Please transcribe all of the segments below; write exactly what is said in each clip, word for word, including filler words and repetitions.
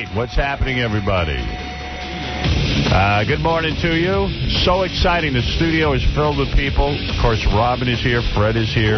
What's happening, everybody? Uh, good morning to you. So exciting. The studio is filled with people. Of course, Robin is here. Fred is here.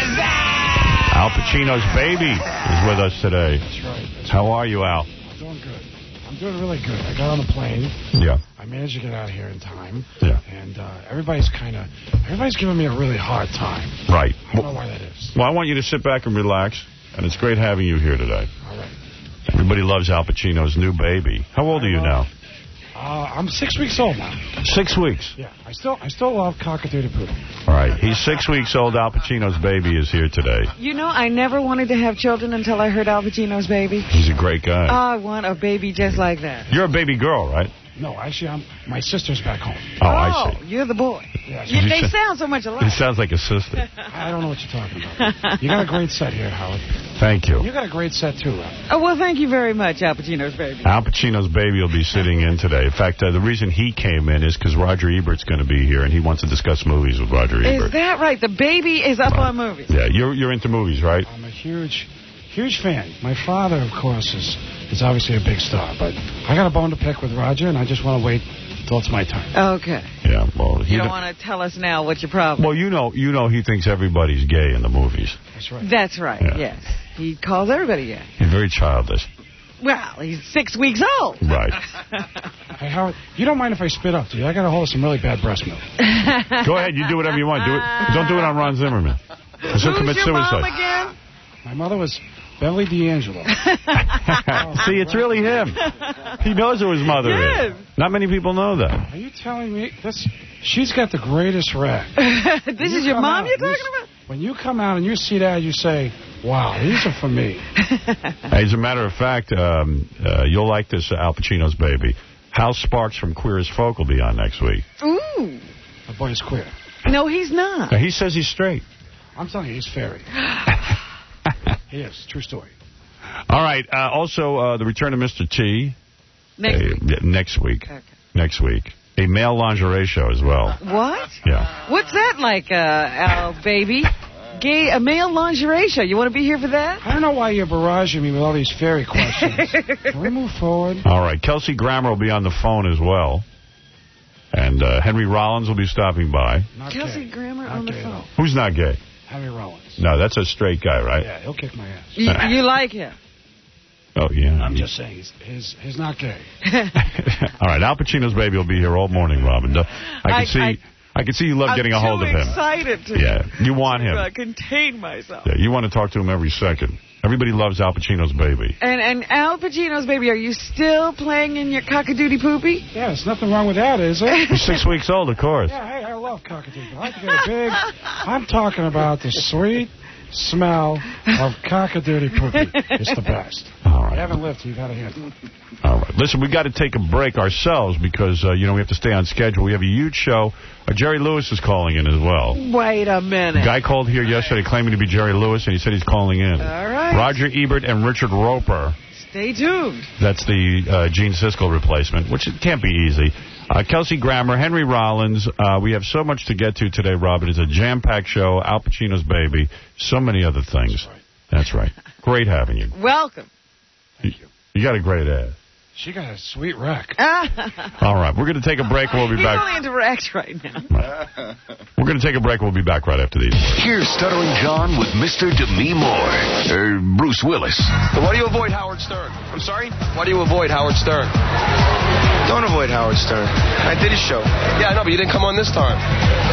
Al Pacino's baby is with us today. That's right. That's How right. are you, Al? I'm doing good. I'm doing really good. I got on the plane. Yeah. I managed to get out of here in time. Yeah. And uh, everybody's kind of, everybody's giving me a really hard time. Right. I don't know why that is. Well, I want you to sit back and relax, and it's great having you here today. All right. Everybody loves Al Pacino's new baby. How old are you now? Uh, I'm six weeks old now. Six weeks. Yeah. I still, I still love Cock-a-doodle-poodle. All right. He's six weeks old. Al Pacino's baby is here today. You know, I never wanted to have children until I heard Al Pacino's baby. He's a great guy. I want a baby just like that. You're a baby girl, right? No, actually, I'm, my sister's back home. Oh, I see. You're the boy. Yeah, You, they You sound so much He alike. sounds like a sister. I don't know what you're talking about. You got a great set here, Howard. Thank you. You got a great set, too, Rob. Oh, well, thank you very much, Al Pacino's baby. Al Pacino's baby will be sitting in today. In fact, uh, the reason he came in is because Roger Ebert's going to be here, and he wants to discuss movies with Roger Ebert. Is that right? The baby is up on movies. Yeah, you're you're into movies, right? I'm a huge, huge fan. My father, of course, is is obviously a big star, but I got a bone to pick with Roger, and I just want to wait until it's my turn. Okay. Yeah, well, he You don't d- want to tell us now what's your problem. Well, you know, you know, he thinks everybody's gay in the movies. That's right. That's right, Yeah. yes. He calls everybody gay. He's very childish. Well, he's six weeks old. Right. Hey, Howard, you don't mind if I spit up, do you? I got a hold of some really bad breast milk. Go ahead, you do whatever you want. Do it. Don't do it on Ron Zimmerman. Because he'll Who's commit your suicide. mom again? My mother was Beverly D'Angelo. See, it's really him. He knows who his mother Yes. is. Not many people know that. Are you telling me this? She's got the greatest rag. This is your come mom out, you're you talking s- about? When you come out and you see that, you say, wow, these are for me. As a matter of fact, um, uh, you'll like this uh, Al Pacino's baby. Hal Sparks from Queer as Folk will be on next week. Ooh. My boy is queer. No, he's not. Now, he says he's straight. I'm telling you, he's fairy. He is. True story. All right. Uh, also, uh, the return of Mister T. Next uh, week. yeah, next week. Okay. Next week. A male lingerie show as well. What? Yeah. What's that like, uh, Al, baby? Gay, a male lingerie show. You want to be here for that? I don't know why you're barraging me with all these fairy questions. Can we move forward? All right. Kelsey Grammer will be on the phone as well. And uh, Henry Rollins will be stopping by. Not Kelsey gay. Grammer Not on the gay, phone. though. Who's not gay? Henry Rollins. No, that's a straight guy, right? Yeah, he'll kick my ass. You, you like him? Oh, yeah. I'm just saying, he's, he's, he's not gay. All right. Al Pacino's baby will be here all morning, Robin. I can I- see I- I can see you love I'm getting a hold too of him. excited to, Yeah. You want him. to uh, contain myself. Yeah, you want to talk to him every second. Everybody loves Al Pacino's baby. And and Al Pacino's baby, are you still playing in your cock-a-doodie poopy? Yeah, there's nothing wrong with that, is there? He's six weeks old, of course. Yeah, hey, I love cockatoos. I like to get a big... I'm talking about the sweet smell of cock-a-doodie poopy. It's the best. All I right. haven't lived, so you've had a hint. All right. Listen, we got to take a break ourselves because, uh, you know, we have to stay on schedule. We have a huge show. Uh, Jerry Lewis is calling in as well. Wait a minute. The guy called here yesterday claiming to be Jerry Lewis, and he said he's calling in. All right. Roger Ebert and Richard Roper. Stay tuned. That's the uh, Gene Siskel replacement, which it can't be easy. Uh, Kelsey Grammer, Henry Rollins. Uh, we have so much to get to today, Robin. It's a jam-packed show. Al Pacino's baby. So many other things. That's right. Great having you. Welcome. You, you got a great ass. She got a sweet rack. All right. We're going to take a break. We'll be He's back. only into Rex right now. We're going to take a break. We'll be back right after these. Here's Stuttering John with Mister Demi Moore. Er, Bruce Willis. So why do you avoid Howard Stern? I'm sorry? Why do you avoid Howard Stern? Don't avoid Howard Stern. I did his show. Yeah, I know, but you didn't come on this time.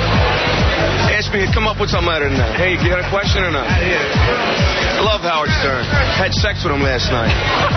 Ask me to come up with something better than that. Hey, you got a question or not? I love Howard Stern. Had sex with him last night.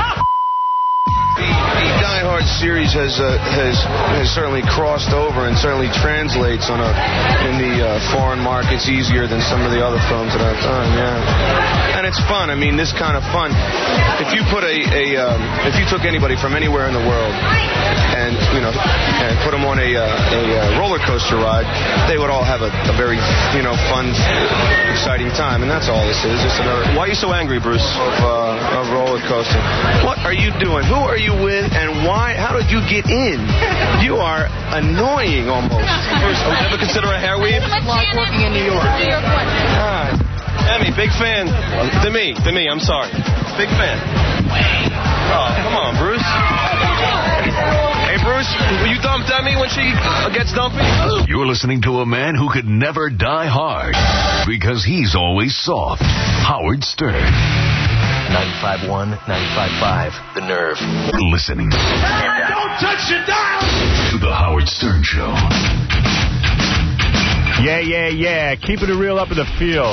The, the Die Hard series has uh, has has certainly crossed over and certainly translates on a in the uh, foreign markets easier than some of the other films that I've done. Yeah, and it's fun. I mean, this kind of fun. If you put a, a um, if you took anybody from anywhere in the world and you know and put them on a uh, a uh, roller coaster ride, they would all have a, a very you know fun, exciting time, and that's all this is. Just another. Why are you so angry, Bruce? Of uh, of roller coaster. What are you doing? Who are you with? And why? How did you get in? You are annoying almost. Bruce, would you ever consider a hair weave? It's like working in New York. New York one. God. Emmy, big fan. To me, to me, I'm sorry. Big fan. Oh, come on, Bruce. Dumpy against Dumpy. You're listening to a man who could never die hard because he's always soft. Howard Stern. ninety-five point one, ninety-five point five, The Nerve. Listening. Don't touch your dial! To the Howard Stern Show. Yeah, yeah, yeah. Keeping it real up in the field.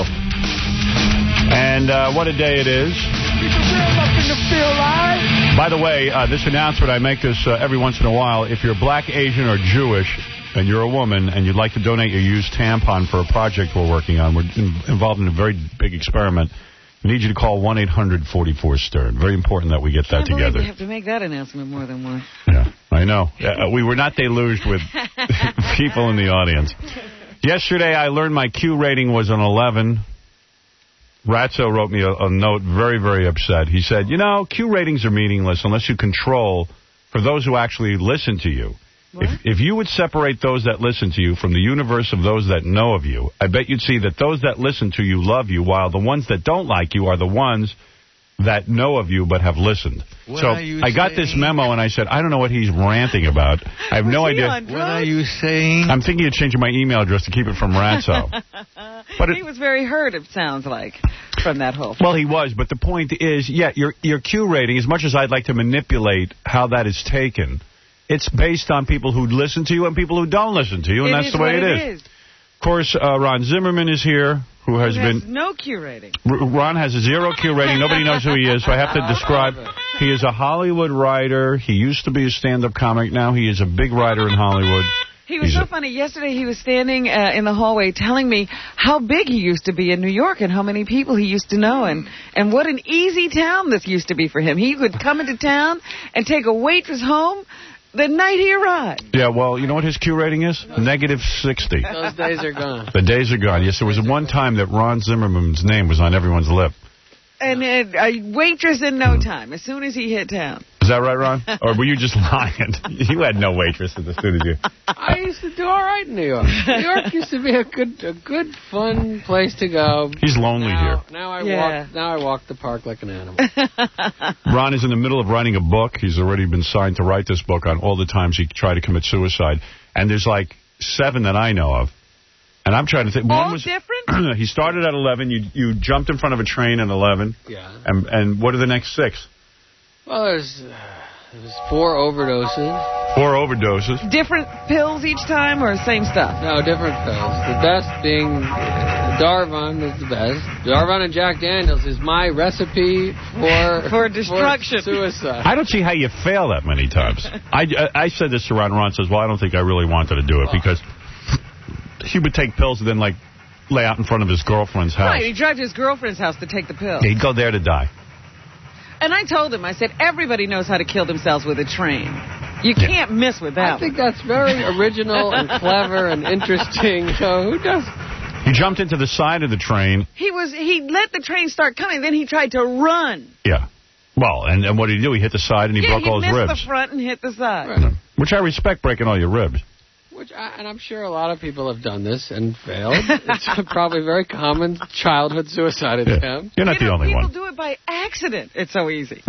And uh, what a day it is. Keep it real up in the field, right? By the way, uh, this announcement, I make this uh, every once in a while. If you're black, Asian, or Jewish, and you're a woman, and you'd like to donate your used tampon for a project we're working on, we're in, involved in a very big experiment. We need you to call one eight hundred forty-four stern. Very important that we get that I can't together. We have to make that announcement more than once. Yeah, I know. Uh, we were not deluged with people in the audience. Yesterday, I learned my Q rating was an eleven. Ratso wrote me a, a note, very, very upset. He said, you know, Q ratings are meaningless unless you control for those who actually listen to you. If, if you would separate those that listen to you from the universe of those that know of you, I bet you'd see that those that listen to you love you, while the ones that don't like you are the ones that know of you but have listened. What so are you I got saying? this memo, and I said, I don't know what he's ranting about. I have no idea. What are you saying? I'm thinking of changing my email address to keep it from Ratso. But it, he was very hurt, it sounds like, from that whole thing. Well, he was, but the point is, yeah, your your Q rating, as much as I'd like to manipulate how that is taken, it's based on people who listen to you and people who don't listen to you, and it that's is the way what it it is. is. Of course, uh, Ron Zimmerman is here, who has Who has been... no Q rating. R Ron has a zero Q rating. Nobody knows who he is, so I have to describe. He is a Hollywood writer. He used to be a stand-up comic. Now he is a big writer in Hollywood. He was He's so a, funny. Yesterday he was standing uh, in the hallway telling me how big he used to be in New York and how many people he used to know and, and what an easy town this used to be for him. He would come into town and take a waitress home the night he arrived. Yeah, well, you know what his Q rating is? Negative sixty. Those days are gone. The days are gone. Yes, there was one time that Ron Zimmerman's name was on everyone's lip. And it, a waitress in no time, as soon as he hit town. Is that right, Ron? Or were you just lying? You had no waitresses as soon as you... I used to do all right in New York. New York used to be a good, a good, fun place to go. He's lonely now, here. Now I Yeah. walk. Now I walk the park like an animal. Ron is in the middle of writing a book. He's already been signed to write this book on all the times he tried to commit suicide. And there's like seven that I know of. And I'm trying to think. All One was, different? he started at eleven. You you jumped in front of a train at eleven. Yeah. And and what are the next six? Well, there's, uh, there's four overdoses. Four overdoses. Different pills each time or same stuff? No, different pills. The best being uh, Darvon is the best. Darvon and Jack Daniels is my recipe for For destruction. for suicide. I don't see how you fail that many times. I, I, I said this to Ron. Ron says, well, I don't think I really wanted to do it because he would take pills and then, like, lay out in front of his girlfriend's house. Right, he drive to his girlfriend's house to take the pill. He'd go there to die. And I told him, I said, everybody knows how to kill themselves with a train. You can't miss with that I think that's very original and clever and interesting. So who does? He jumped into the side of the train. He was he let the train start coming, then he tried to run. Yeah. Well, and, and what did he do? He hit the side and he yeah, broke he all his missed ribs. the front and hit the side. Right. Which I respect, breaking all your ribs. Which I, and I'm sure a lot of people have done this and failed. It's a probably very common childhood suicide attempt. Yeah. You're not you the know, only people one. do it by accident. It's so easy.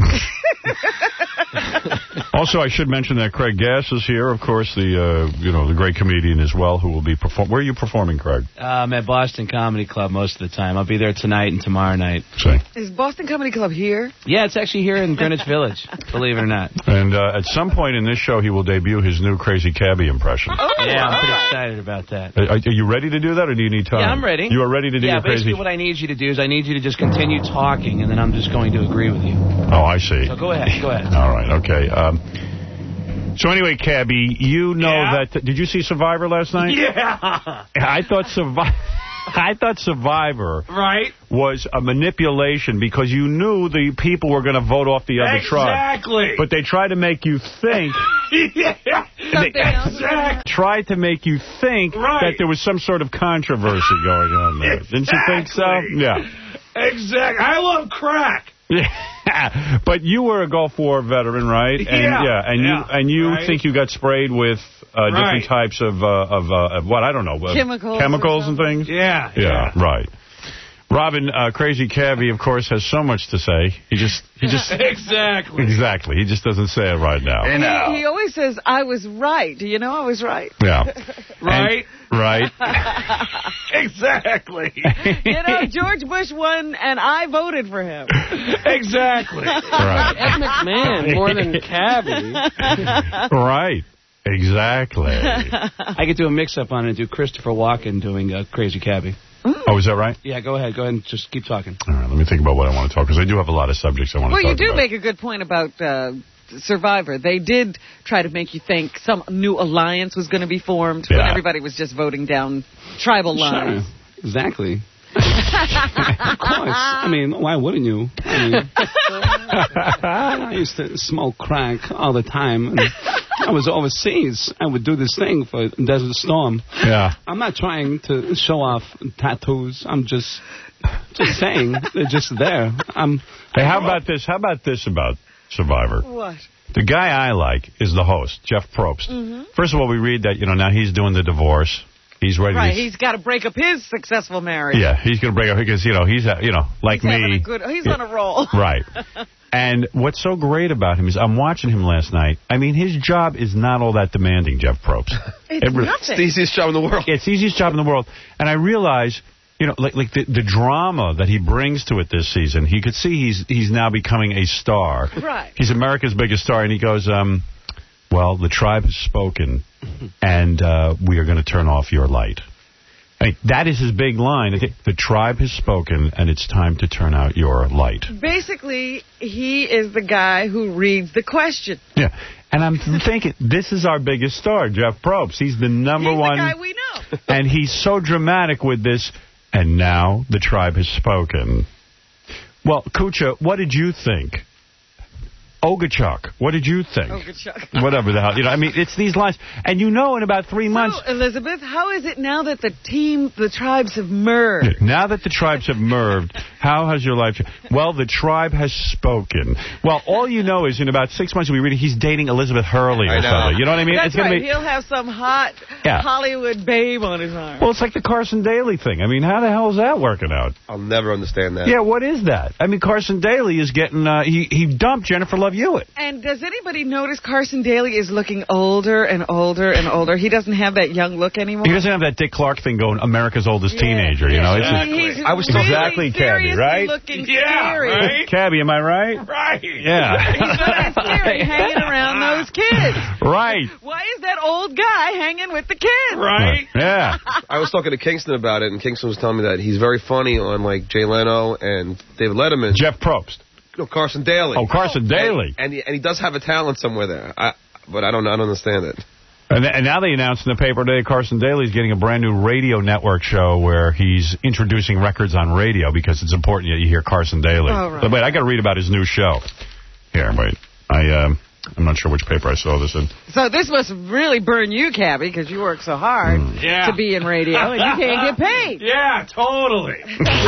Also, I should mention that Craig Gass is here, of course, the uh, you know the great comedian as well, who will be performing. Where are you performing, Craig? Uh, I'm at Boston Comedy Club most of the time. I'll be there tonight and tomorrow night. Say. Is Boston Comedy Club here? Yeah, it's actually here in Greenwich Village, believe it or not. And uh, at some point in this show, he will debut his new Crazy Cabbie impression. Oh, yeah, I'm pretty right. excited about that. Are, are you ready to do that, or do you need time? Yeah, I'm ready. You are ready to do yeah, your basically crazy... what I need you to do is I need you to just continue talking, and then I'm just going to agree with you. Oh, I see. So go ahead, go ahead. All right, okay. Um, so anyway, Cabby, you know Yeah. that... Did you see Survivor last night? Yeah! I thought Survivor... I thought Survivor Right? was a manipulation because you knew the people were going to vote off the other tribe. Exactly! But they tried to make you think... yeah! Something else. Exactly! tried to make you think Right. that there was some sort of controversy going on there. Exactly. Didn't you think so? Yeah. Exactly. I love crack! Yeah, but you were a Gulf War veteran, right? And, Yeah. yeah, and Yeah. you and you Right. think you got sprayed with uh, Right. different types of uh, of, uh, of what I don't know, uh, Chemicals or chemicals and something. things. Yeah. Yeah, right. Robin, uh, Crazy Cabbie, of course, has so much to say. He just, he just, exactly, exactly. He just doesn't say it right now. He, he always says, "I was right." Do you know I was right? Yeah. Right. And, right. Exactly. You know, George Bush won, and I voted for him. Exactly. Right. Ed McMahon more than Cabbie. Right. Exactly. I could do a mix-up on it and do Christopher Walken doing uh, Crazy Cabbie. Oh, is that right? Yeah, go ahead. Go ahead and just keep talking. All right, let me think about what I want to talk, because I do have a lot of subjects I want Well, to you talk do about. make a good point about uh, Survivor. They did try to make you think some new alliance was going to be formed Yeah. when everybody was just voting down tribal lines. Sure. Exactly. Of course. I mean, why wouldn't you? I mean, I used to smoke crack all the time. And I was overseas. I would do this thing for Desert Storm. Yeah. I'm not trying to show off tattoos. I'm just just saying they're just there. I'm. Hey, how about this? How about this about Survivor? What? The guy I like is the host, Jeff Probst. Mm-hmm. First of all, we read that, you know, now he's doing the divorce. He's ready Right, to... he's got to break up his successful marriage. Yeah, he's going to break up because, you know, he's, uh, you know, like he's having me. A good, he's on a roll. Right. And what's so great about him is I'm watching him last night. I mean, his job is not all that demanding, Jeff Probst. It's it really, nothing. It's the easiest job in the world. It's the easiest job in the world. And I realize, you know, like like the, the drama that he brings to it this season, he could see he's he's now becoming a star. Right. He's America's biggest star, and he goes, um, well, the tribe has spoken, and uh, we are going to turn off your light. I mean, that is his big line. The tribe has spoken, and it's time to turn out your light. Basically, he is the guy who reads the question. Yeah, and I'm thinking, this is our biggest star, Jeff Probst. He's the number He's one. the guy we know. And he's so dramatic with this, and now the tribe has spoken. Well, Kucha, what did you think? Ogachuk, what did you think? Ogachuk. Whatever the hell. You know, I mean, it's these lines. And you know in about three months... So, Elizabeth, how is it now that the team, the tribes have merged? Now that the tribes have merged, how has your life changed? Well, the tribe has spoken. Well, all you know is in about six months we read he's dating Elizabeth Hurley or I know. something. You know what I mean? That's it's gonna right. Be... He'll have some hot Yeah. Hollywood babe on his arm. Well, it's like the Carson Daly thing. I mean, how the hell is that working out? I'll never understand that. Yeah, what is that? I mean, Carson Daly is getting... Uh, he, he dumped Jennifer Love Hewitt. And does anybody notice Carson Daly is looking older and older and older? He doesn't have that young look anymore. He doesn't have that Dick Clark thing going, America's oldest Yeah. teenager, you know? It's He's, he's I was really exactly Cabbie, right? looking Yeah, scary. right? Cabbie, am I right? Right. Yeah. He's looking scary hanging around those kids. Right. Why is that old guy hanging with the kids? Right. Yeah. I was talking to Kingston about it, and Kingston was telling me that he's very funny on, like, Jay Leno and David Letterman. Jeff Probst. No, Carson Daly. Oh, Carson Daly. And, and, he, and he does have a talent somewhere there. I, but I don't I don't understand it. And, and now they announced in the paper today Carson Daly's getting a brand new radio network show where he's introducing records on radio because it's important that you hear Carson Daly. Oh, right. But wait, I got to read about his new show. Here, wait. I, um, I'm not sure which paper I saw this in. So this must really burn you, Cabbie, because you work so hard Yeah. to be in radio, and you can't get paid. Yeah, totally.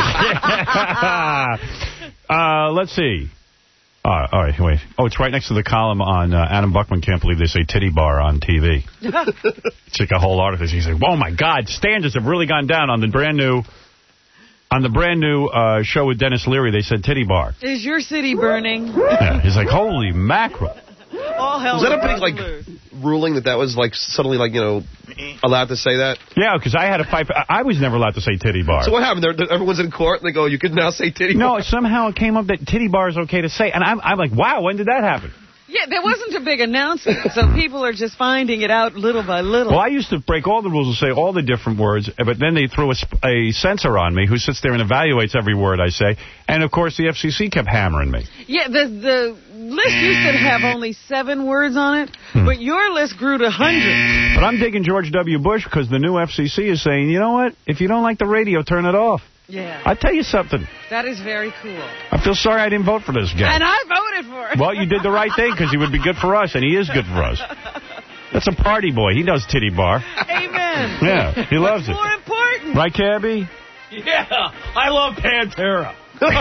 uh, let's see. Uh, all right, wait. Oh, it's right next to the column on uh, Adam Buckman can't believe they say titty bar on T V. It's like a whole article. He's like, oh, my God, standards have really gone down on the brand new on the brand new uh, show with Dennis Leary. They said titty bar. Is your city burning? Yeah, he's like, holy mackerel. All hell Was that a is big, about like, to lose. ruling that that was, like, suddenly, like, you know, allowed to say that? Yeah, because I had a fight. I was never allowed to say titty bar. So what happened? They're, they're- everyone's in court, and they go, you can now say titty No, bar? somehow it came up that titty bar is okay to say. And I'm, I'm like, wow, when did that happen? Yeah, there wasn't a big announcement, so people are just finding it out little by little. Well, I used to break all the rules and say all the different words, but then they threw a, sp- a censor on me who sits there and evaluates every word I say. And, of course, the F C C kept hammering me. Yeah, the the list used to have only seven words on it, but your list grew to hundreds. But I'm digging George W. Bush because the new F C C is saying, you know what? If you don't like the radio, turn it off. Yeah. I'll tell you something. That is very cool. I feel sorry I didn't vote for this guy. And I voted for it. Well, you did the right thing because he would be good for us, and he is good for us. That's a party boy. He knows titty bar. Amen. Yeah, he loves What's it. more important? Right, Cabbie? Yeah, I love Pantera.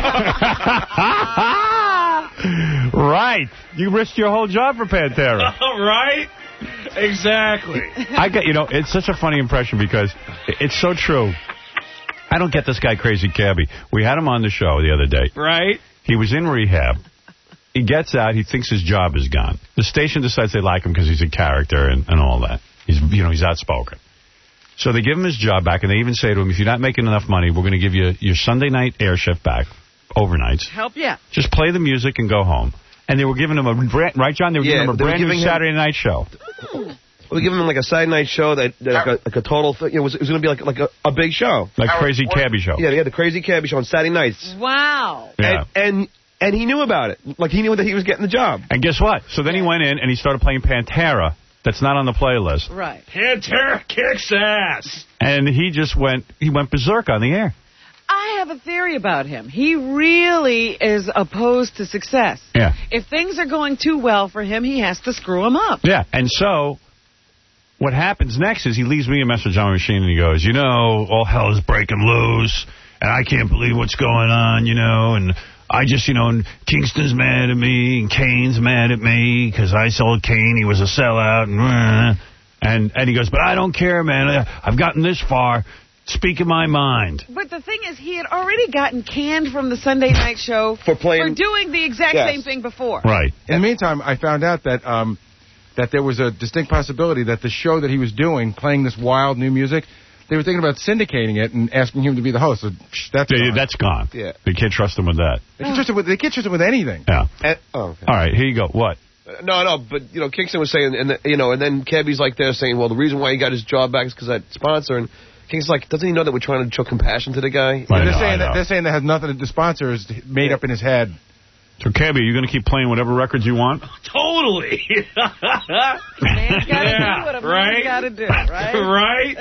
Right. You risked your whole job for Pantera. Right? Exactly. I got, you know, it's such a funny impression because it's so true. I don't get this guy, Crazy Cabby. We had him on the show the other day. Right. He was in rehab. He gets out. He thinks his job is gone. The station decides they like him because he's a character and, and all that. He's, you know, he's outspoken. So they give him his job back, and they even say to him, if you're not making enough money, we're going to give you your Sunday night air shift back, overnights. Help you. Just play the music and go home. And they were giving him a, right, John? They were Yeah, giving him a they were brand new giving him- Saturday night show. We giving him like a Saturday night show that, that like, a, like a total thing. It was, it was going to be like like a, a big show. Like Crazy Cabby show. Yeah, they had the Crazy Cabby show on Saturday nights. Wow. Yeah. And, and and he knew about it. Like, he knew that he was getting the job. And guess what? So then he went in and he started playing Pantera. That's not on the playlist. Right. Pantera kicks ass. And he just went, he went berserk on the air. I have a theory about him. He really is opposed to success. Yeah. If things are going too well for him, he has to screw them up. Yeah. And so what happens next is he leaves me a message on my machine and he goes, you know, all hell is breaking loose and I can't believe what's going on, you know, and I just, you know, and Kingston's mad at me and Kane's mad at me because I sold Kane. He was a sellout. And, and, and he goes, but I don't care, man. I've gotten this far. Speak of my mind. But the thing is, he had already gotten canned from the Sunday night show For playing- for doing the exact Yes. same thing before. Right. In the meantime, I found out that um, that there was a distinct possibility that the show that he was doing, playing this wild new music, they were thinking about syndicating it and asking him to be the host. So, psh, that's Yeah, gone. that's gone. Yeah. They can't trust him with that. They can't trust him with, they can't trust him with anything. Yeah. And, oh, okay. All right, here you go. What? No, no, but, you know, Kingston was saying, and the, you know, and then Cabby's like there saying, well, the reason why he got his job back is because that sponsor, and Kingston's like, doesn't he know that we're trying to show compassion to the guy? I they're know, I saying that know. they're saying that has nothing to do. The sponsor is made up in his head. So, Cabby, are you going to keep playing whatever records you want? Totally. Man's got to Yeah, do what a right? man's got to do, right? Right?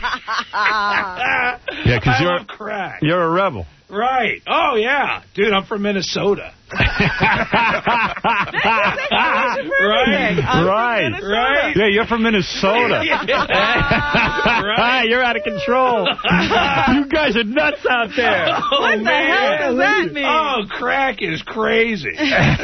Yeah, because I you're, love crack. you're a rebel. Right. Oh, yeah. Dude, I'm from Minnesota. Right? Right. Right? Yeah, you're from Minnesota. Right. You're out of control. You guys are nuts out there. Oh, What the man. hell does that mean? Oh, crack is crazy.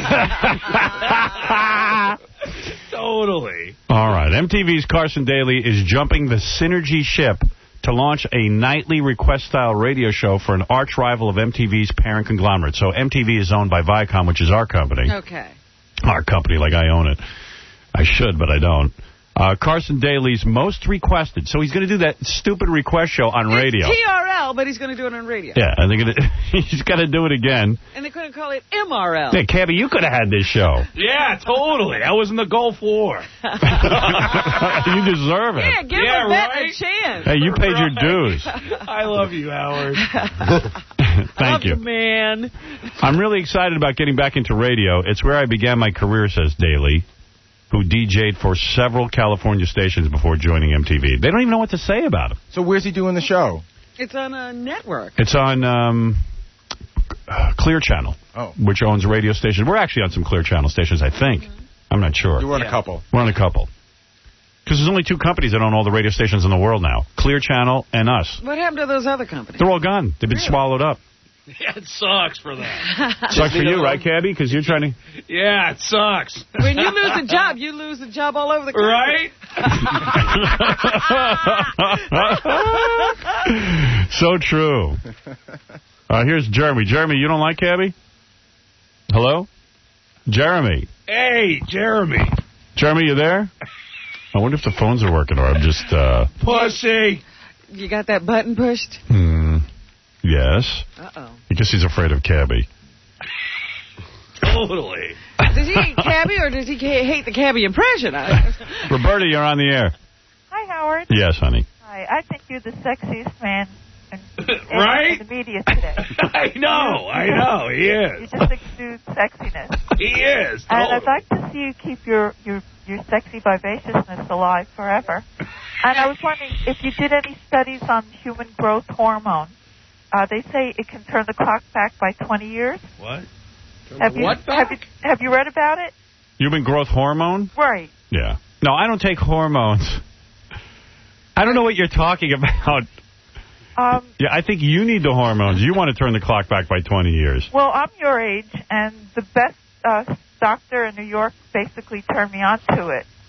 Totally. All right. M T V's Carson Daly is jumping the Synergy ship to launch a nightly request-style radio show for an arch-rival of M T V's parent conglomerate. So M T V is owned by Viacom, which is our company. Okay. Our company, like I own it. I should, but I don't. Uh, Carson Daly's most requested. So he's going to do that stupid request show on radio. It's T R L, but he's going to do it on radio. Yeah, and they're gonna, he's got to do it again. And they're going to call it M R L. Hey, Cabby, you could have had this show. Yeah, totally. I was in the Gulf War. You deserve it. Yeah, give Yeah, a vet right? a chance. Hey, you paid your dues. I love you, Howard. Thank Love you. man. I'm really excited about getting back into radio. It's where I began my career, says Daly, who D J'd for several California stations before joining M T V. They don't even know what to say about him. So where's he doing the show? It's on a network. It's on um, uh, Clear Channel, Oh. which owns radio stations. We're actually on some Clear Channel stations, I think. I'm not sure. You were on Yeah. a couple. We're on a couple. Because there's only two companies that own all the radio stations in the world now. Clear Channel and us. What happened to those other companies? They're all gone. They've been Really? swallowed up. Yeah, it sucks for them. Sucks for you, right, Cabby? Because you're trying to... Yeah, it sucks. When you lose a job, you lose a job all over the country. Right? So true. Uh, here's Jeremy. Jeremy, you don't like Cabby? Hello? Jeremy. Hey, Jeremy. Jeremy, you there? I wonder if the phones are working or I'm just... Uh... Pussy. You got that button pushed? Hmm. Yes. Uh-oh. I guess he's afraid of Cabby. Totally. Does he hate Cabby or does he ca- hate the Cabby impression? I- Roberta, you're on the air. Hi, Howard. Yes, honey. Hi. I think you're the sexiest man in, in, Right? in the media today. I know. I know. He You is. just exude sexiness. He is. And I'd Totally. like to see you keep your, your, your sexy vivaciousness alive forever. And I was wondering if you did any studies on human growth hormone. Uh, they say it can turn the clock back by twenty years. What? Have you, What have back? you have you read about it? Human growth hormone? Right. Yeah. No, I don't take hormones. I don't know what you're talking about. Um, Yeah, I think you need the hormones. You want to turn the clock back by twenty years. well, I'm your age, and the best uh, doctor in New York basically turned me on to it.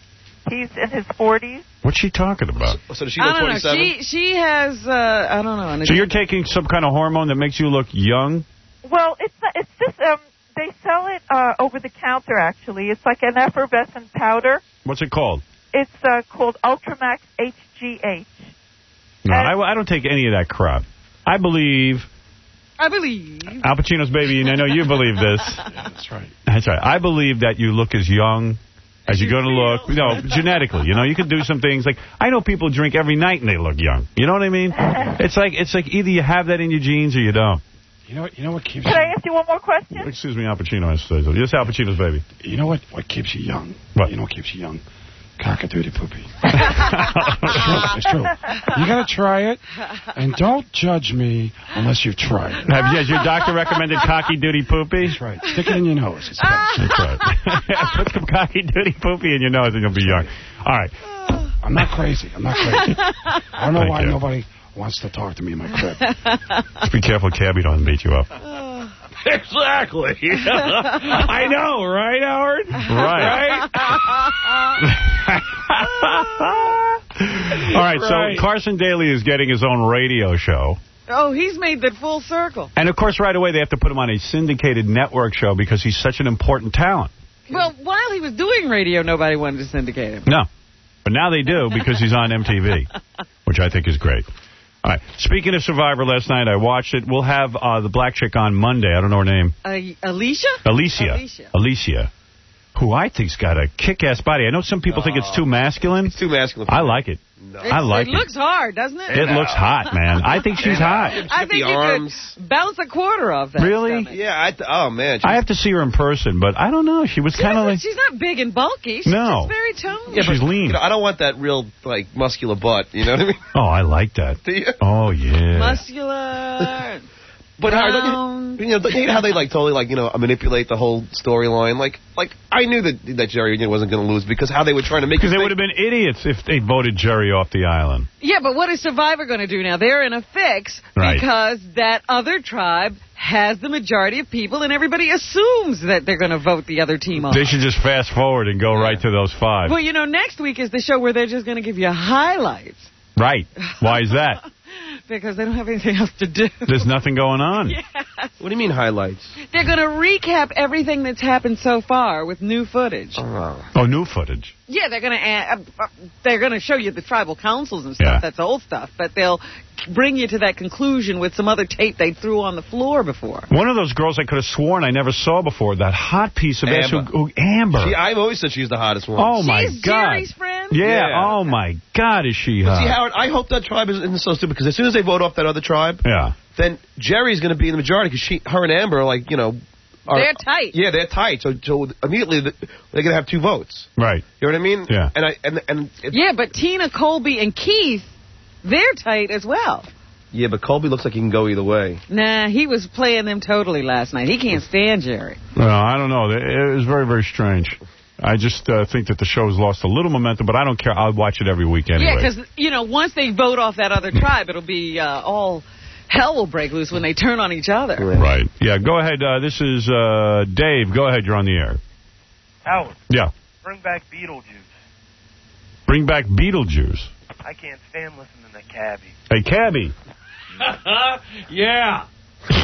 He's in his forties. What's she talking about? So, so does she I look don't know. twenty-seven? She she has uh, I don't know. an So you're taking some kind of hormone that makes you look young? Well, it's not, it's just um they sell it uh, over the counter. Actually, it's like an effervescent powder. What's it called? It's uh, called Ultramax H G H. No, I, I don't take any of that crap. I believe... I believe. Al Pacino's baby, and I know you believe this. Yeah, that's right. That's right. I believe that you look as young as you're going to look. No, genetically. You know, you can do some things. Like, I know people drink every night and they look young. You know what I mean? It's like it's like either you have that in your genes or you don't. You know what? You know what keeps Can you... I ask you one more question? Excuse me, Al Pacino has to say so. Yes, Al Pacino's baby. You know what? What keeps you young? What? You know what keeps you young? Cockatootie poopy. It's true. It's true. You got to try it, and don't judge me unless you've tried it. Have, has your doctor recommended cocky duty poopy? That's right. Stick it in your nose. It's best. That's right. Put some cocky duty poopy in your nose and you'll be young. All right. I'm not crazy. I'm not crazy. I don't know Thank why you. nobody wants to talk to me in my crib. Just be careful Cabby doesn't beat you up. Exactly. I know, right, Howard? Right. All right, Right. so Carson Daly is getting his own radio show. Oh, he's made that full circle. And, of course, right away they have to put him on a syndicated network show because he's such an important talent. Well, while he was doing radio, nobody wanted to syndicate him. No. But now they do because he's on M T V, which I think is great. All right. Speaking of Survivor, last night I watched it. We'll have uh, the black chick on Monday. I don't know her name. Uh, Alicia? Alicia. Alicia. Alicia. Who I think's got a kick-ass body. I know some people think it's too masculine. It's too masculine. I like it. No. I like it. it. It looks hard, doesn't it? It looks hot, man. I think she's hot. I think you could bounce a quarter off that. Really? stomach. Yeah. I th- oh man. I have to see her in person, but I don't know. She was She kind of doesn't- like... she's not big and bulky. She's No. just very toned. Yeah, but, she's lean. You know, I don't want that real like muscular butt. You know what I mean? Oh, I like that. Do you? Oh, yeah. Muscular. But Howard, don't you, you know, don't you know how they like totally like you know manipulate the whole storyline? Like, like I knew that that Jerry you know, wasn't going to lose because how they were trying to make. Because it they think- would have been idiots if they voted Jerry off the island. Yeah, but what is Survivor going to do now? They're in a fix Right. because that other tribe has the majority of people, and everybody assumes that they're going to vote the other team off. They should just fast forward and go right to those five. Well, you know, next week is the show where they're just going to give you highlights Right. Why is that? because they don't have anything else to do. There's nothing going on. Yes. What do you mean highlights? They're going to recap everything that's happened so far with new footage. Oh, oh new footage. Yeah, they're going to uh, uh, they're going to show you the tribal councils and stuff. Yeah. That's old stuff, but they'll bring you to that conclusion with some other tape they threw on the floor before. One of those girls I could have sworn I never saw before, that hot piece of ass who, Amber. who Amber. See, I've always said she's the hottest one. Oh my She's God. Jerry's friend. Yeah. Yeah. Oh my God, is she But hot? see, Howard, I hope that tribe isn't so stupid because as soon as they vote off that other tribe, yeah. then Jerry's going to be in the majority because she, her and Amber are like, you know, are, They're tight. Yeah, they're tight. So, so immediately the, they're going to have two votes. Right. You know what I mean? Yeah. And I and and it, Yeah, but Tina, Colby, and Keith, they're tight as well. yeah, but Colby looks like he can go either way. Nah, he was playing them totally last night. He can't stand Jerry. Well, I don't know. It was very, very strange. I just uh, think that the show's lost a little momentum, but I don't care. I'll watch it every week anyway. Yeah, because, you know, once they vote off that other tribe, it'll be uh, all hell will break loose when they turn on each other. Right. Yeah, go ahead. Uh, this is uh, Dave. Go ahead. You're on the air. Howard, Yeah. bring back Beetlejuice. Bring back Beetlejuice. I can't stand listening to Cabby. Hey, Cabby. Yeah.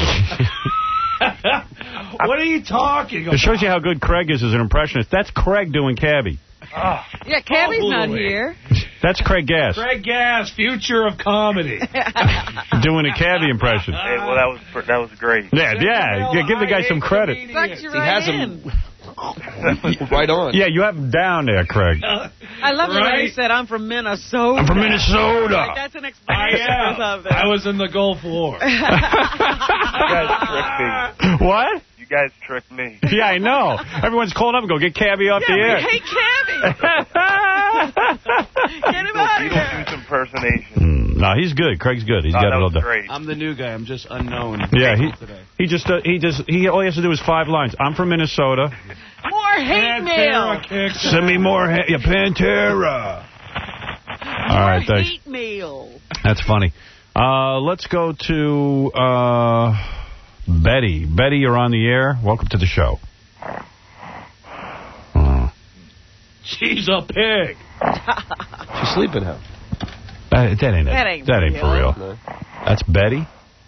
What are you talking about? It shows you how good Craig is as an impressionist. That's Craig doing Cabby. Oh. Yeah, Cabby's Oh, not boy. here. That's Craig Gass Craig Gass, future of comedy. doing a Cabby impression. Hey, well, that was pr- that was great. Yeah, yeah. yeah give the guy some credit. Sucked you He right has in. him right on. Yeah, you have him down there, Craig. I love it when Right? he said, I'm from Minnesota. I'm from Minnesota. Like, that's an I explanation or am. something. I was in the Gulf War. You guys tricked me. What? You guys tricked me. Yeah, I know. Everyone's calling up and go, get Cabby off yeah, the air. Hey, Cabby. Get him out of here. Beetlejuice impersonation. Mm, no, he's good. Craig's good. He's Oh, got that it all was done. great. I'm the new guy. I'm just unknown. Yeah, he today. he just uh, he just he all he has to do is five lines. I'm from Minnesota. More hate mail. Send me more ha- yeah, Pantera. All right, thanks. Hate mail. That's funny. Uh, let's go to uh, Betty. Betty, you're on the air. Welcome to the show. Uh, She's a pig. She's sleeping now. Uh, that ain't it. That ain't that ain't for real. real. No. That's Betty?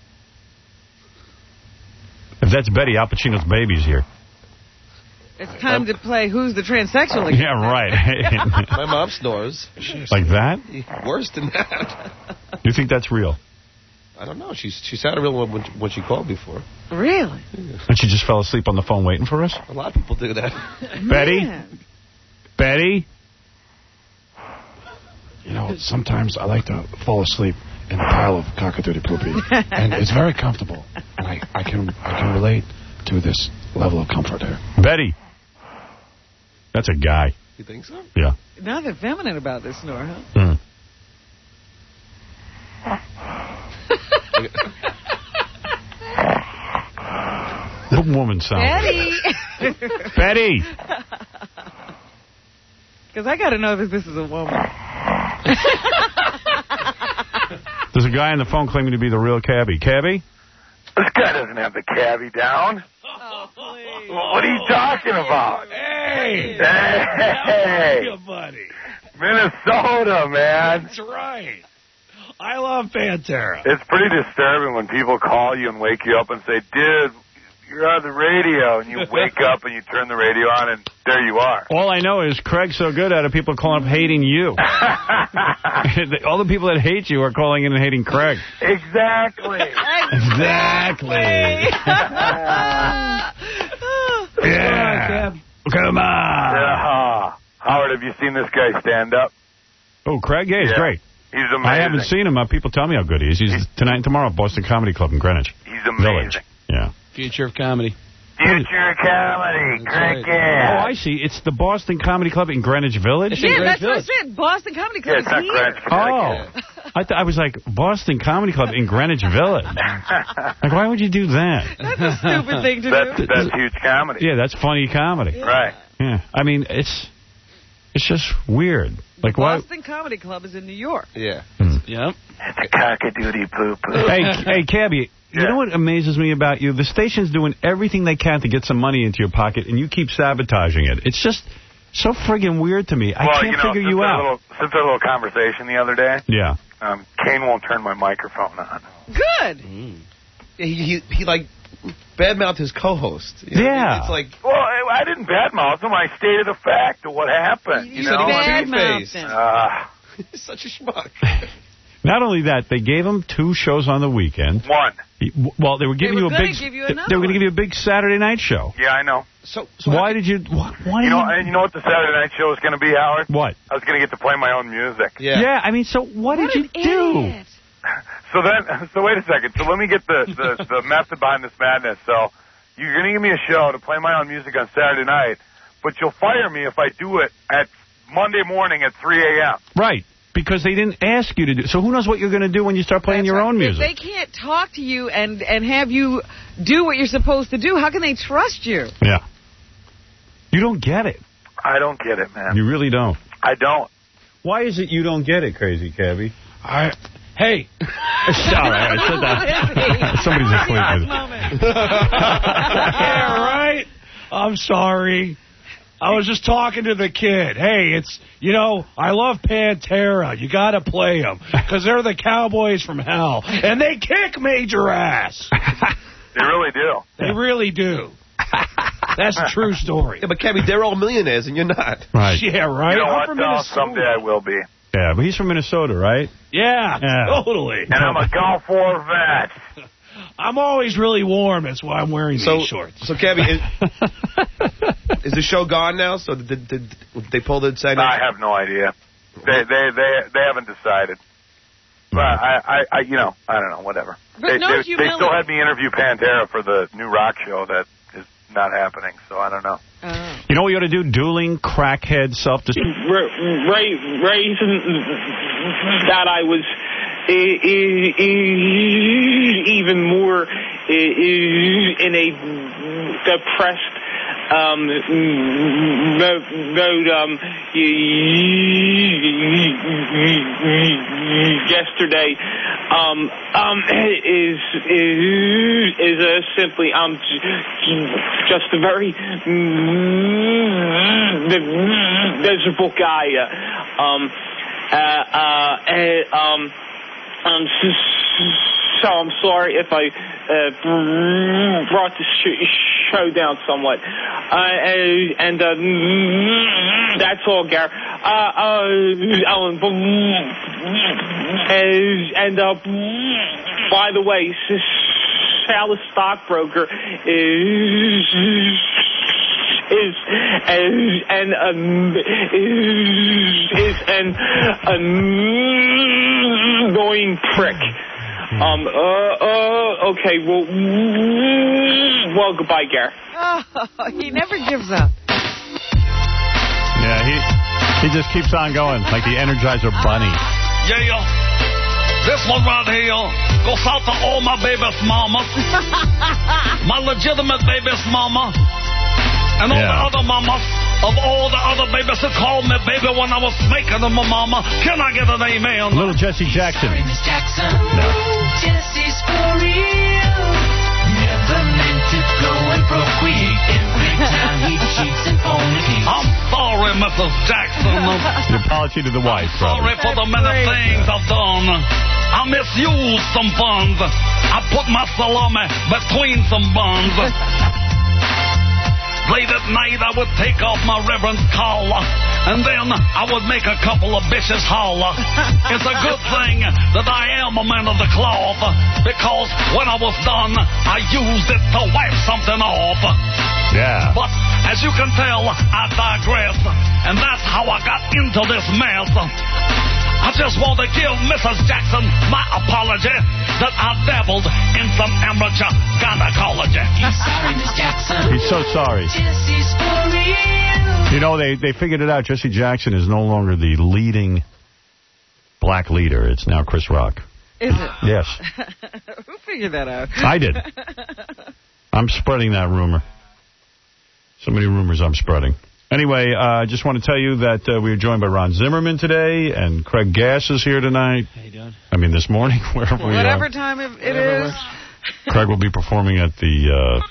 If that's Betty, Al Pacino's baby's here. It's time to play Who's the Transsexual again. Yeah, right. My mom snores. Like that? Worse than that. You think that's real? I don't know. She's she sounded real when, when she called before. Really? Yeah. And she just fell asleep on the phone waiting for us? A lot of people do that. Betty? Man. Betty? You know, sometimes I like to fall asleep in a pile of cockatoo poopy, and it's very comfortable, and I, I can I can relate to this level of comfort here. Betty? That's a guy. You think so? Yeah. Nothing feminine about this snore, huh? Mm. What woman sound? Betty! Betty! Because I got to know that this is a woman. There's a guy on the phone claiming to be the real cabbie. Cabbie? This guy doesn't have the cabbie down. Oh, please. What are you talking about? Hey! Hey! How are you, buddy? Minnesota, man. That's right. I love Pantera. It's pretty disturbing when people call you and wake you up and say, dude, you're on the radio, and you wake up and you turn the radio on, and there you are. All I know is Craig's so good at it, people calling up hating you. All the people that hate you are calling in and hating Craig. Exactly. Exactly. Yeah. Come on. Yeah. Howard, have you seen this guy stand up? Oh, Craig? Yeah, he's Yeah. great. He's amazing. I haven't seen him. Uh, people tell me how good he is. He's tonight and tomorrow at Boston Comedy Club in Greenwich. He's amazing. Village. Yeah. Future of comedy. Future comedy, cricket. Oh, I see. It's the Boston Comedy Club in Greenwich Village? Yeah, that's what I said. Boston Comedy Club Yeah, it's not is here. Greenwich, Oh. I, th- I was like, Boston Comedy Club in Greenwich Village. Like, why would you do that? That's a stupid thing to That's, do. that's huge comedy. Yeah, that's funny comedy. Yeah. Right. Yeah. I mean, it's it's just weird. Like, why? Boston Comedy Club is in New York. Yeah. Hmm. Yep. It's a cockadoodie poo-poo. Hey, hey, Cabby, you Yeah. know what amazes me about you? The station's doing everything they can to get some money into your pocket, and you keep sabotaging it. It's just so friggin' weird to me. I well, can't you know, figure since you our out. Little, since our little conversation the other day, Yeah. um, Kane won't turn my microphone on. Good. Mm. Yeah, he, he, he, like, badmouthed his co-host. You know? Yeah. It's like... Well, I, I didn't badmouth him. I stated the fact of what happened. You, You, said know? he was Badmouthed two-faced. him. Uh, He's such a schmuck. Not only that, they gave him two shows on the weekend. one. He- Well, they were giving They you were a gonna big. give you they another were going to one. give you a big Saturday night show. Yeah, I know. So, so Why did you? Why, why You did know, you? and you know what the Saturday night show was going to be, Howard? What? I was going to get to play my own music. Yeah. Yeah, I mean, so what, What did you an do? idiot. So then, so wait a second. So let me get the, the, the method behind this madness. So you're going to give me a show to play my own music on Saturday night, but you'll fire me if I do it at Monday morning at three a.m. Right, because they didn't ask you to do. So who knows what you're going to do when you start playing That's your right. own music? If they can't talk to you and, and have you do what you're supposed to do, how can they trust you? Yeah. You don't get it. I don't get it, man. You really don't. I don't. Why is it you don't get it, Crazy Cabby? I, hey. Sorry, I said that. Somebody's asleep. Yeah, right? I'm sorry. I was just talking to the kid. Hey, it's, you know, I love Pantera. You got to play them because they're the Cowboys from hell. And they kick major ass. They really do. They really do. That's a true story. Yeah, but Kevin, they're all millionaires and you're not. Right. Yeah, right? You know I'm what, from though? Minnesota. Someday I will be. Yeah, but he's from Minnesota, right? Yeah, Yeah. totally. And I'm a Gulf War vet. I'm always really warm. That's why I'm wearing So, these shorts. so Kevin, is, is the show gone now? So did, did, did they pull the Saturday? I have no idea. They they they they haven't decided. But I, I, I you know, I don't know, whatever. But they, no they, they humility. still had me interview Pantera for the new rock show that is not happening, so I don't know. Oh. You know what you ought to do? Dueling crackhead self-destruct. Reason that I was uh, uh, even more uh, in a depressed um, mode um, yesterday um, um, is is is uh, simply um just a very miserable guy. Uh, um, uh, uh, and, um, um, so I'm sorry if I uh, brought the sh- show down somewhat. Uh, and and uh, that's all, Gary. Uh, uh, um, and uh, by the way, Sal, the stockbroker, is is is an um, is, is an annoying prick. Um. Uh. Uh. Okay. Well. Well. Goodbye, Gary. Oh, he never gives up. Yeah, he he just keeps on going like the Energizer Bunny. Yeah. This one right here goes out to all my baby's mamas, my legitimate baby's mama, and all Yeah. the other mamas of all the other babies that called me baby when I was making them a mama. Can I get an amen? Little Jesse Jackson. Jackson. Jesse's for real. Never meant to go and procreate. Every time he cheats and fornicates. I'm sorry, Missus Jackson. The apology to the wife, Sorry probably. for the many things I've done. I misused some funds. I put my salami between some buns. Late at night, I would take off my reverend's collar, and then I would make a couple of bitches holler. It's a good thing that I am a man of the cloth, because when I was done, I used it to wipe something off. Yeah. But as you can tell, I digress, and that's how I got into this mess. I just want to give Missus Jackson my apology that I dabbled in some amateur gynecology. He's sorry, Miss Jackson. He's so sorry. Jesse's for real. You know, they, they figured it out. Jesse Jackson is no longer the leading black leader. It's now Chris Rock. Is it? Yes. Who figured that out? I did. I'm spreading that rumor. So many rumors I'm spreading. Anyway, I uh, just want to tell you that uh, we are joined by Ron Zimmerman today, and Craig Gass is here tonight. How you doing? I mean, this morning, wherever we are. Whatever time it Whatever is. Craig will be performing at the... Uh,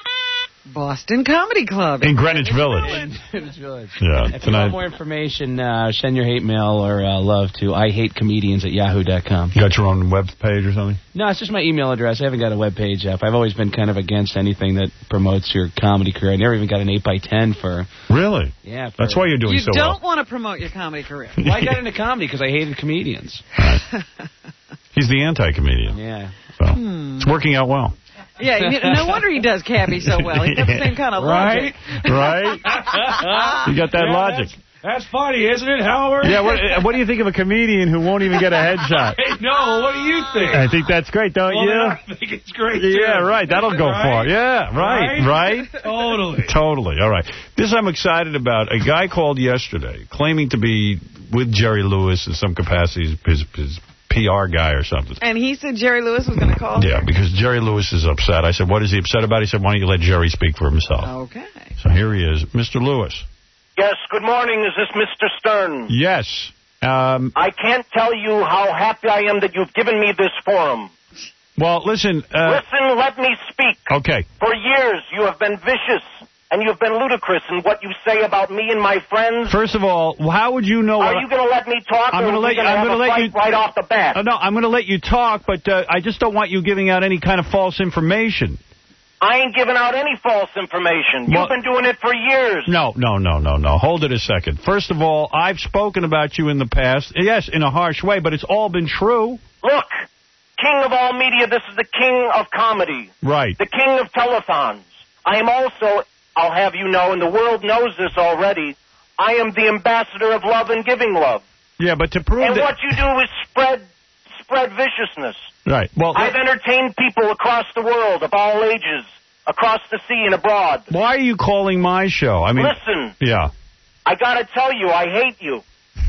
Boston Comedy Club. In Greenwich Village. Greenwich Village. Yeah, If you tonight. want more information, uh, send your hate mail or uh, love to I hate comedians at yahoo dot com. You got your own web page or something? No, it's just my email address. I haven't got a web page up. I've always been kind of against anything that promotes your comedy career. I never even got an eight by ten for... Really? Yeah. For, That's why you're doing You so don't well. want to promote your comedy career. Well, I got into comedy because I hated comedians. He's the anti-comedian. Yeah. So Hmm. it's working out well. Yeah, you- no wonder he does Cabby so well. He's got the same kind of Right? logic. Right? You got that Yeah, logic. That's, that's funny, isn't it, Howard? Yeah, what, what do you think of a comedian who won't even get a headshot? Hey, no, what do you think? I think that's great, don't well, you? I think it's great, too. Yeah, right. That'll go Right? far. Yeah, right, right? Totally. Totally. All right. This I'm excited about. A guy called yesterday claiming to be with Jerry Lewis in some capacity, his, his P R guy or something. And he said Jerry Lewis was going to call Yeah, because Jerry Lewis is upset. I said, what is he upset about? He said, why don't you let Jerry speak for himself? Okay. So here he is. Mister Lewis. Yes, good morning. Is this Mister Stern? Yes. Um, I can't tell you how happy I am that you've given me this forum. well, listen. Uh, Listen, let me speak. Okay. For years, you have been vicious, and you've been ludicrous in what you say about me and my friends. First of all, how would you know what... Are you going to let me talk, I'm or gonna are let we you- going to I'm have gonna a let fight you- right off the bat? Uh, no, I'm going to let you talk, but uh, I just don't want you giving out any kind of false information. I ain't giving out any false information. Well- You've been doing it for years. No, no, no, no, no. Hold it a second. First of all, I've spoken about you in the past. Yes, in a harsh way, but it's all been true. Look, king of all media, this is the king of comedy. Right. The king of telethons. I am also, I'll have you know, and the world knows this already, I am the ambassador of love and giving love. Yeah, but to prove And that... what you do is spread spread viciousness. Right. Well, I've entertained people across the world of all ages, across the sea and abroad. why are you calling my show? I mean... Listen, Yeah. I gotta tell you, I hate you.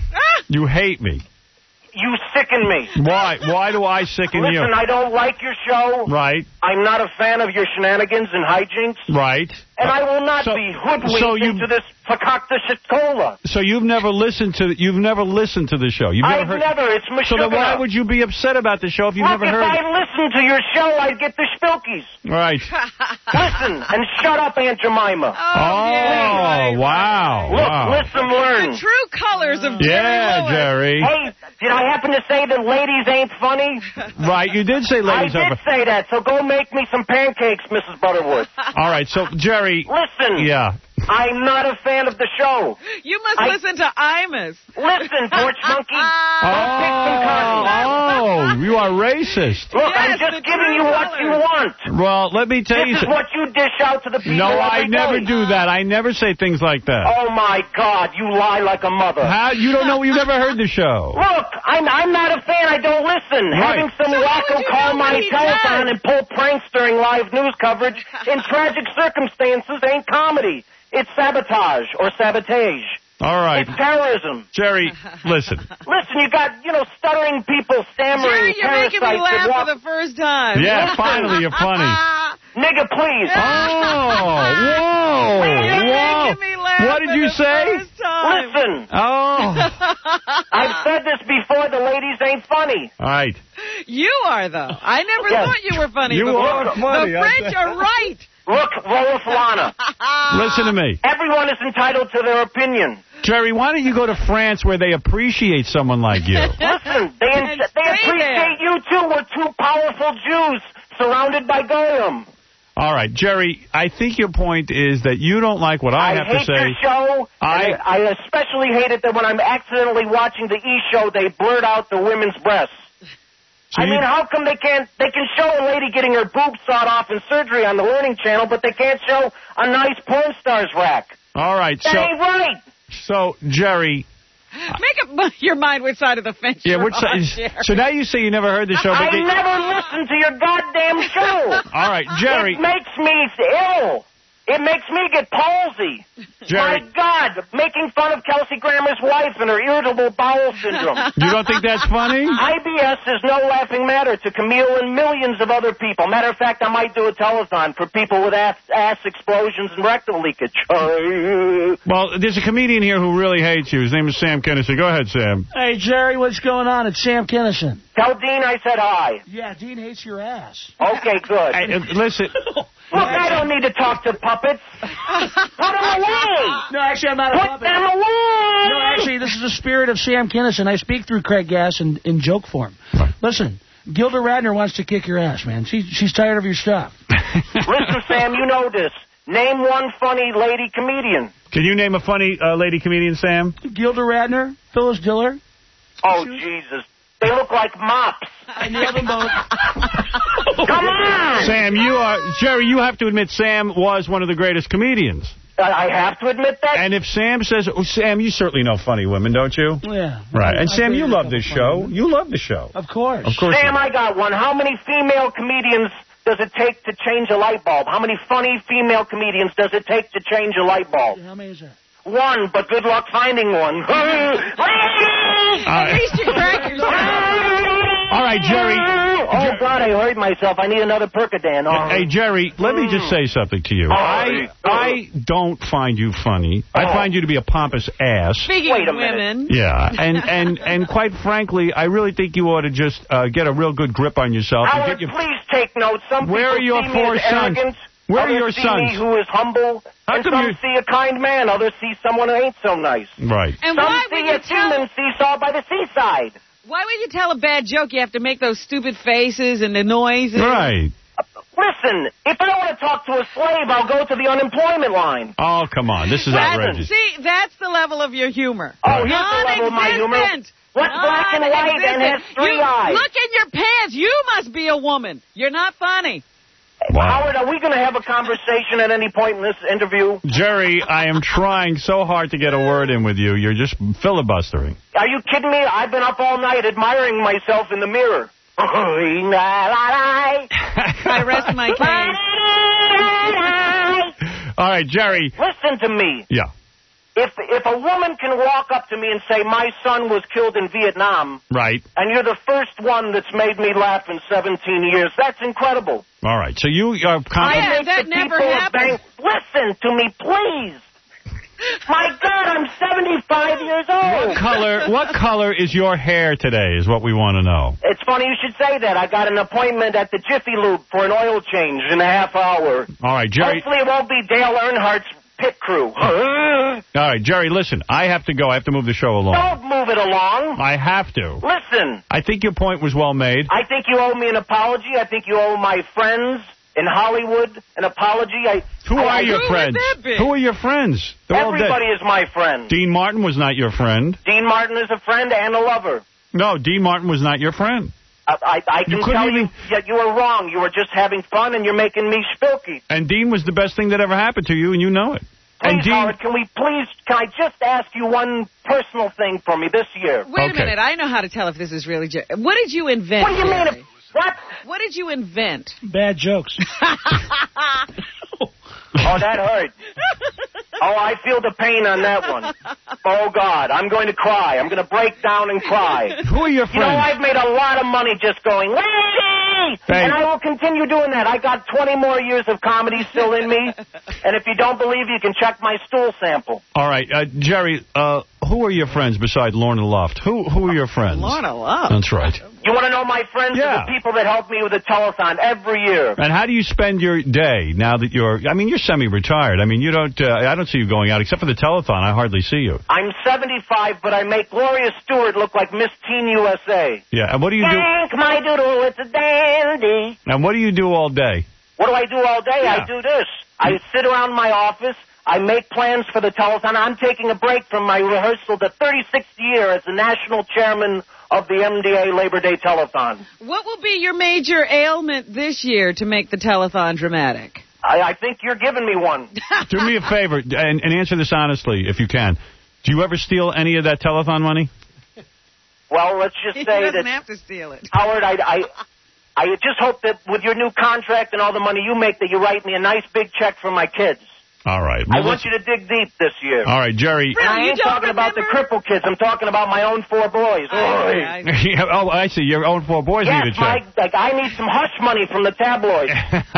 You hate me. You sicken me. Why? Why do I sicken Listen, you? I don't like your show. Right. I'm not a fan of your shenanigans and hijinks. Right. And I will not So- be hoodwinked so you- into this fakakta shitola. So you've never listened to you've never listened to the show. You've never I've heard. never. It's So then why Meshuggah. would you be upset about the show if you've Look, never if heard I it? listened to your show, I'd get the spilkies. Right. Listen and shut up, Aunt Jemima. Oh, wow. Look, wow. listen, learn. Stern. The true colors of Jerry Yeah, Lewis. Jerry. Hey, did I happen to say that ladies ain't funny? Right, you did say ladies I did are... say that, so go make me some pancakes, Missus Butterwood. All right, so, Jerry... Listen. Yeah. I'm not a fan of the show. You must I- listen to Imus. Listen, Porch Monkey. Oh, Go pick some cotton. oh, you are racist. Look, Yes, I'm the just giving true you what colors. you want. Well, let me tell you This is something. what you dish out to the people No, I every never day. do that. I never say things like that. Oh, my God, you lie like a mother. How? You don't know? You never heard the show. Look, I'm I'm not a fan. I don't listen. Right. Having some So how wacko would you call know my what he telephone does? and pull pranks during live news coverage in tragic circumstances ain't comedy. It's sabotage or sabotage. All right. It's terrorism. Jerry, listen. Listen, you got, you know, stuttering people, stammering Jerry, you're making me parasites that laugh walk... for the first time. Yeah, finally, you're funny. Nigga, please. Oh, whoa, You're whoa. making me laugh What did for you the say? first time. Listen, Oh. I've said this before, the ladies ain't funny. All right. You are, though. I never Yes. thought you were funny You before. are funny, The I French say. are right. Look, Rolf Lana, Listen to me. everyone is entitled to their opinion. Jerry, why don't you go to France where they appreciate someone like you? Listen, they, And they stay appreciate you too. We're two powerful Jews surrounded by goyim. All right, Jerry, I think your point is that you don't like what I, I have hate to say. your show. I- and I especially hate it that when I'm accidentally watching the E! show, they blurt out the women's breasts. So I you- mean, how come they can't? They can show a lady getting her boobs sawed off in surgery on the Learning Channel, but they can't show a nice porn star's rack. All right, That so, ain't right. so Jerry, Make up your mind which side of the fence yeah, you're which on, side- Jerry. so now you say you never heard the show. I but they- never listened to your goddamn show. All right, Jerry. It makes me ill. It makes me get palsy. Jerry. My God, making fun of Kelsey Grammer's wife and her irritable bowel syndrome. You don't think that's funny? I B S is no laughing matter to Camille and millions of other people. Matter of fact, I might do a telethon for people with ass, ass explosions and rectal leakage. Well, there's a comedian here who really hates you. His name is Sam Kinison. Go ahead, Sam. Hey, Jerry, what's going on? It's Sam Kinison. Tell Dean I said hi. Yeah, Dean hates your ass. Okay, good. Hey, uh, listen. Look, I don't need to talk to puppets. Put them away. No, actually, I'm not a Put puppet. them away. No, actually, this is the spirit of Sam Kinison. I speak through Craig Gass in, in joke form. Listen, Gilda Radner wants to kick your ass, man. She, she's tired of your stuff. Listen, Sam, you know this. Name one funny lady comedian. Can you name a funny uh, lady comedian, Sam? Gilda Radner, Phyllis Diller. Oh, Jesus. They look like mops. I nailed them both. Come on! Sam, you are... Jerry, you have to admit Sam was one of the greatest comedians. I I have to admit that. And if Sam says... Oh, Sam, you certainly know funny women, don't you? Yeah. Right. And I Sam, you dated a love couple this funny show. women. You love the show. Of course. Of course. Sam, I got one. How many female comedians does it take to change a light bulb? How many funny female comedians does it take to change a light bulb? How many is that? One, but good luck finding one. At least you crack yourself. All right, Jerry. Oh, God, I hurt myself. I need another Percodan. Oh. Hey, Jerry, let me just say something to you. Oh. I I don't find you funny. I Oh. find you to be a pompous ass. Speaking Wait a of minute. women. Yeah, and, and, and quite frankly, I really think you ought to just uh, get a real good grip on yourself. And Howard, get your, please take note. Some Where people are your see four me as sons? arrogant. Where are Others your see sons? me who is humble. How and come some you- see a kind man. Others see someone who ain't so nice. right. And Some why see would you a tell... human seesaw by the seaside. Why would you tell a bad joke? You have to make those stupid faces and the noises. Right. Listen, if I want to talk to a slave, I'll go to the unemployment line. Oh, come on. This is That's- outrageous. See, that's the level of your humor. Oh, here's the level of my humor. Non-existent. What's black and white and has three You- eyes? Look in your pants. You must be a woman. You're not funny. Wow. Howard, are we going to have a conversation at any point in this interview? Jerry, I am trying so hard to get a word in with you. You're just filibustering. Are you kidding me? I've been up all night admiring myself in the mirror. I rest my case. All right, Jerry. Listen to me. Yeah. If if a woman can walk up to me and say, my son was killed in Vietnam, Right. and you're the first one that's made me laugh in seventeen years, that's incredible. All right. So you are Oh, confident. yeah, Make that the never people of happened. Bank- Listen to me, please. My God, I'm seventy-five years old. What color? What color is your hair today? Is what we want to know. It's funny you should say that. I got an appointment at the Jiffy Lube for an oil change in a half hour. All right, Jerry. Hopefully it won't be Dale Earnhardt's pit crew. All right, Jerry, listen. I have to go. I have to move the show along. Don't move it along. I have to. Listen. I think your point was well made. I think you owe me an apology. I think you owe my friends in Hollywood an apology. I, Who I, are I, your who friends? Who are your friends? They're all Everybody dead. is my friend. Dean Martin was not your friend. Dean Martin is a friend and a lover. No, Dean Martin was not your friend. I, I, I can You couldn't tell even- you that you were wrong. You were just having fun, and you're making me spooky. And Dean was the best thing that ever happened to you, and you know it. Please, and Dean, Howard, can we please, can I just ask you one personal thing for me this year? Wait a minute. I know how to tell if this is really Jerry. What did you invent? What do you mean? Jerry? What? What did you invent? Bad jokes. Oh, that hurt. Oh, I feel the pain on that one. Oh, God, I'm going to cry. I'm going to break down and cry. Who are your friends? You know, I've made a lot of money just going, "Wee!" and I will continue doing that. I got twenty more years of comedy still in me, and if you don't believe, you can check my stool sample. All right, uh, Jerry, uh, who are your friends besides Lorna Luft? Who who are your friends? Lorna Luft? That's right. You want to know my friends? Yeah. Are the people that help me with the telethon every year. And how do you spend your day now that you're, I mean, you're semi-retired. I mean, you don't, uh, I don't see you going out, except for the telethon. I hardly see you. I'm seventy-five, but I make Gloria Stewart look like Miss Teen U S A. Yeah, and what do you do? Yank my doodle, it's a dandy. And what do you do all day? What do I do all day? Yeah. I do this. I sit around my office. I make plans for the telethon. I'm taking a break from my rehearsal, the thirty-sixth year as the national chairman of the M D A Labor Day Telethon. What will be your major ailment this year to make the telethon dramatic? I, I think you're giving me one. Do me a favor, and, and answer this honestly, if you can. Do you ever steal any of that telethon money? Well, let's just He say doesn't that, have to steal it. Howard, I, I, I just hope that with your new contract and all the money you make, that you write me a nice big check for my kids. All right. I Well, want you to dig deep this year. All right, Jerry. And I ain't talking about the cripple kids. I'm talking about my own four boys. Oy. Yeah, oh, I see. Your own four boys Yes, need a check. Mike, like, I need some hush money from the tabloids.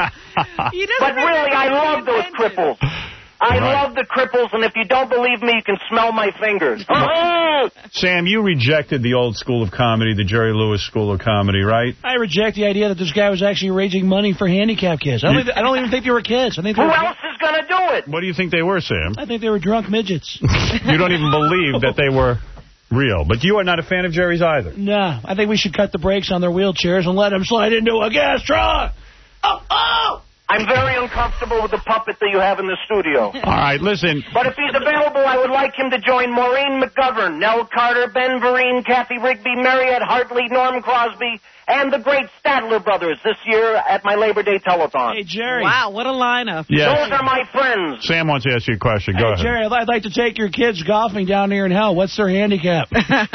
But really, I love those cripples. I Right. love the cripples, and if you don't believe me, you can smell my fingers. Sam, you rejected the old school of comedy, the Jerry Lewis school of comedy, right? I reject the idea that this guy was actually raising money for handicapped kids. I don't, You- even, I don't even think they were kids. I think they Who were, else is going to do it? What do you think they were, Sam? I think they were drunk midgets. You don't even believe that they were real. But you are not a fan of Jerry's either. No, I think we should cut the brakes on their wheelchairs and let them slide into a gas truck. Oh, oh! I'm very uncomfortable with the puppet that you have in the studio. All right, listen. But if he's available, I would like him to join Maureen McGovern, Nell Carter, Ben Vereen, Kathy Rigby, Mariette Hartley, Norm Crosby, and the great Statler brothers this year at my Labor Day telethon. Hey, Jerry. Wow, what a lineup. Yes. Those are my friends. Sam wants to ask you a question. Go Hey, ahead. Jerry, I'd I'd like to take your kids golfing down here in hell. What's their handicap?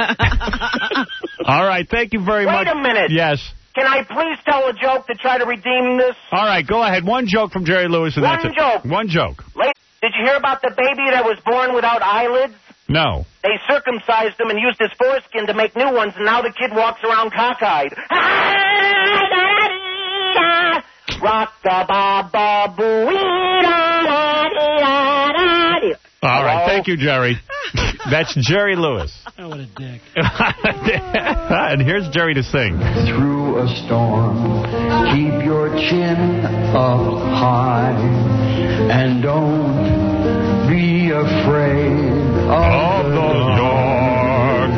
All right, thank you very Wait much. a minute. Yes. Can I please tell a joke to try to redeem this? All right, go ahead. One joke from Jerry Lewis, and One that's it. joke. One joke. Late, did you hear about the baby that was born without eyelids? No. They circumcised him and used his foreskin to make new ones, and now the kid walks around cockeyed. All right, thank you, Jerry. That's Jerry Lewis. Oh, what a dick. And here's Jerry to sing. Through a storm, keep your chin up high, and don't be afraid of the dark.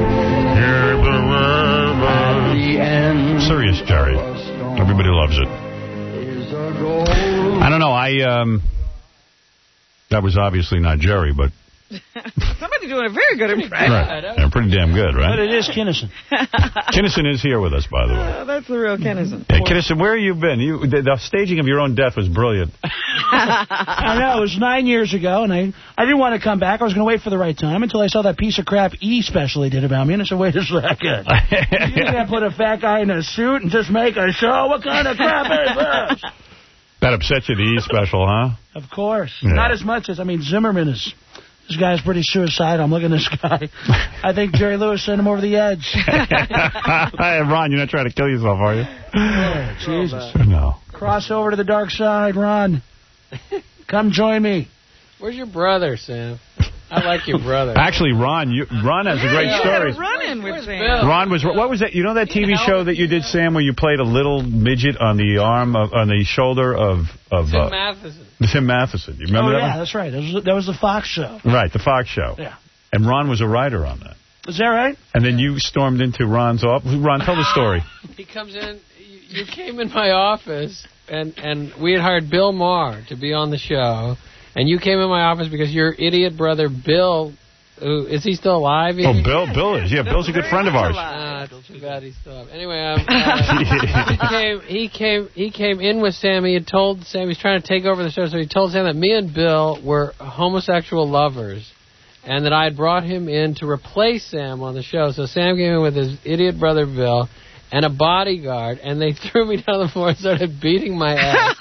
At the end, Serious, Jerry. Everybody loves it. I don't know. I um, that was obviously not Jerry, but Somebody doing a very good impression. right. Yeah, pretty damn good, But right? it is Kinnison. Kinnison is here with us, by the way. Oh, that's the real Kinnison. Yeah, Kinnison, where have you been? You the, the staging of your own death was brilliant. I know, it was nine years ago, and I, I didn't want to come back. I was going to wait for the right time until I saw that piece of crap E special he did about me, and I said, wait a second. You can't put a fat guy in a suit and just make a show? What kind of crap is this? That upset you, the E special, huh? Of course. Yeah. Not as much as, I mean, Zimmerman is... This guy's pretty suicidal. I'm looking at this guy. I think Jerry Lewis sent him over the edge. Hey, Ron, you're not trying to kill yourself, are you? Oh, Jesus. No. Cross over to the dark side, Ron. Come join me. Where's your brother, Sam? I like your brother. Actually, Ron, you, Ron has a great you story. had a run-in with Sam. Bill? Ron was, what was that? You know that T V show that you did, Sam, where you played a little midget on the arm, of, on the shoulder of... of Tim uh, Matheson. Tim Matheson. You remember oh, that yeah, one? that's right. That was, that was the Fox show. Right, the Fox show. Yeah. And Ron was a writer on that. Is that right? And then you stormed into Ron's office. Ron, tell the story. He comes in. You, you came in my office, and, and we had hired Bill Maher to be on the show. And you came in my office because your idiot brother, Bill, who, is he still alive? Oh, Bill, Bill is. Yeah, Bill's a good friend of ours. Ah, it's too bad he's still alive. Anyway, um, uh, he came. He came. He came in with Sam. He had told Sam he's trying to take over the show. So he told Sam that me and Bill were homosexual lovers, and that I had brought him in to replace Sam on the show. So Sam came in with his idiot brother Bill and a bodyguard, and they threw me down the floor and started beating my ass.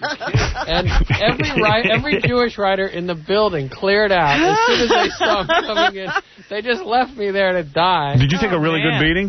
And every ri- every Jewish writer in the building cleared out as soon as they saw me coming in. They just left me there to die. Did you take oh, a really man. good beating?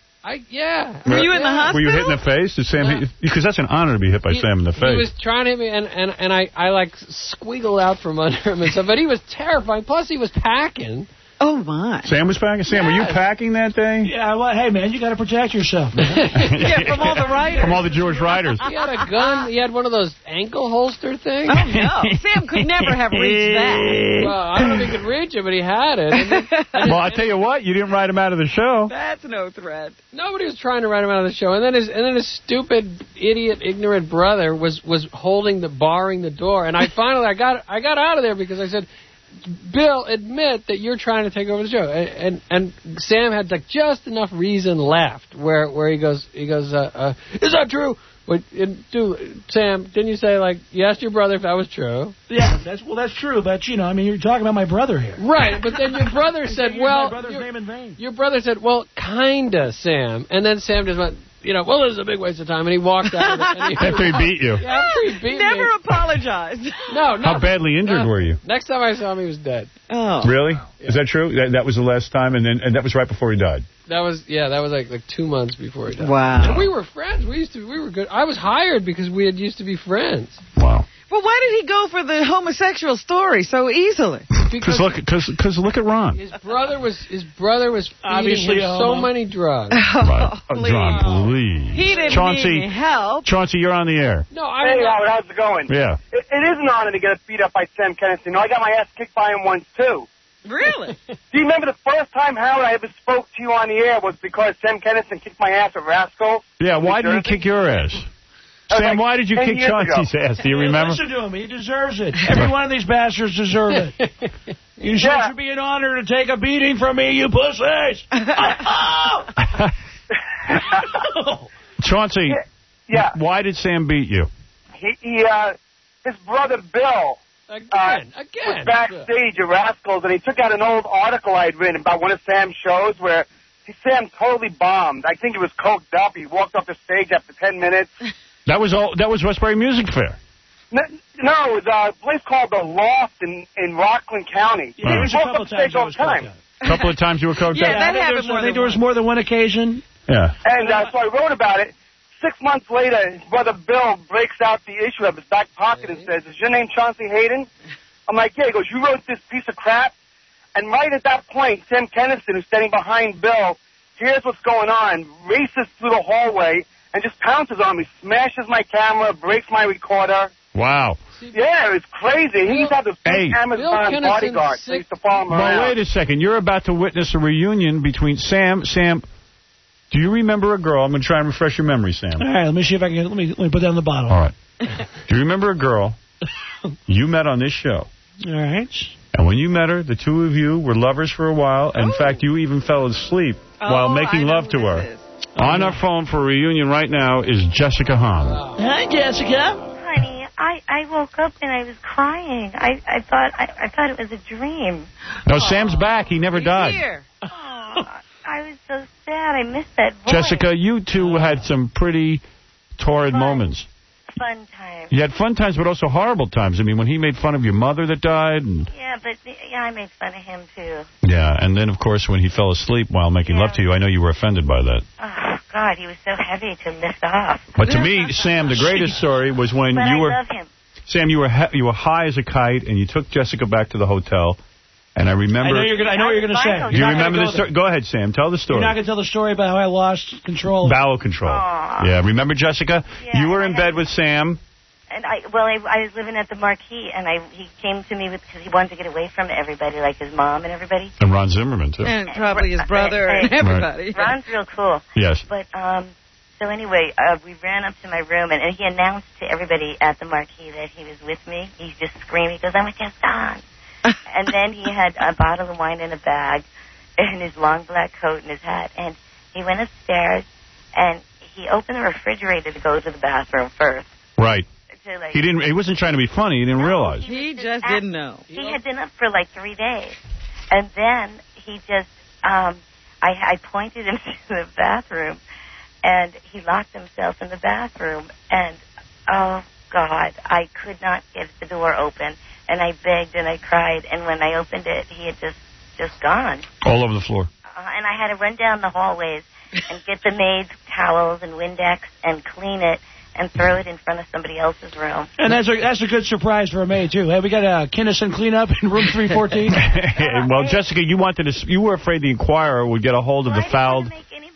I yeah. Were you in the hospital? Were you hit in the face? Did Sam hit you? Because that's an honor to be hit by he, Sam in the face. He was trying to hit me, and, and, and I, I, like, squealed out from under him and stuff. But he was terrifying. Plus, he was packing. Oh, my. Sam was packing? Sam, yes. were you packing that day? Yeah, well, hey, man, you got to protect yourself, man. Yeah, from all the writers. From all the Jewish writers. He had a gun. He had one of those ankle holster things. Oh, no. Sam could never have reached that. Well, I don't know if he could reach it, but he had it. And then, and well, I'll tell you what, you didn't write him out of the show. That's no threat. Nobody was trying to write him out of the show. And then his and then his stupid, idiot, ignorant brother was, was holding the, barring the door. And I finally, I got I got out of there because I said, Bill, admit that you're trying to take over the show. And and, and Sam had like just enough reason left where where he goes, he goes, uh, uh, is that true? What, and, dude, Sam, didn't you say, like, you asked your brother if that was true? Yeah, that's well, that's true. But, you know, I mean, you're talking about my brother here. Right, but then your brother said, well... my brother's your, name in vain. Your brother said, well, kinda, Sam. And then Sam just went, you know, well, this is a big waste of time. And he walked out. And he, after he beat you. Yeah, after he beat Never me. apologized. No, no. How badly injured no. were you? Next time I saw him, he was dead. Oh. Really? Yeah. Is that true? That, that was the last time, and then and that was right before he died? That was, yeah, that was like like two months before he died. Wow. And we were friends. We used to, we were good. I was hired because we had used to be friends. Wow. Well, why did he go for the homosexual story so easily? Because look, cause, cause look at Ron. His brother was his brother was feeding Obviously, him so homo. many drugs. Right. Oh, please. John, please. He didn't Chauncey, need any help. Chauncey, you're on the air. No, I Hey, don't Howard, how's it going? Yeah. It, it is an honor to get beat up by Sam Kinison. You know, I got my ass kicked by him once, too. Really? Do you remember the first time, Howard, I ever spoke to you on the air was because Sam Kinison kicked my ass at Rascal? Yeah, why did he kick your ass? Sam, like why did you ten kick years Chauncey's ago. ass? Do you remember? Listen to him. He deserves it. Every one of these bastards deserve it. You should, Yeah. should be an honor to take a beating from me, you pussies. Chauncey, Yeah. why did Sam beat you? He, he uh, his brother Bill Again, uh, again. was backstage at Rascals, and he took out an old article I had written about one of Sam's shows where he, Sam totally bombed. I think he was coked up. He walked off the stage after ten minutes. That was all. That was Westbury Music Fair. No, no, it was a place called The Loft in, in Rockland County. Yeah, there was a walked couple off the times stage I all was the time. coked up. A couple of times you were coked Yeah, up? that I think, happened there was, more I think than there was once. more than one occasion. Yeah. And uh, so I wrote about it. Six months later, his brother Bill breaks out the issue of his back pocket and says, is your name Chauncey Hayden? I'm like, yeah. He goes, you wrote this piece of crap? And right at that point, Tim Kennison, who's standing behind Bill, hears what's going on, races through the hallway, and just pounces on me, smashes my camera, breaks my recorder. Wow. Yeah, it's crazy. He used to have this big Hey. Amazon bodyguard. So I used to follow him Well, around. wait a second. You're about to witness a reunion between Sam. Sam, do you remember a girl? I'm going to try and refresh your memory, Sam. All right, let me see if I can. Let me let me put that on the bottle. All right. Do you remember a girl you met on this show? All right. And when you met her, the two of you were lovers for a while. In fact, you even fell asleep Oh, while making I know love who to this her. is. On our phone for a reunion right now is Jessica Hahn. Hi, Jessica. Honey, I, I woke up and I was crying. I, I thought I, I thought it was a dream. No, Sam's back. He never died. Here. Oh, I was so sad. I missed that voice. Jessica, you two had some pretty torrid moments. Fun time. You had fun times, but also horrible times. I mean, when he made fun of your mother that died. And, Yeah, but yeah, I made fun of him too. yeah, and then, of course, when he fell asleep while making love to you, I know you were offended by that. Oh God, he was so heavy to miss off. But to me, Sam, the greatest story was when but you I were... love him. Sam, you were he- you were high as a kite, and you took Jessica back to the hotel. And I remember... I know you're gonna. I know what you're gonna say. Do you You're not remember gonna the go story? Go ahead, Sam. Tell the there. story. You're not gonna tell the story about how I lost control. Bowel control. Aw. Yeah, remember, Jessica? Yeah, you were in I bed with Sam. Uh, And I, well, I, I was living at the Marquee, and I he came to me with because he wanted to get away from everybody, like his mom and everybody. And Ron Zimmerman, too. And probably his brother and everybody. Ron's real cool. Yes. But, um, so anyway, uh, we ran up to my room, and, and he announced to everybody at the Marquee that he was with me. He just screamed, he goes, I'm with Gaston. And then he had a bottle of wine in a bag, and his long black coat and his hat, and he went upstairs, and he opened the refrigerator to go to the bathroom first. Right. To, like, He didn't. He wasn't trying to be funny. He didn't realize. He just didn't know. He had been up for like three days. And then he just, um, I, I pointed him to the bathroom, and he locked himself in the bathroom. And, oh, God, I could not get the door open. And I begged and I cried. And when I opened it, he had just, just gone. All over the floor. Uh, and I had to run down the hallways and get the maid's towels and Windex and clean it and throw it in front of somebody else's room. And that's a that's a good surprise for a maid, too. Hey, we got a Kinnison cleanup in room three fourteen. Well, Jessica, you wanted to. You were afraid the Inquirer would get a hold of well, the fouled.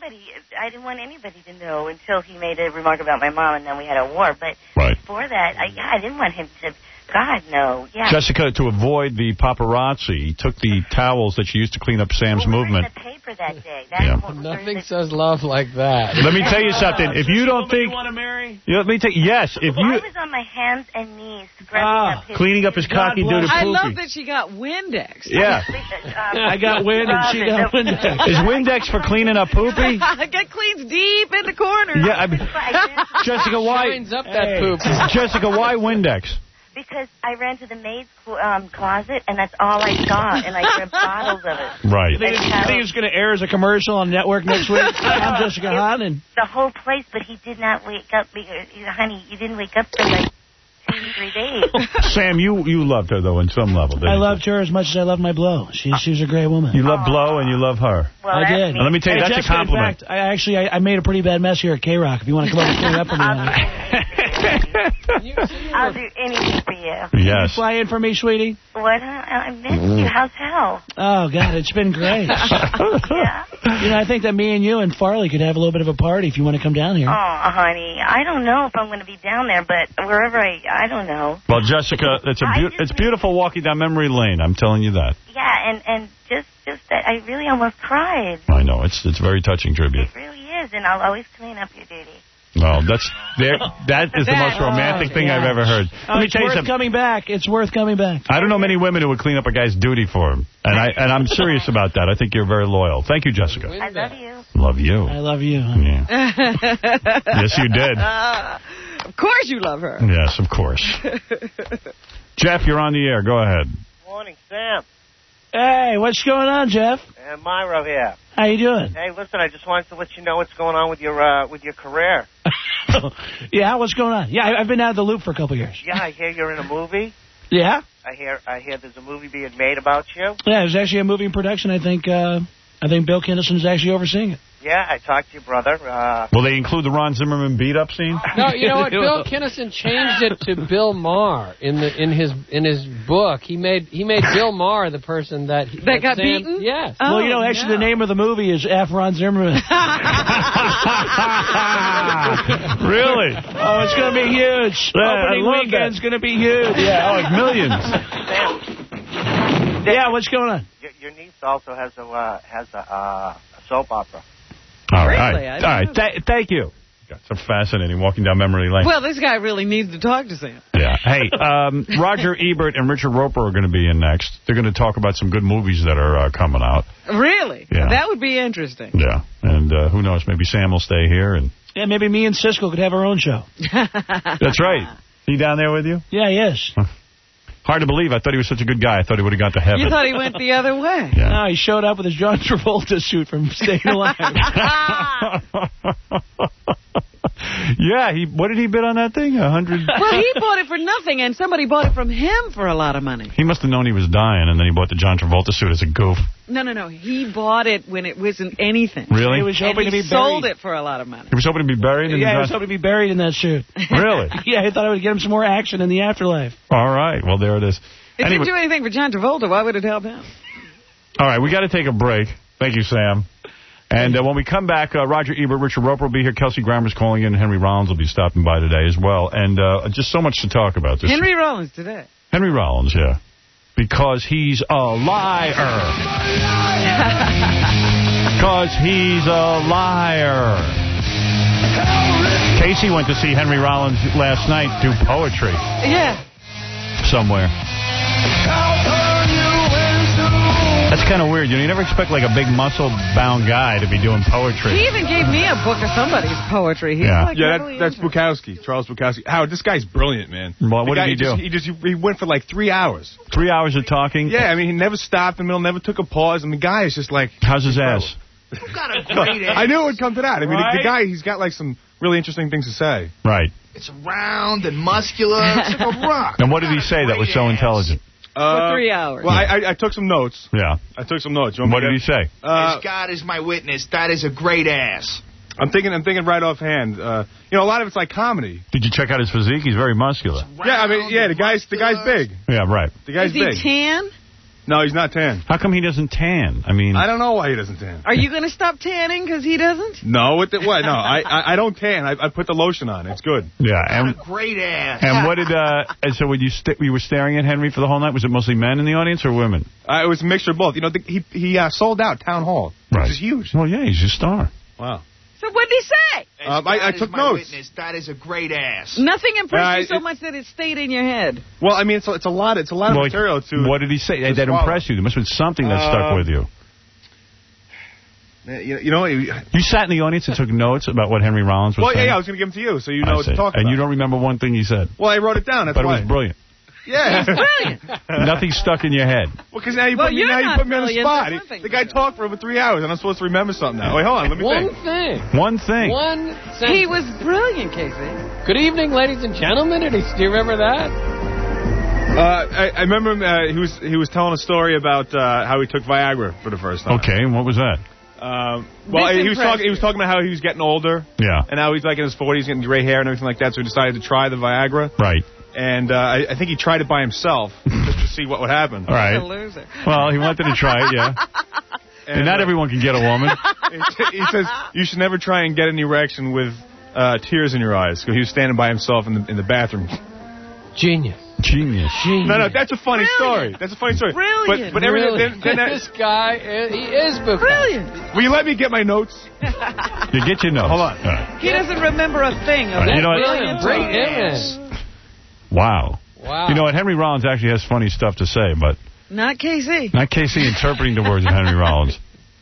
I didn't want anybody to know until he made a remark about my mom, and then we had a war. But right. before that, I, yeah, I didn't want him to. God, no. Yeah. Jessica, to avoid the paparazzi, took the towels that she used to clean up Sam's well, movement. in the paper that day. Yeah. Nothing says love like that. Let me tell you something. If you don't think, you want to marry? Yeah, let me tell. Yes, if well, you. I was on my hands and knees scrubbing Ah, up his cleaning up his cocky dude. I love that she got Windex. Yeah. Um, I got wind and she got Windex. Is Windex for cleaning up poopy? Get cleans deep in the corner. Yeah, I mean, Jessica, why? Shines up that poop. Jessica, why Windex? Because I ran to the maid's um, closet, and that's all I saw, and I grabbed bottles of it. Right. You think, you think it's going to air as a commercial on network next week? I'm Jessica Hahn. And the whole place, but he did not wake up. Because, honey, you didn't wake up for like two, three days. Sam, you you loved her, though, on some level, didn't I you? loved her as much as I loved my blow. She, she was a great woman. You love Blow and you love her. Well, I did. Now, let me tell you, Hey, that's Jessica, a compliment. In fact, I actually I, I made a pretty bad mess here at K-Rock. If you want to come over and clean up for me. I'll do anything for you. Can you Yes. fly in for me, sweetie? What? I I miss you. How's hell? Oh, God, it's been great. Yeah. You know, I think that me and you and Farley could have a little bit of a party if you want to come down here. Oh, honey, I don't know if I'm going to be down there, but wherever I, I don't know. Well, Jessica, it's a beau- it's beautiful walking down memory lane. I'm telling you that. Yeah, and and just just that I really almost cried. I know it's it's very touching tribute. It really is, and I'll always clean up your duty. Well, that's there. That is the most romantic Oh, thing I've gosh. ever heard. Oh, Let me it's tell you worth something. coming back. It's worth coming back. I don't know many women who would clean up a guy's duty for him, and I and I'm serious about that. I think you're very loyal. Thank you, Jessica. I love you. Love you. I love you. Yeah. Yes, you did. Of course you love her. Yes, of course. Jeff, you're on the air. Go ahead. Morning, Sam. Hey, what's going on, Jeff? And Myra here. How you doing? Hey, listen, I just wanted to let you know what's going on with your uh, with your career. Yeah, what's going on? Yeah, I- I've been out of the loop for a couple years. Yeah, I hear you're in a movie. Yeah? I hear I hear there's a movie being made about you. Yeah, there's actually a movie in production. I think uh, I think Bill Kinnison is actually overseeing it. Yeah, I talked to your brother. Uh, Will they include the Ron Zimmerman beat-up scene? No, you know what? Bill Kinnison changed it to Bill Maher in the in his in his book. He made he made Bill Maher the person that That got Sam, beaten? Yes. Well, you know, actually, the name of the movie is F. Ron Zimmerman. Really? Oh, it's going to be huge. Yeah, I Opening love weekend's that. going to be huge. Yeah, oh, like millions. Sam, Yeah, what's going on? your, your niece also has a uh, has a, uh, a soap opera. All right. Really? I All right. Th- thank you. That's so fascinating, walking down memory lane. Well, this guy really needs to talk to Sam. Yeah. Hey, um, Roger Ebert and Richard Roper are going to be in next. They're going to talk about some good movies that are uh, coming out. Really? Yeah. That would be interesting. Yeah. And uh, who knows? Maybe Sam will stay here. And Yeah, maybe me and Siskel could have our own show. that's right. He down there with you? Yeah, yes. Hard to believe. I thought he was such a good guy. I thought he would have got to heaven. You thought he went the other way. Yeah. No, he showed up with his John Travolta suit from Staying Alive. Yeah, he. What did he bid on that thing? A hundred. Well, he bought it for nothing, and somebody bought it from him for a lot of money. He must have known he was dying, and then he bought the John Travolta suit as a goof. No, no, no. He bought it when it wasn't anything. Really? He was And hoping he to be sold buried. it for a lot of money. He was hoping to be buried in Yeah, the he was John- hoping to be buried in that suit. Really? Yeah, he thought I would get him some more action in the afterlife. All right. Well, there it is. It Anyway, didn't do anything for John Travolta. Why would it help him? all right, we got to take a break. Thank you, Sam. And uh, when we come back, uh, Roger Ebert, Richard Roper will be here. Kelsey Grammer's calling in. Henry Rollins will be stopping by today as well. And uh, just so much to talk about. This Henry Rollins today. Henry Rollins, yeah. Because he's a liar. Because he's a liar. Casey went to see Henry Rollins last night do poetry. Yeah. Somewhere. That's kind of weird. You know, you never expect like a big muscle-bound guy to be doing poetry. He even gave me a book of somebody's poetry. He's Yeah. like Yeah, really that, that's into it. Bukowski, Charles Bukowski. Howard, this guy's brilliant, man. Well, what The did he guy do? Just, he just he went for like three hours. Three hours of talking? Yeah, I mean, he never stopped in the middle, never took a pause. I mean, the guy is just like... How's his ass? got a great ass. I knew it would come to that. I mean, the, the Right? guy, he's got like some really interesting things to say. Right. It's round and muscular. It's like a rock. And what did he say that was so intelligent? Uh, For three hours. Well, I, I, I took some notes. Yeah. I took some notes. You want What me did he to- say? Uh, As God is my witness, that is a great ass. I'm thinking. I'm thinking right offhand. Uh, you know, a lot of it's like comedy. Did you check out his physique? He's very muscular. Yeah, I mean, yeah, the guy's the guy's big. Yeah, right. The guy's Is he big. tan? No, he's not tan. How come he doesn't tan? I mean... I don't know why he doesn't tan. Are you going to stop tanning because he doesn't? No, what? The, what? No, I, I I don't tan. I, I put the lotion on. It's good. Yeah, and Great ass. and what did... uh? And so when you st you were staring at Henry for the whole night, was it mostly men in the audience or women? Uh, it was a mixture of both. You know, the, he he uh, sold out Town Hall, which Right. is huge. Well, yeah, he's a star. Wow. So what did he say? As Um, I- God I is took my notes. Witness, that is a great ass. Nothing impressed Uh, you so it- much that it stayed in your head. Well, I mean, it's a, it's a lot. It's a lot of Well, material to. what did he say to that swallow. impressed you? There must have been something that stuck Uh, with you. You you know, you, You sat in the audience and took notes about what Henry Rollins was well, yeah, saying? yeah, I was going to give them to you, so you I know what to see. talk And about. you don't remember one thing he said? Well, I wrote it down. That's But it why. was brilliant. Yeah. Brilliant. Nothing stuck in your head. Well, because now you Well, put me you're now you not put me on the brilliant. spot. That's one thing. The guy talked for over three hours, and I'm supposed to remember something now. Wait, hold on. Let me One think. thing. One thing. One sentence. He was brilliant, Casey. Good evening, ladies and gentlemen. Did he, do you remember that? Uh, I, I remember him. Uh, he was he was telling a story about uh, how he took Viagra for the first time. Okay, and what was that? Um, well, This he was impressed talking. He was you. talking about how he was getting older, Yeah. and how he's like in his forties, getting gray hair and everything like that. So he decided to try the Viagra, Right. and uh, I, I think he tried it by himself just to see what would happen. All right. He's a loser. Well, he wanted to try it, yeah. And not uh, everyone can get a woman. he says you should never try and get an erection with uh, tears in your eyes. So he was standing by himself in the in the bathroom. Genius. Genius. Genius. No, no, that's a funny Brilliant. story. That's a funny story. Brilliant. But but everything. Really? Then, then that, This guy, is, he is Bukowski. Brilliant. will you let me get my notes? You get your notes. Hold on. All right. He doesn't remember a thing. Of All right, you know what? brilliant Great talk. image. Wow. Wow. You know what? Henry Rollins actually has funny stuff to say, but Not Casey. not Casey interpreting the words of Henry Rollins.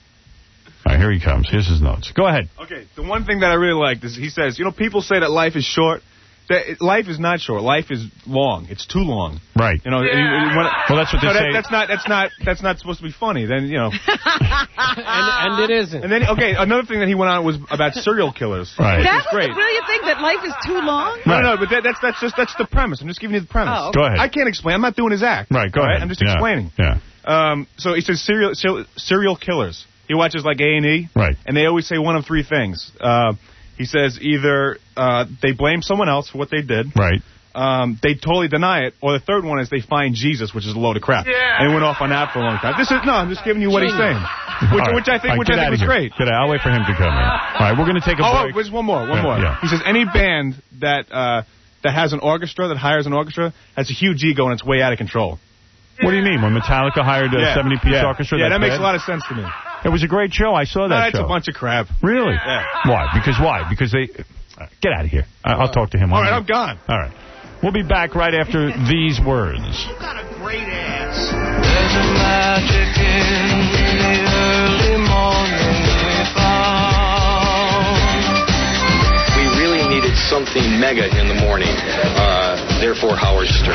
All right, here he comes. Here's his notes. Go ahead. Okay, the one thing that I really liked is he says, you know, people say that life is short. That it, life is not short. Life is long. It's too long. Right. You know. and you- you wanna- Well, that's what they no, that, say. That's not. That's not. That's not supposed to be funny. Then you know. and, and it isn't. And then okay, another thing that he went on was about serial killers. Right. Which That is was great. the brilliant thing, that life is too long? No, no, but that, that's that's just that's the premise. I'm just giving you the premise. Oh, Go ahead. I can't explain. I'm not doing his act. Right, go all ahead. I'm just Yeah. explaining. Yeah. Um, so he says serial serial, serial killers. He watches like A and E. Right. And they always say one of three things. Uh, he says either uh, they blame someone else for what they did. Right. Um, they totally deny it, or the third one is they find Jesus, which is a load of crap. Yeah. And he went off on that for a long time. This is no, I'm just giving you what he's saying, which, All right. which I think, All right, which get I out think of was here. great. Get out. I'll wait for him to come in. All right, we're going to take a Oh, break. oh, there's one more, one Yeah, more. yeah. He says any band that uh, that has an orchestra, that hires an orchestra, has a huge ego and it's way out of control. What do you mean? When Metallica hired a Yeah. seventy-piece yeah. orchestra? Yeah, that's that makes bad? a lot of sense to me. It was a great show. I saw that That's show. a bunch of crap. Really? Yeah. Why? Because why? Because they... uh, Get out of here. I- I'll talk to him. All on right, the- I'm gone. All right. We'll be back right after these words. Got a great ass. There's a magic in the early morning we found. We really needed something mega in the morning. Uh, therefore, Howard Stern.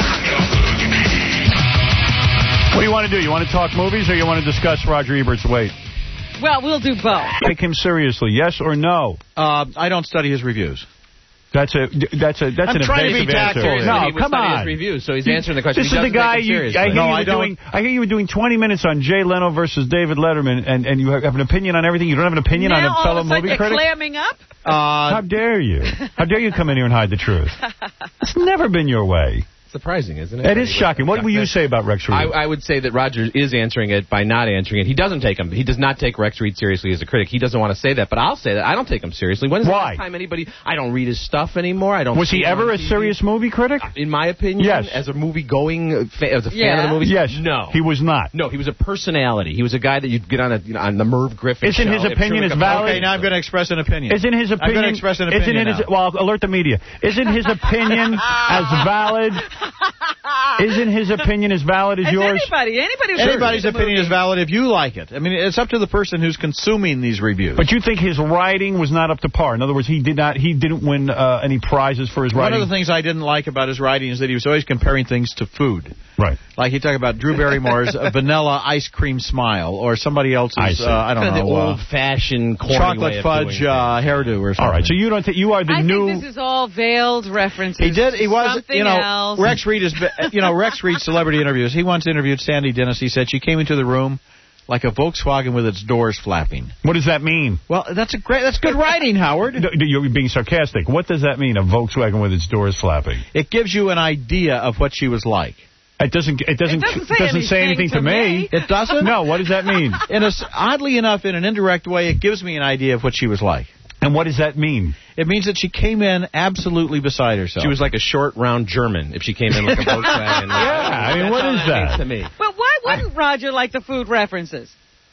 What do you want to do? You want to talk movies or you want to discuss Roger Ebert's weight? Well, we'll do both. Take him seriously, yes or no? Uh, I don't study his reviews. That's a that's a that's I'm an trying to be evasive answer. tactful. No, He would come study on. his reviews, so he's You- answering the question. This He is the doesn't take guy them you. seriously. I hear No, you were I don't. doing. I hear you were doing twenty minutes on Jay Leno versus David Letterman, and and you have an opinion on everything. You don't have an opinion now on a all fellow of a sudden movie you're critic. clamming up? Uh, How dare you? How dare you come in here and hide the truth? It's never been your way. surprising, isn't it? It is shocking. What will you say about Rex Reed? I, I would say that Roger is answering it by not answering it. He doesn't take him. He does not take Rex Reed seriously as a critic. He doesn't want to say that, but I'll say that I don't take him seriously. When is Why? the last time anybody? I don't read his stuff anymore. I don't. Was see he him ever on a T V. serious movie critic? In my opinion, Yes. as a movie-going, fa- as a fan Yeah. of the movies, Yes. no, He was not. No, he was a personality. He was a guy that you'd get on a you know, on the Merv Griffin Isn't show. his opinion as valid? Okay, now I'm going to express an opinion. Isn't his opinion? I'm going to express an opinion Isn't it his, now. well, I'll alert the media. Isn't his opinion as valid? Isn't his opinion as valid as As yours? anybody, anybody who's Anybody's seen the opinion movie. is valid if you like it. I mean, it's up to the person who's consuming these reviews. But you think his writing was not up to par? In other words, he did not. He didn't win uh, any prizes for his One writing. of the things I didn't like about his writing is that he was always comparing things to food. Right. Like he talked about Drew Barrymore's uh, vanilla ice cream smile or somebody else's, I I, see. uh, I don't Kind of know, the uh, old-fashioned corny way chocolate of fudge doing uh, hairdo or something. All right. So you don't think you are the I new? think this is all veiled references. He did. He to was. something You know, else. Rex Reed is. You know, Rex Reed celebrity interviews. He once interviewed Sandy Dennis. He said she came into the room like a Volkswagen with its doors flapping. What does that mean? Well, that's a great. That's good writing, Howard. No, you're being sarcastic. What does that mean? A Volkswagen with its doors flapping? It gives you an idea of what she was like. It doesn't. It doesn't. It doesn't say anything to to me. me. It doesn't. No. What does that mean? In a, oddly enough, in an indirect way, it gives me an idea of what she was like. And what does that mean? It means that she came in absolutely beside herself. She was like a short, round German if she came in like a Volkswagen. Yeah, I mean, what is that? To me. But why wouldn't Roger like the food references?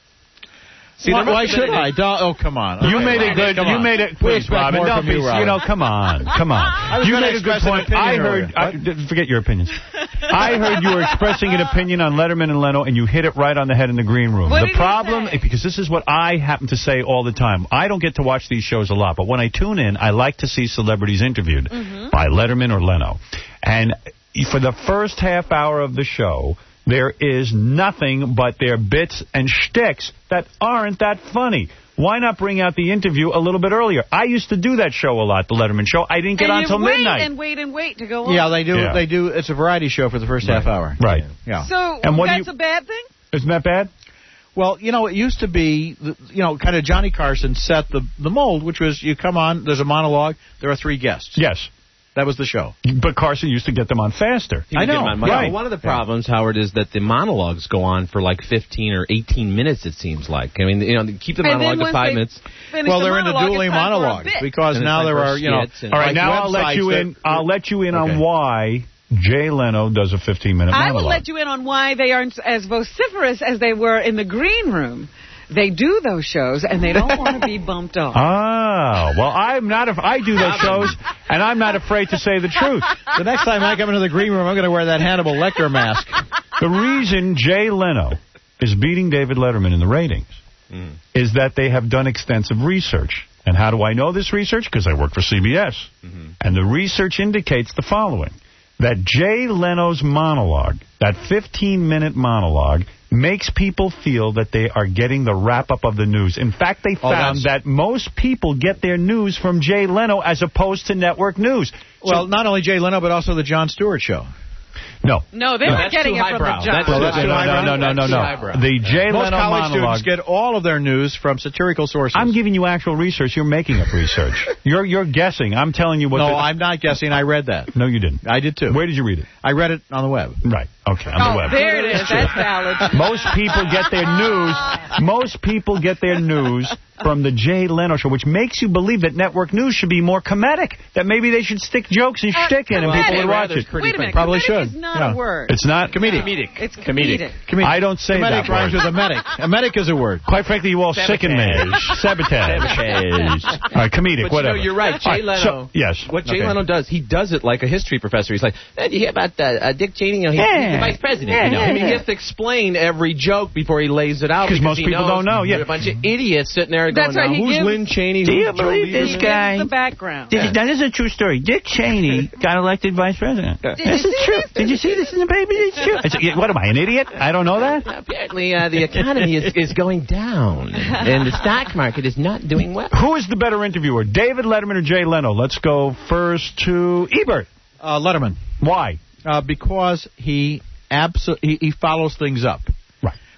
See, why, why should I? Do- oh, come on. You Okay, made a Robin, good. come You on. made it. We Please, expect Robin. more No, from you, please, Robin. you know, come on, come on. I was you gonna made a good express an point. opinion I earlier. heard. I, d- forget your opinions. I heard you were expressing an opinion on Letterman and Leno, and you hit it right on the head in the green room. What the did he problem, say? because this is what I happen to say all the time. I don't get to watch these shows a lot, but when I tune in, I like to see celebrities interviewed Mm-hmm. by Letterman or Leno, and for the first half hour of the show, there is nothing but their bits and shticks that aren't that funny. Why not bring out the interview a little bit earlier? I used to do that show a lot, the Letterman show. I didn't get and on you until wait midnight. and wait and wait to go on. Yeah, they do. Yeah. They do. It's a variety show for the first half hour. Right. Yeah. So And what do that's you- a bad thing? Isn't that bad? Well, you know, it used to be, you know, kind of Johnny Carson set the the mold, which was you come on, there's a monologue, there are three guests. Yes. That was the show. But Carson used to get them on faster. He would I know. get 'em on Monday. Right. Well, one of the problems, Howard, is that the monologues go on for like fifteen or eighteen minutes, it seems like. I mean, you know, keep the And monologue then to once five they minutes. finish Well, the they're into monologue, dueling it's time for a monologues bit. because And it's now time there for are, you know, skits and- All right, like now I'll let websites you that- in. I'll let you in Okay. on why Jay Leno does a fifteen-minute monologue. I will let you in on why they aren't as vociferous as they were in the green room. They do those shows, and they don't want to be bumped off. Oh, well, I'm not. Af- I do those shows, and I'm not afraid to say the truth. The next time I come into the green room, I'm going to wear that Hannibal Lecter mask. The reason Jay Leno is beating David Letterman in the ratings Mm. is that they have done extensive research. And how do I know this research? Because I work for C B S. Mm-hmm. And the research indicates the following, that Jay Leno's monologue, that fifteen-minute monologue, makes people feel that they are getting the wrap-up of the news. In fact, they Oh, found that's- that most people get their news from Jay Leno as opposed to network news. Well, not only Jay Leno, but also the Jon Stewart show. No. No, they No, were that's getting too it from highbrow. the jump. That's Well, that's too highbrow. no, no, no, no, no. The Jay Most Leno college monologue- students get all of their news from satirical sources. I'm giving you actual research. You're making up research. You're you're guessing. I'm telling you what. No, the, I'm not guessing. I read that. No, you didn't. I did too. Where did you read it? I read it on the web. Right. Okay, on Oh, the web. there it is. That's valid. Most people get their news. Most people get their news from the Jay Leno show, which makes you believe that network news should be more comedic. That maybe they should stick jokes and Uh, shtick in, and people would watch it. Wait a minute. Probably comedic should. is not Yeah. a word. It's not Comedic. Comedic. It's comedic. Comedic. I don't say Comedic that rhymes word. with emetic. Emetic is a word. Quite frankly, you all sicken me. Sabotage. Sabotage. All right, comedic, But whatever. you know, you're right. Jay All right, Leno. so- yes. What Jay Okay. Leno does, he does it like a history professor. He's like, hey, did you hear about uh, uh, Dick Cheney? You know, he, Yeah. he's the vice president. Yeah, you know? yeah, I mean, yeah. he has to explain every joke before he lays it out. 'Cause because most he people knows don't know, yeah. A bunch of idiots sitting there That's going, right, now, he who's gives- Lynn Cheney? Do Who's you Joe believe Lieberman? this guy? The background. Did you, now, this is a true story. Dick Cheney got elected vice president. This is true. Did you see this in the paper? It's true. It's, yeah, what am I, an idiot? I don't know that? Apparently, uh, the economy is, is going down, and the stock market is not doing well. Who is the better interviewer, David Letterman or Jay Leno? Let's go first to Ebert. Uh, Letterman. Why? Uh, because he, abso- he he follows things up. Right.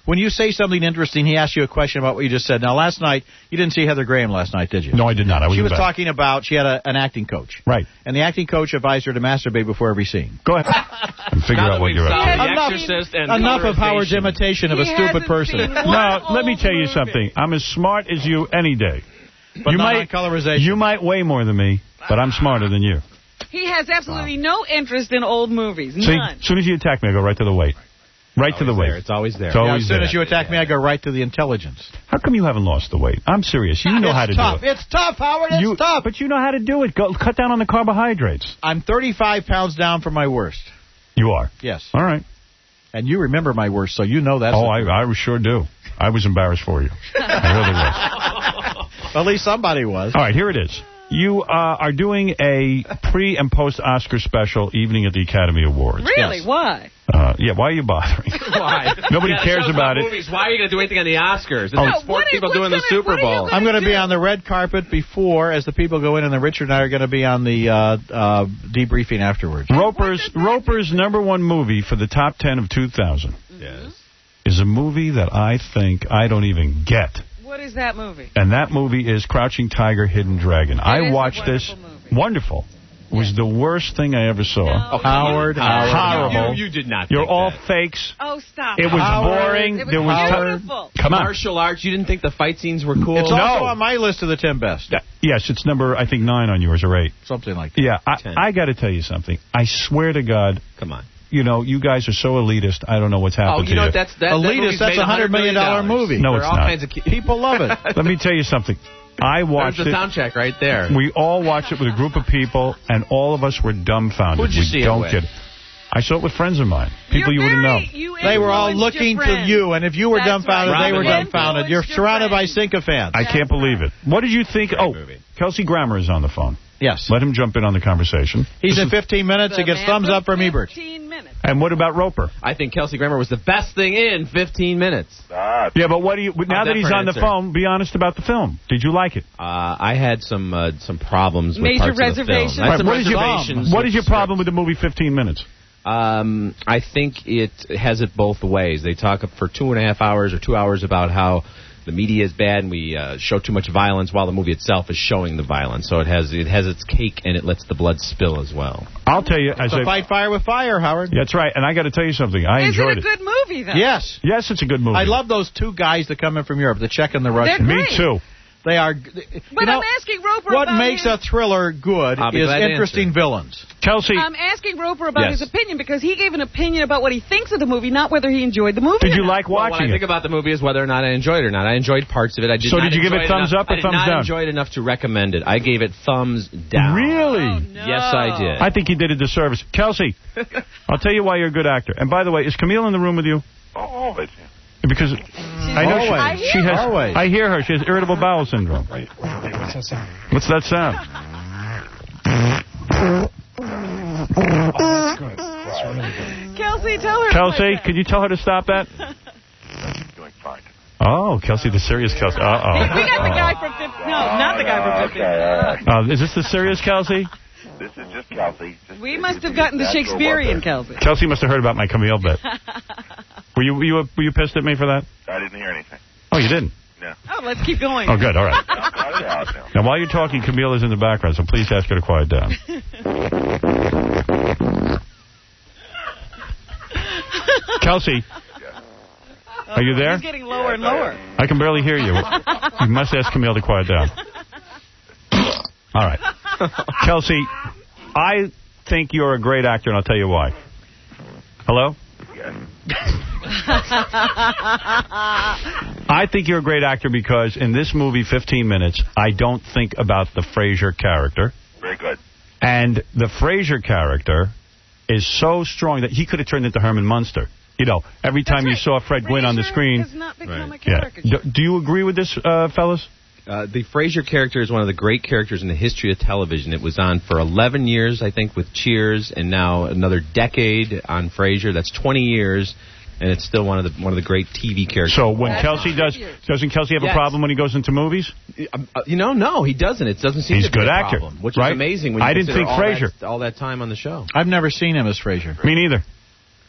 when you say something interesting, he asks you a question about what you just said. Now, last night, you didn't see Heather Graham last night, did you? No, I did not. I was she in was bed. talking about, she had a, an acting coach. Right. And the acting coach advised her to masturbate before every scene. Go ahead. And figure Now out that what we've you're solved up The to. Enough, Exorcist and enough of colorization. Howard's imitation of a He stupid hasn't person. seen one No, let me old tell you movie. something. I'm as smart as you any day. But you not might on colorization. You might weigh more than me, but I'm smarter than you. He has absolutely no interest in old movies. See, None. as soon as you attack me, I go right to the weight. Right to the Always weight. there. It's always there. It's Yeah, always as soon there. as you attack me, I go right to the intelligence. How come you haven't lost the weight? I'm serious. You know it's how to tough. do it. It's tough, Howard. It's You- tough. But you know how to do it. Go cut down on the carbohydrates. I'm thirty-five pounds down from my worst. You are. Yes. All right. And you remember my worst, so you know that's... Oh, I, I sure do. I was embarrassed for you. I really was. At least somebody was. All right, here it is. You uh, are doing a pre- and post-Oscar special evening at the Academy Awards. Really? Yes. Why? Uh, yeah, why are you bothering? Why? Nobody Yeah, the cares show's about it. Movies. Why are you going to do anything on the Oscars? It's Oh. like No, sports what is- people what's doing the gonna- Super what are you Bowl. gonna I'm going to do? be on the red carpet before, as the people go in, and then Richard and I are going to be on the uh, uh, debriefing afterwards. Roper's Roper's number one movie for the top ten of two thousand Yes. is a movie that I think I don't even get. What is that movie? And that movie is Crouching Tiger, Hidden Dragon. I is a watched this. wonderful movie. Wonderful. It was the worst thing I ever saw. No. Howard, Howard. Horrible. You, you did not. You're think all that. fakes. Oh, stop. It was Howard. boring. It was there was beautiful. Come on. Martial arts. You didn't think the fight scenes were cool. It's also No. on my list of the ten best. Yeah, Yes, it's number, I think, nine on yours or eight. Something like that. Yeah, I, Ten. I got to tell you something. I swear to God, Come on. you know, you guys are so elitist. I don't know what's Oh, happened you to know you. what? That's that. Elitist, that's a hundred million dollar movie. No, There it's are all not. kinds of ki- People love it. Let me tell you something. I There's watched the it. soundtrack right there. We all watched it with a group of people, and all of us were dumbfounded. Who'd you we see it don't with? get it. I saw it with friends of mine. People You're you wouldn't know. very- you They were all influenced looking your to friends. you, and if you were That's dumbfounded, right. they were Robin dumbfounded. You're influenced your surrounded by friends. sycophants. I can't believe it. What did you think? Great Oh, movie. Kelsey Grammer is on the phone. Yes. Let him jump in on the conversation. He's This in is- fifteen minutes. The He gets man thumbs up from Ebert. fifteen minutes. And what about Roper? I think Kelsey Grammer was the best thing in fifteen minutes. Ah, Yeah, but what do you? Now that that he's for an on the answer? phone, be honest about the film. Did you like it? Uh, I had some uh, some problems with Major parts reservations? of the film. I had some what is your reservations What with is your the script. problem with the movie fifteen minutes? Um, I think it has it both ways. They talk for two and a half hours or two hours about how the media is bad and we uh, show too much violence, while the movie itself is showing the violence. So it has it has its cake and it lets the blood spill as well. I'll tell you. As So a, fight fire with fire, Howard. That's right. And I got to tell you something. I Is enjoyed it a good movie, though? Yes. Yes, it's a good movie. I love those two guys that come in from Europe, the Czech and the Russian. They're Me great. too. They are. But you know, I'm asking Roper what about makes his, a thriller good I'll be is glad to interesting answer. villains. Kelsey, I'm asking Roper about Yes. his opinion because he gave an opinion about what he thinks of the movie, not whether he enjoyed the movie. did or you not. like Well, what I watching think it? about the movie is whether or not I enjoyed it or not. I enjoyed parts of it. I did So not did you give it enjoy thumbs enough- up or I did thumbs not down? enjoy it enough to recommend it. I gave it thumbs down. Really? Oh, no. Yes, I did. I think you did a disservice. Kelsey, I'll tell you why you're a good actor. And by the way, is Camille in the room with you? Oh, always. Because I know Always. she, she has. Always. I hear her. She has irritable bowel syndrome. Wait, wait, what's that sound? What's that sound? Oh, that's good. That's really good. Kelsey, tell her. to Kelsey, play that. could you tell her to stop that? Doing fine. Oh, Kelsey, the serious Kelsey. Uh We oh. got the guy from fifteen. No, not the guy from fifteen. Okay, all right. Uh, is this the serious Kelsey? This is just Kelsey. Just We must have gotten the Shakespearean Kelsey. Kelsey must have heard about my Camille bit. Were you were you were you pissed at me for that? I didn't hear anything. Oh, you didn't. No. Oh, let's keep going. Oh, good. All right. No, cut it out now. Now, while you're talking, Camille is in the background, so please ask her to quiet down. Kelsey, are you there? He's getting lower and lower. I can barely hear you. You must ask Camille to quiet down. All right. Kelsey, I think you're a great actor, and I'll tell you why. Hello? I think you're a great actor because in this movie, fifteen minutes, I don't think about the Frasier character. Very good. And the Frasier character is so strong that he could have turned into Herman Munster. You know, every time you saw Fred Gwynn on the screen. Has not become a Yeah. caricature. Do, do you agree with this, uh, fellas? Uh, the Frasier character is one of the great characters in the history of television. It was on for eleven years, I think, with Cheers, and now another decade on Frasier. That's twenty years, and it's still one of the one of the great T V characters. So when Kelsey does, doesn't Kelsey have Yes. a problem when he goes into movies? Uh, you know, no, he doesn't. It doesn't seem He's to be good a actor, problem, which right? is amazing. When you I didn't consider think all Frasier. that, all that time on the show. I've never seen him as Frasier. Me neither.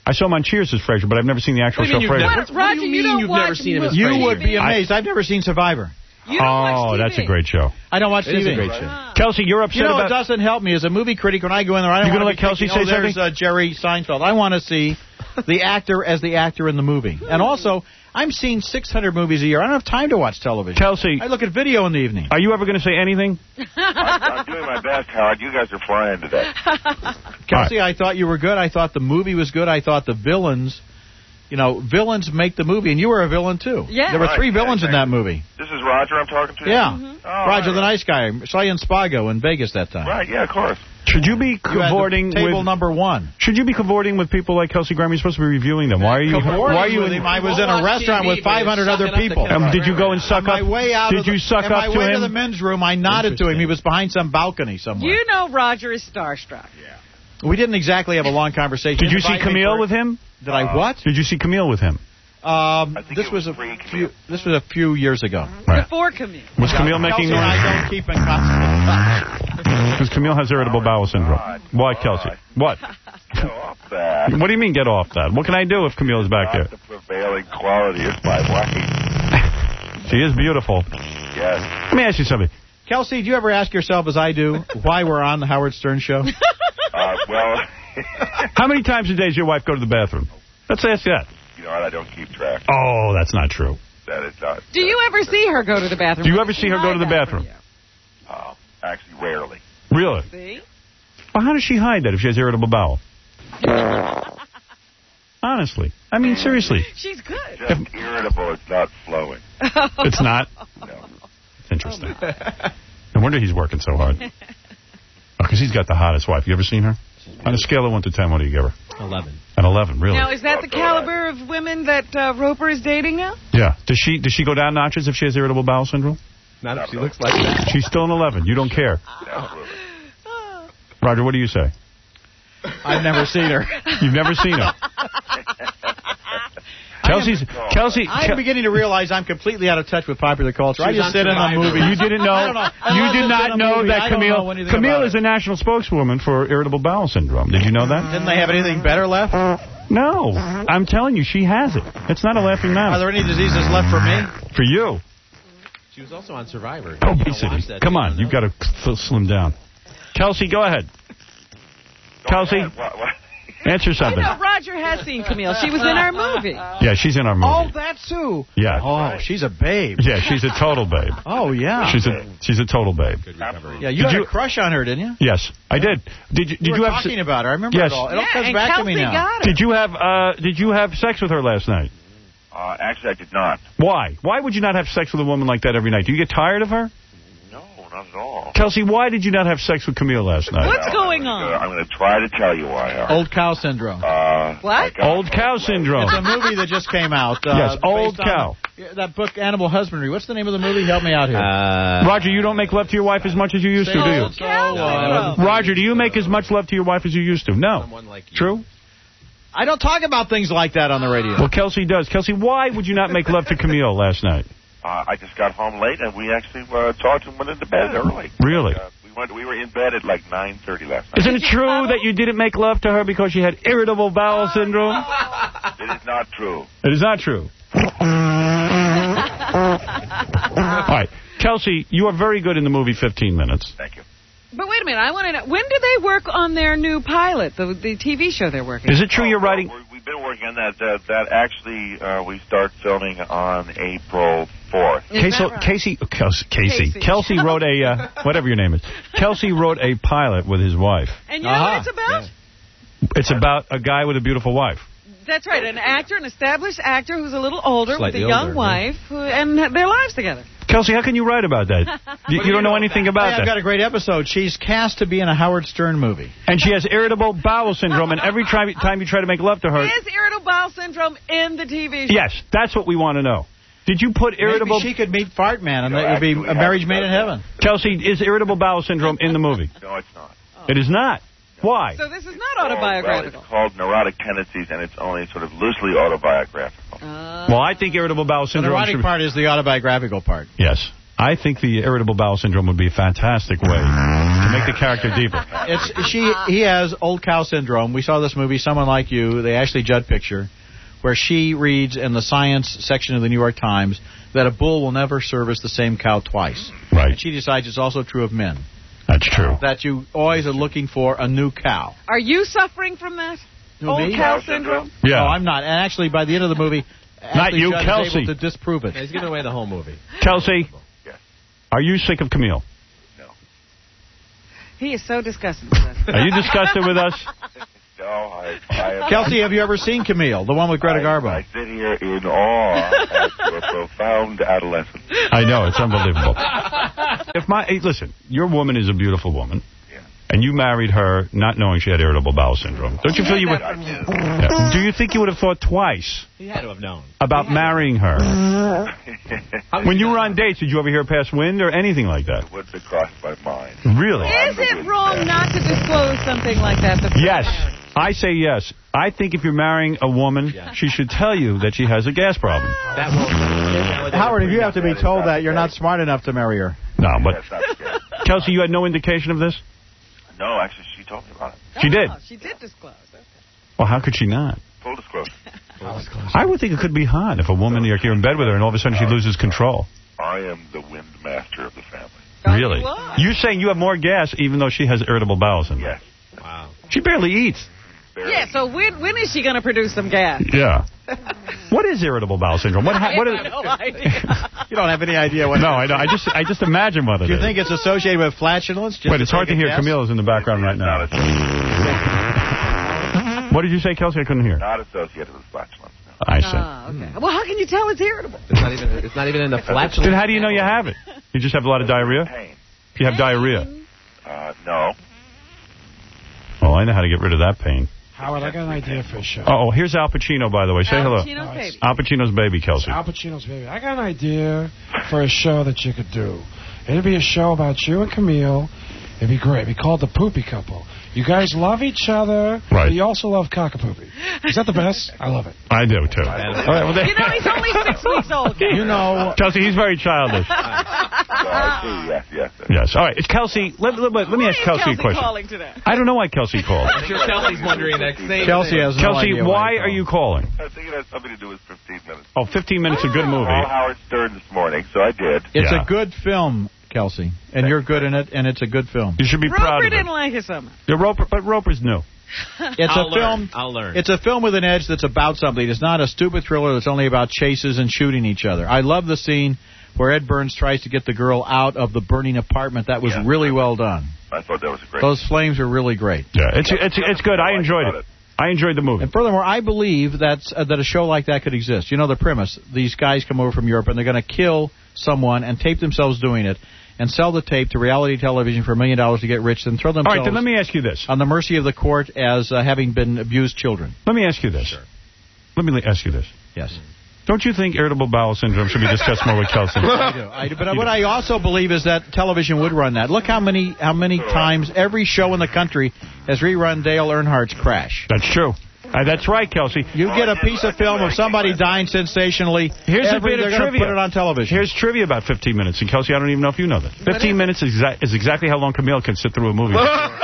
I saw him on Cheers as Frasier, but I've never seen the actual What do show you mean you've Frasier. never- What, Roger, do you you mean don't you've watch never seen him mo- as You T V? would be amazed. I've never seen Survivor. You don't watch Oh, T V. that's a great show. I don't watch It T is V. a great show. Kelsey, you're upset You know, about... it doesn't help me as a movie critic when I go in there. I don't You gonna wanna let be Kelsey thinking, say oh, there's, something? Uh, Jerry Seinfeld. I want to see the actor as the actor in the movie. And also, I'm seeing six hundred movies a year. I don't have time to watch television. Kelsey, I look at video in the evening. Are you ever going to say anything? I'm doing my best, Howard. You guys are flying today. Kelsey, I thought you were good. I thought the movie was good. I thought the villains, you know, villains make the movie, and you were a villain too. Yeah. There were Right, three yeah, villains in exactly. that movie. This is Roger I'm talking to? Yeah. Oh, Roger right, the Nice Guy. Saw you in Spago in Vegas that time. Right, yeah, of course. Should you be You had the cavorting table with... number one. Should you be cavorting with people like Kelsey Grammer? You're supposed to be reviewing them. Why are you... Cavorting Why are you with him. I was in a restaurant with five hundred other people. Um, did you go and suck On my up? way out did of the, you suck on up my to way him? to the men's room, I nodded to him. He was behind some balcony somewhere. You know Roger is starstruck. Yeah. We didn't exactly have a long conversation. Did you see Invite me Camille for- with him? Did I what? Did you see Camille with him? Um, this was, a few. This was a few years ago. Before Camille. Was Camille making Kelsey and I noise? don't keep in contact. Because Camille has irritable bowel syndrome. Why, Kelsey? What? Get off that. What do you mean, get off that? What can I do if Camille's back Not there? the prevailing quality is my wife. She is beautiful. Yes. Let me ask you something. Kelsey, do you ever ask yourself, as I do, why we're on the Howard Stern show? Uh, well, How many times a day does your wife go to the bathroom? Let's ask that. you know what? I don't keep track. Oh, that's not true. That is not. Do you ever see her go to the bathroom? Do you ever see her go to the bathroom? Uh, actually, rarely. Really? See? Well, how does she hide that if she has irritable bowel? Honestly. I mean, seriously. She's good. Just irritable. It's not flowing. It's not? No. It's interesting. No wonder he's working so hard. Because he's got the hottest wife. You ever seen her? On a scale of one to ten, what do you give her? Eleven. An eleven, really? Now, is that the caliber of women that uh, Roper is dating now? Yeah. Does she does she go down notches if she has irritable bowel syndrome? Not if she looks like that. She's still an eleven. You don't care. Roger, what do you say? I've never seen her. You've never seen her. Kelsey's Kelsey. I'm beginning to realize I'm completely out of touch with popular culture. I She's just on sit in a Survivor. movie. You didn't know. I don't know. I You love did to not sit in a know movie. that I don't Camille know anything Camille about is a national spokeswoman for irritable bowel syndrome. Did you know that? Didn't they have anything better left? No. I'm telling you, she has it. It's not a laughing matter. Are there any diseases left for me? For you. She was also on Survivor. Obesity. Come on, you've got to slim down. Kelsey, go ahead. Kelsey, answer I something. know Roger has seen Camille. She was in our movie. Yeah, she's in our movie. Oh, that's who. Yeah. Oh, she's a babe. Yeah, she's a total babe. Oh, yeah. She's a she's a total babe. Yeah, you Did had you- a crush on her, didn't you? Yes, I did. Did you did You you, were have talking about her. I remember Yes. it all. It all Yeah, comes and back to me Kelsey now. got her. Did you have uh did you have sex with her last night? Uh, actually, I did not. Why? Why would you not have sex with a woman like that every night? Do you get tired of her? No, not at all. Kelsey, why did you not have sex with Camille last night? What's going Uh, on? I'm going to try to tell you why. Howard. Old cow syndrome. Uh, What? Old cow syndrome. It's a movie that just came out. Uh, Yes, Old based on Cow. the- that book, Animal Husbandry. What's the name of the movie? Help me out here. Uh, Roger, you don't make love to your wife as much as you used to, do you? So, uh, Roger, do you make as much love to your wife as you used to? No. Someone like you. True? I don't talk about things like that on the radio. Well, Kelsey does. Kelsey, why would you not make love to Camille last night? Uh, I just got home late, and we actually uh, talked and went into bed early. Really? Uh, we went. We were in bed at like nine thirty last night. Isn't it true that you didn't make love to her because she had irritable bowel syndrome? It is not true. It is not true. All right. Kelsey, you are very good in the movie fifteen minutes. Thank you. But wait a minute. I want to know, when do they work on their new pilot, the the T V show they're working Is on? it true you're writing... We're, we've been working on that. Uh, that actually, uh, we start filming on April fourth. Is Casey, that right? Casey, Kelsey, Casey, Casey. Kelsey wrote a, uh, whatever your name is, Kelsey wrote a pilot with his wife. And you know Uh-huh. what it's about? It's about a guy with a beautiful wife. That's right, an actor, an established actor who's a little older Slightly with a young older, wife, who, and their lives together. Kelsey, how can you write about that? You, you don't know anything about Hey, I've that. got a great episode. She's cast to be in a Howard Stern movie. And she has irritable bowel syndrome, and every try, time you try to make love to her... Is irritable bowel syndrome in the T V show? Yes, that's what we want to know. Did you put irritable... Maybe she could meet Fart Man, and No, that would be actually, a marriage made in haven't heaven. Kelsey, is irritable bowel syndrome in the movie? No, it's not. It is not. Why? So this is not Well, autobiographical. it's called neurotic tendencies, and it's only sort of loosely autobiographical. Uh, Well, I think irritable bowel The syndrome neurotic should... part is the autobiographical part. Yes. I think the irritable bowel syndrome would be a fantastic way to make the character deeper. It's she. He has old cow syndrome. We saw this movie, Someone Like You, the Ashley Judd picture, where she reads in the science section of the New York Times that a bull will never service the same cow twice. Right. And she decides it's also true of men. That's true. That you always are looking for a new cow. Are you suffering from that? Who, Old me? cow syndrome? Yeah. No, I'm not. And actually, by the end of the movie, Not Ashley you, Judd Kelsey. is able to disprove it. He's giving away the whole movie. Kelsey, are you sick of Camille? He is so disgusted with us. Are you disgusted with us? No, I, I Kelsey, have you ever seen Camille, the one with Greta Garbo? I sit here in awe at your profound adolescence. I know, it's unbelievable. If my hey, listen, your woman is a beautiful woman, and you married her not knowing she had irritable bowel syndrome. Don't you feel you would? Yeah. Do you think you would have thought twice He had to have known. about marrying her? When you were on dates, did you ever hear past wind or anything like that? It wouldn't have crossed my mind. Really? Is it wrong not to disclose something like that? before Yes. marriage? I say yes. I think if you're marrying a woman, she should tell you that she has a gas problem. Howard, if you have to be told that, you're not smart enough to marry her. No, but... Kelsey, you had no indication of this? No, actually, she told me about it. She did? Oh, she did disclose. Okay. Well, how could she not? Full disclosure. I would think it could be hot if a woman, you're in bed with her, and all of a sudden she loses control. I am the wind master of the family. Really? You're saying you have more gas even though she has irritable bowel syndrome? Yes. Wow. She barely eats. Yeah, so when when is she going to produce some gas? Yeah. What is irritable bowel syndrome? What, ha- what is? I have no idea. You don't have any idea what. No, I know. I just I just imagine what it Do you is. think it's associated with flatulence? Just Wait, it's hard to hear. guess? Camille's in the background right now. What did you say, Kelsey? I couldn't hear. Not associated with flatulence. I see. Oh, okay. Well, how can you tell it's irritable? It's not even. It's not even in the flatulence. Then how do you know you have it? You just have a lot of diarrhea? Pain. You have diarrhea. Uh, no. Oh, I know how to get rid of that pain. Howard, I got an idea for a show. Oh, here's Al Pacino, by the way. Say Al hello. Pacino's baby. Al Pacino's baby, Kelsey. Al Pacino's baby. I got an idea for a show that you could do. It'd be a show about you and Camille. It'd be great. It'd be called The Poopy Couple. You guys love each other, Right. but you also love cockapoopy. Is that the best? I love it. I do, too. All right, well, there- You know, he's only six weeks old. You know, Kelsey, he's very childish. Yes, yes. Yes. All right. It's Kelsey. Let, let, let me Why ask is Kelsey a Kelsey question. calling today? I don't know why Kelsey called. I'm sure Kelsey's wondering that same Kelsey thing. has no Kelsey, idea why he are you calling? I think it has something to do with fifteen minutes. Oh, fifteen minutes, a good movie. All Howard Stern this morning, so I did. It's Yeah. a good film, Kelsey, and you're good in it, and it's a good film. You should be proud Roper of it. didn't like it so much. Yeah, Roper, but Roper's new. It's I'll a learn. film. I'll learn. It's a film with an edge that's about something. It's not a stupid thriller that's only about chases and shooting each other. I love the scene where Ed Burns tries to get the girl out of the burning apartment. That was Yeah. really well done. I thought that was a great. Those flames are really great. Yeah, it's it's it's good. I enjoyed it. I enjoyed the movie. And furthermore, I believe that's, uh, that a show like that could exist. You know the premise. These guys come over from Europe, and they're going to kill someone and tape themselves doing it and sell the tape to reality television for a million dollars to get rich and throw All themselves right, then let me ask you this. on the mercy of the court as uh, having been abused children. Let me ask you this. Let me ask you this. Yes. Don't you think irritable bowel syndrome should be discussed more with Kelsey? I do. I do. But what I also believe is that television would run that. Look how many how many times every show in the country has rerun Dale Earnhardt's Crash. That's true. Uh, that's right, Kelsey. You get a piece of film of somebody dying sensationally. Here's every, a bit they're of gonna trivia. Put it on television. Here's trivia about fifteen minutes. And, Kelsey, I don't even know if you know that. fifteen minutes is, exa- is exactly how long Camille can sit through a movie.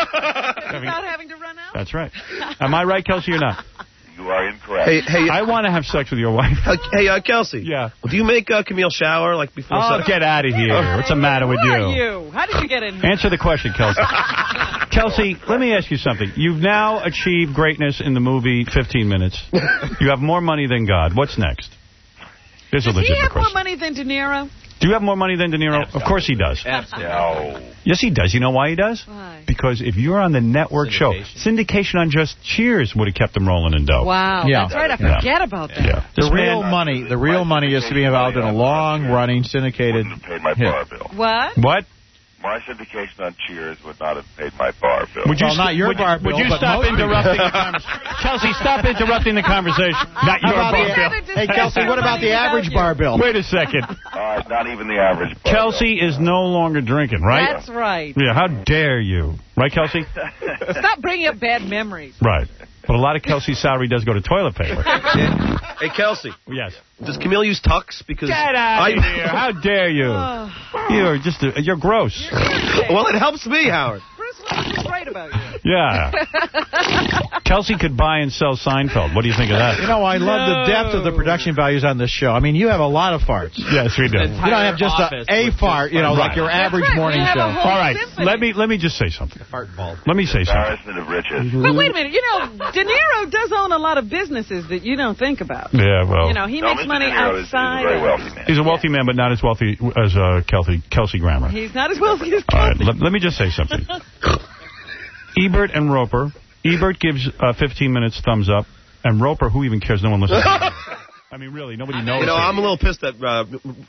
Without having to run out? That's right. Am I right, Kelsey, or not? You are incorrect. Hey, hey, I want to have sex with your wife. uh, hey, uh, Kelsey. Yeah. Do you make uh, Camille shower like before? Oh, sex? get out of here. What's the matter with Who you? are you? How did you get in here? Answer the question, Kelsey. Kelsey, let me ask you something. You've now achieved greatness in the movie fifteen minutes. You have more money than God. What's next? Here's a Does he legitimate have more question. money than De Niro? Do you have more money than De Niro? Of course he does. No. Yes, he does. You know why he does? Why? Because if you're on the network show, syndication on just Cheers would have kept him rolling in dough. Wow, Yeah. that's right. I Yeah. forget about that. Yeah. The This real man- money, the real money is to be involved in a long-running syndicated Wouldn't have paid my hit. bar bill. What? What? My syndication on Cheers would not have paid my bar bill. Would you Well, not your would, bar Would bill, you but stop most interrupting people. the conversation? Kelsey, stop interrupting the conversation. Not How your about bar the- bill. Hey, Kelsey, what about the average bar bill? Wait a second. Uh, not even the average bar Kelsey is no longer drinking, right? That's right. Yeah, how dare you? Right, Kelsey? Stop bringing up bad memories. Right. But a lot of Kelsey's salary does go to toilet paper. Hey, Kelsey. Yes. Does Camille use tux? Because Get out of I, here. How dare you? You're just, a, you're gross. Well, it helps me, Howard. Bruce right about you. Yeah. Kelsey could buy and sell Seinfeld. What do you think of that? You know, I love the depth of the production values on this show. I mean, you have a lot of farts. Yes, we do. You don't have just a, a fart, you know, Right. like your average right. morning We have show. a whole All right, symphony. let me let me just say something. Let me say something. Embarrassment of riches. But wait a minute, you know, De Niro does own a lot of businesses that you don't think about. Yeah, well, You know, he No, makes Mister money De Niro is- is a outside. very of- wealthy man. he's a wealthy man, but not as wealthy as uh, Kelsey Kelsey Grammer. He's not as wealthy as All right, Kelsey. let, let me just say something. Ebert and Roper. Ebert gives uh, fifteen minutes thumbs up, and Roper, who even cares? No one listens. to him. I mean, really, nobody knows. You know, him. I'm a little pissed that... Uh,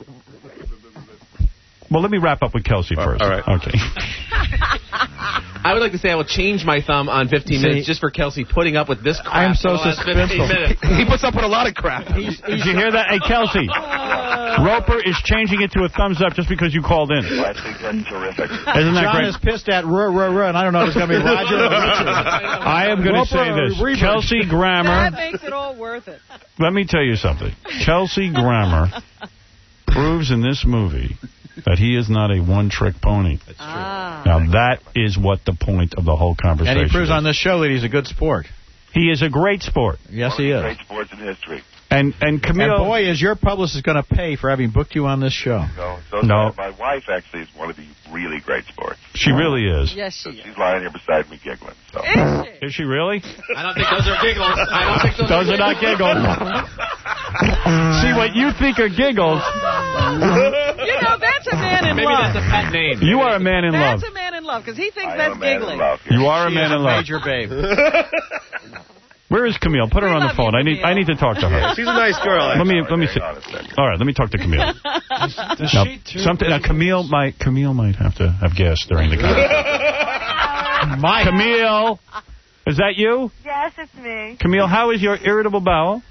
Well, let me wrap up with Kelsey first. all right. Okay. I would like to say I will change my thumb on fifteen See, minutes just for Kelsey putting up with this crap I am so for the last fifteen suspenseful. minutes. he puts up with a lot of crap. Did you hear that? Hey, Kelsey. Roper is changing it to a thumbs up just because you called in. Well, I think that's terrific. Isn't that John great? is pissed at ruh, ruh, ruh, and I don't know if it's going to be Roger or Richard. I am going to Roper say or this. Reber. Kelsey Grammer. That makes it all worth it. Let me tell you something. Kelsey Grammer proves in this movie that he is not a one-trick pony. That's true. Ah. Now, that is what the point of the whole conversation And he proves is. on this show that he's a good sport. He is a great sport. Yes, he is. Great sports in history. And and Camille... And boy, is your publicist going to pay for having booked you on this show. So, so No. my wife actually is one of the really great sports. She really is. Yes, she is. She's lying here beside me giggling. So. Is she? Is she really? I don't think those are giggles. I don't think those, Those are not giggles. See, what you think are giggles, You know, that's a man in Maybe love. that's a pet name. you are a man in love. That's a man in love, because he thinks I that's am a man giggling. in love here. You are a She man is in love. Major babe. Where is Camille? Put her We on the love phone. you, I need Camille. I need to talk to her. She's a nice girl. Let me let me see. Hang on a second. All right, let me talk to Camille. Does Now, she too? something. Now, Camille might Camille might have to have gas during the conversation. Mike. Camille, is that you? Yes, it's me. Camille, how is your irritable bowel?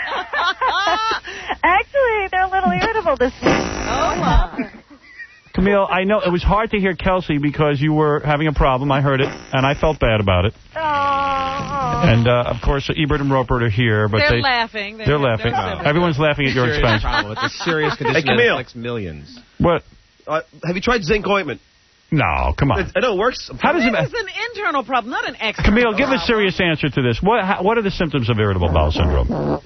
Actually, they're a little irritable this week. Oh, my. Camille, I know it was hard to hear Kelsey because you were having a problem. I heard it, and I felt bad about it. Oh. And, uh, of course, Ebert and Roper are here, but They're they... laughing. They're, They're laughing. they're Everyone's laughing at your Serious expense. problem. It's a serious condition Hey, Camille. that affects millions. What? Uh, have you tried zinc ointment? No, come on. It, I know it works. How does it... This is an internal problem, not an external Camille, give a problem. serious answer to this. What how, What are the symptoms of irritable bowel syndrome?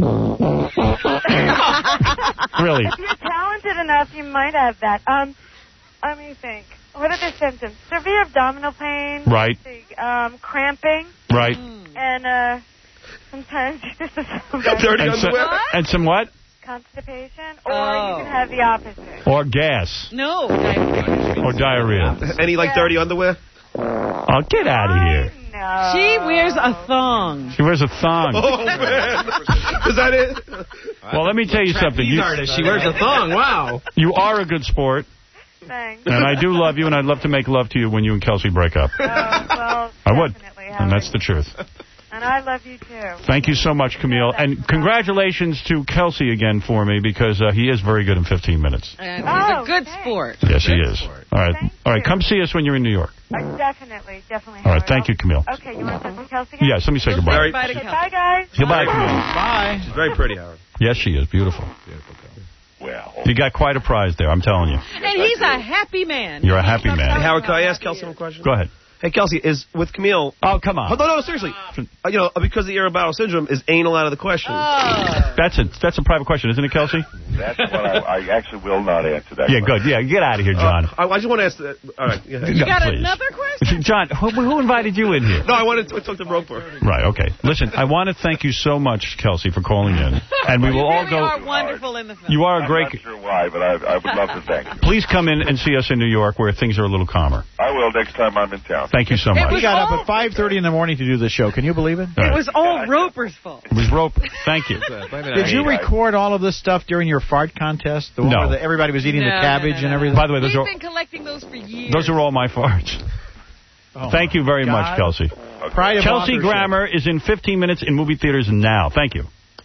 Really? If you're talented enough, you might have that. Um, let me think. What are the symptoms? Severe abdominal pain. Right. Um, cramping. Right. And uh, sometimes this is Dirty And, so, underwear? and some what? constipation, or Oh. you can have the opposite. Or gas. No. diabetes. Or diarrhea. Any, like, dirty underwear? Oh, get out of here. No. She wears a thong. She wears a thong. Oh, man. Is that it? Well, let me tell you something. You, She wears a thong. Wow. you are a good sport, Thanks. and I do love you, and I'd love to make love to you when you and Kelsey break up. Oh, well, I would. definitely, And that's the truth. And I love you, too. Thank you so much, Camille. And congratulations to Kelsey again for me, because uh, he is very good in fifteen minutes. And he's Oh, a good thanks. sport. Yes, he is. All right. Thank All right, you. come see us when you're in New York. Uh, definitely, definitely. All right, Howard. thank you, Camille. Okay, you want to talk to Kelsey again? Yes, let me say goodbye. Very, Bye to Okay, Kelsey. bye, guys. Goodbye, Camille. Bye. she's very pretty, Howard. Yes, she is. Beautiful. Well, You got quite a prize there, I'm telling you. And he's a happy man. You're a happy Hey, man. Howard, can I ask Kelsey one question? Go ahead. Hey, Kelsey, is with Camille... Oh, come Oh, on. no, no, seriously. Uh, you know, because of the irritable bowel syndrome, is anal out of the question? Oh. That's a that's a private question, isn't it, Kelsey? that's what I, I actually will not answer that. Yeah, question. good. Yeah, get out of here, John. Uh, I, I just want to ask... The, all right. Yeah. You got please. another question? John, who, who invited you in here? No, I wanted to talk to Roper. Right, okay. Listen, I want to thank you so much, Kelsey, for calling in. And we You will all really go... are wonderful in the film. You are a I'm great... not sure why, but I, I would love to thank you. Please come in and see us in New York where things are a little calmer. I will next time I'm in town. Thank you so It much. We was got all- up at five thirty in the morning to do the show. Can you believe it? All It right. was all Roper's fault. It was Roper. Thank you. Did you record all of this stuff during your fart contest? The one No. where the, everybody was eating No, the no, cabbage no, no, and no. everything? By the way, those We've are been collecting those for years. those are all my farts. Oh, Thank you very God. much, Kelsey. Pride of Kelsey authorship. Grammer is in fifteen minutes in movie theaters now. Thank you.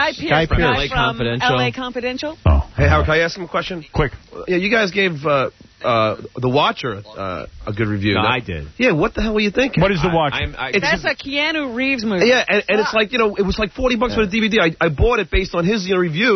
Guy Pearce, Guy the guy Pearce. from Confidential. L A Confidential. Hey, Howard, can I ask him a question? Quick. Yeah, you guys gave uh, uh, The Watcher uh, a good review. No, Now- I did. Yeah, what the hell were you thinking? What is The Watcher? I'm- I- That's a Keanu Reeves movie. Yeah, and, and it's like, you know, it was like forty bucks for the D V D. I, I bought it based on his you know, review,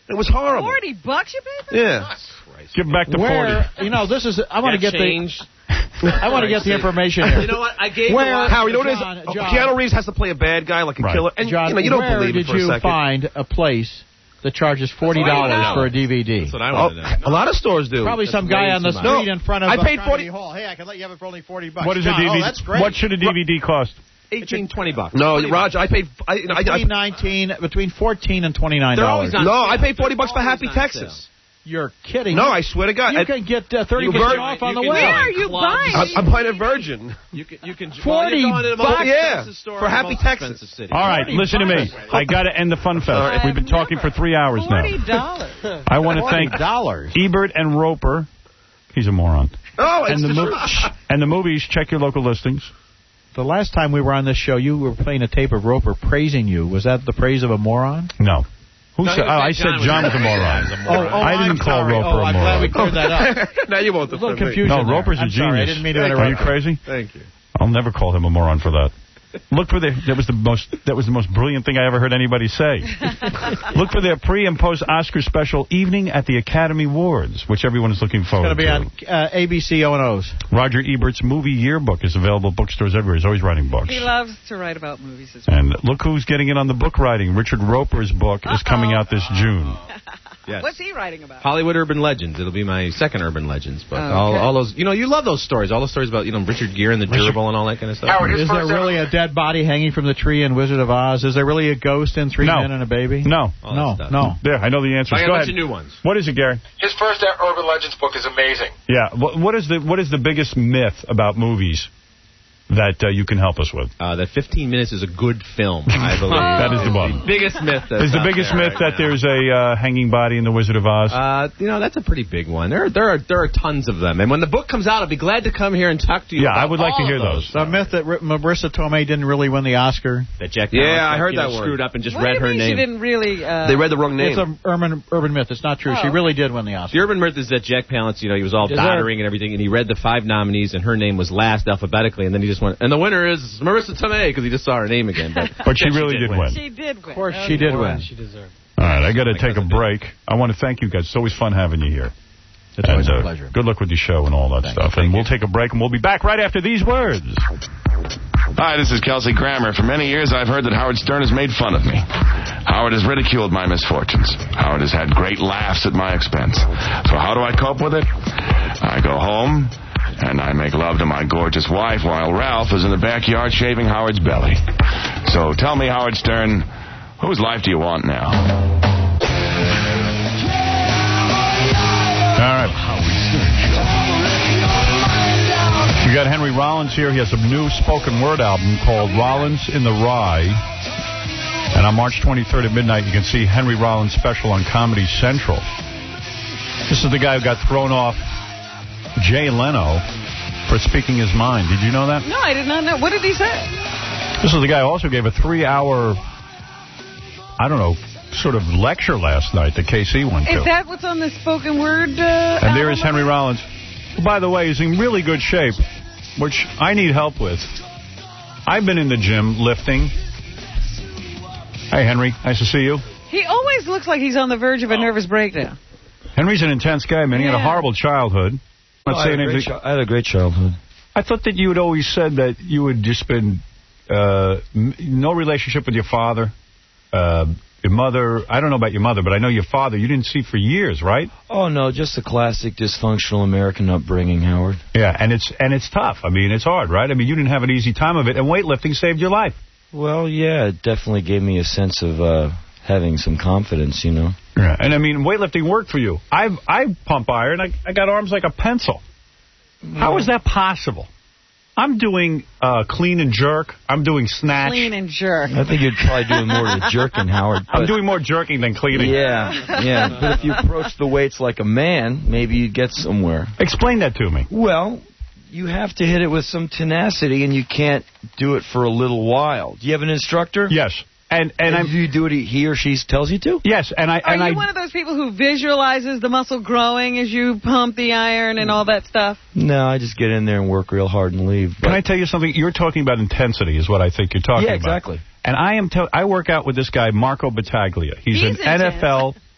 It was horrible. Forty bucks you paid for? Yeah. Give back the Where, forty. you know, this is. I want to That get change. the. I want to get the information here. You know what? I gave Where, a lot. Howard, you know what John, it is? John. Keanu Reeves has to play a bad guy like a Right. killer. And, John, you know, you don't where believe it did for a you second. find a place that charges forty dollars for a D V D? That's what I Oh, want to know. a lot of stores do. Probably That's some guy way on the too street much. in front of I uh, paid Carnegie forty Hall. Hey, I can let you have it for only forty bucks. What does a John, D V D? Oh, that's great. What should a D V D cost? eighteen, twenty bucks. No, Roger, I paid. I, I, I, Between nineteen, between fourteen and twenty nine They're always dollars. on no, I sale. paid forty bucks for They're Happy always on Texas. sale. You're kidding. No, I swear to God. You I, can get uh, thirty You percent Vir- off you on the can web. join Where are you clubs. buying? I'm, I'm buying a Virgin. You can, you can forty well, you're going to the most bucks? Yeah, expensive store for in the Happy most Texas. expensive city. All right, listen to me. I got to end the fun fest. We've been talking for three hours now. Forty dollars. I want to thank dollars. Ebert and Roper. He's a moron. Oh, it's And the, the mo- truth. and the movies, check your local listings. The last time we were on this show, you were playing a tape of Roper praising you. Was that the praise of a moron? No. Who No, said? he Oh, was I saying said John John was was a a moron. moron. Oh, oh, I didn't I'm call sorry. Roper oh, a I'm moron. glad we cleared that up. Now you won't A little defend me. confusion. No, there. Roper's a I'm sorry, I genius. didn't mean to Are interrupt. you crazy? Thank you. I'll never call him a moron for that. Look for the that was the most that was the most brilliant thing I ever heard anybody say. Look for their pre and post Oscar special Evening at the Academy Awards, which everyone is looking It's forward going to be to. on uh, A B C O and O's. Roger Ebert's movie yearbook is available at bookstores everywhere. He's always writing books. He loves to write about movies as well. And look who's getting it on the book writing. Richard Roper's book is coming out this June. Yes. What's he writing about? Hollywood Urban Legends. It'll be my second Urban Legends book. Oh, all, okay. all those, you know, you love those stories. All those stories about, you know, Richard Gere and the gerbil and all that kind of stuff. Howard, his Is there first really a dead body hanging from the tree in Wizard of Oz? Is there really a ghost in Three No. Men and a Baby? No. All No, that stuff. no. There, I know the answers. I got Go a ahead. bunch of new ones. What is it, Gary? His first Urban Legends book is amazing. Yeah. What, what is the what is the biggest myth about movies that uh, you can help us with? Uh, that fifteen minutes is a good film, I believe. That is the one. Biggest myth. That's Is the out biggest there myth right that now. there's a uh, hanging body in the Wizard of Oz? Uh, you know, that's a pretty big one. There, there are there are tons of them. And when the book comes out, I'll be glad to come here and talk to you. Yeah, about I would like to all hear of those. The myth that R- Marissa Tomei didn't really win the Oscar. That Jack Yeah, Palance, I heard you know, that one. screwed up and just What read do you her mean name. she didn't really... Uh, They read the wrong name. It's an urban urban myth. It's not true. Oh. She really did win the Oscar. The urban myth is that Jack Palance, you know, he was all Deserved. doddering and everything, and he read the five nominees, and her name was last alphabetically, and then he just went, and the winner is Marissa Tomei, because he just saw her name again. But, But she really did win. She did win. Of course, she did win. She deserved. All right, I got to take a break. I want to thank you guys. It's always fun having you here. It's always And, a uh, pleasure. Good luck with your show and all that stuff. And we'll take a break, and we'll be back right after these words. Hi, this is Kelsey Grammer. For many years, I've heard that Howard Stern has made fun of me. Howard has ridiculed my misfortunes. Howard has had great laughs at my expense. So how do I cope with it? I go home, and I make love to my gorgeous wife while Ralph is in the backyard shaving Howard's belly. So tell me, Howard Stern, whose life do you want now? All right. We got Henry Rollins here. He has a new spoken word album called Rollins in the Rye. And on March twenty-third at midnight, you can see Henry Rollins special on Comedy Central. This is the guy who got thrown off Jay Leno for speaking his mind. Did you know that? No, I did not know. What did he say? This is the guy who also gave a three-hour, I don't know, sort of lecture last night that K C went to. Is that what's on the spoken word? Uh, And there is Henry Rollins, who, by the way, is in really good shape, which I need help with. I've been in the gym lifting. Hey, Henry. Nice to see you. He always looks like he's on the verge of a nervous breakdown. Henry's an intense guy, man. He had a Yeah. horrible childhood. Not Oh, I, saying had a great anything. chi- I had a great childhood. I thought that you had always said that you had just been uh, m- no relationship with your father, uh, your mother. I don't know about your mother, but I know your father you didn't see for years, right? Oh, no, just a classic dysfunctional American upbringing, Howard. Yeah, and it's and it's tough. I mean, it's hard, right? I mean, you didn't have an easy time of it, and weightlifting saved your life. Well, yeah, it definitely gave me a sense of uh, having some confidence, you know. Yeah, and I mean, weightlifting worked for you. I I pump iron. I I got arms like a pencil. How is that possible? I'm doing uh, clean and jerk. I'm doing snatch. Clean and jerk. I think you'd probably do more of the jerking, Howard. I'm but- doing more jerking than cleaning. Yeah, yeah. But if you approach the weights like a man, maybe you'd get somewhere. Explain that to me. Well, you have to hit it with some tenacity, and you can't do it for a little while. Do you have an instructor? Yes. And and and you do what he, he or she tells you to? Yes, and I Are and you I one of those people who visualizes the muscle growing as you pump the iron and all that stuff? No, I just get in there and work real hard and leave. But Can I tell you something? You're talking about intensity is what I think you're talking Yeah, about. exactly. And I am tell I work out with this guy, Marco Battaglia. He's, He's an N F L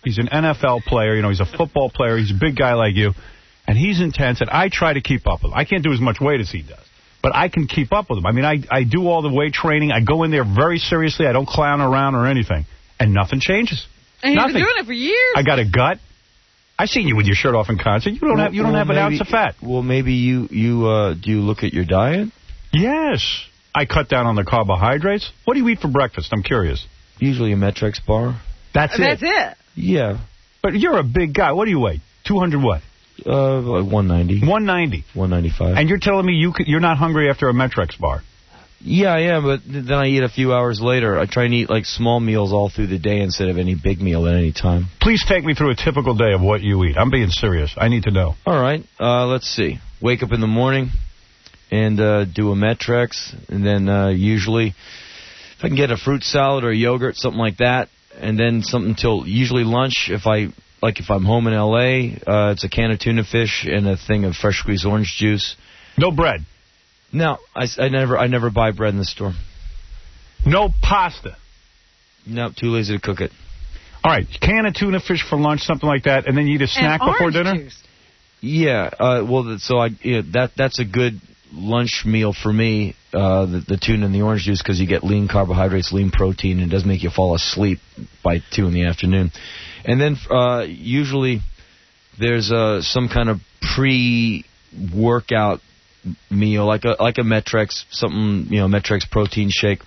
He's an N F L player. You know, he's a football player. He's a big guy like you. And he's intense, and I try to keep up with him. I can't do as much weight as he does, but I can keep up with him. I mean, I, I do all the weight training. I go in there very seriously. I don't clown around or anything. And nothing changes. And you've nothing. been doing it for years. I got a gut. I've seen you with your shirt off in concert. You don't well, have you don't well, have an maybe, ounce of fat. Well, maybe you, you uh, do you look at your diet? Yes. I cut down on the carbohydrates. What do you eat for breakfast? I'm curious. Usually a Metrex bar. That's it? That's it. Yeah. But you're a big guy. What do you weigh? two hundred what? Uh, like one ninety. one ninety. one ninety-five. And you're telling me you could, you're not hungry after a Metrex bar? Yeah, I am, but then I eat a few hours later. I try and eat like small meals all through the day instead of any big meal at any time. Please take me through a typical day of what you eat. I'm being serious. I need to know. All right. Uh, let's see. Wake up in the morning and uh, do a Metrex, and then uh, usually if I can get a fruit salad or a yogurt, something like that, and then something till usually lunch. If I like, if I'm home in L A, uh, it's a can of tuna fish and a thing of fresh squeezed orange juice. No bread. No, I, I never I never buy bread in the store. No pasta. No, too lazy to cook it. All right, can of tuna fish for lunch, something like that, and then you eat a snack and before orange dinner? Juice. Yeah, uh, well, so I yeah, that that's a good lunch meal for me, uh, the, the tuna and the orange juice, because you get lean carbohydrates, lean protein, and it does make you fall asleep by two in the afternoon. And then uh, usually there's uh, some kind of pre-workout meal, like a like a Metrex, something, you know, Metrex protein shake.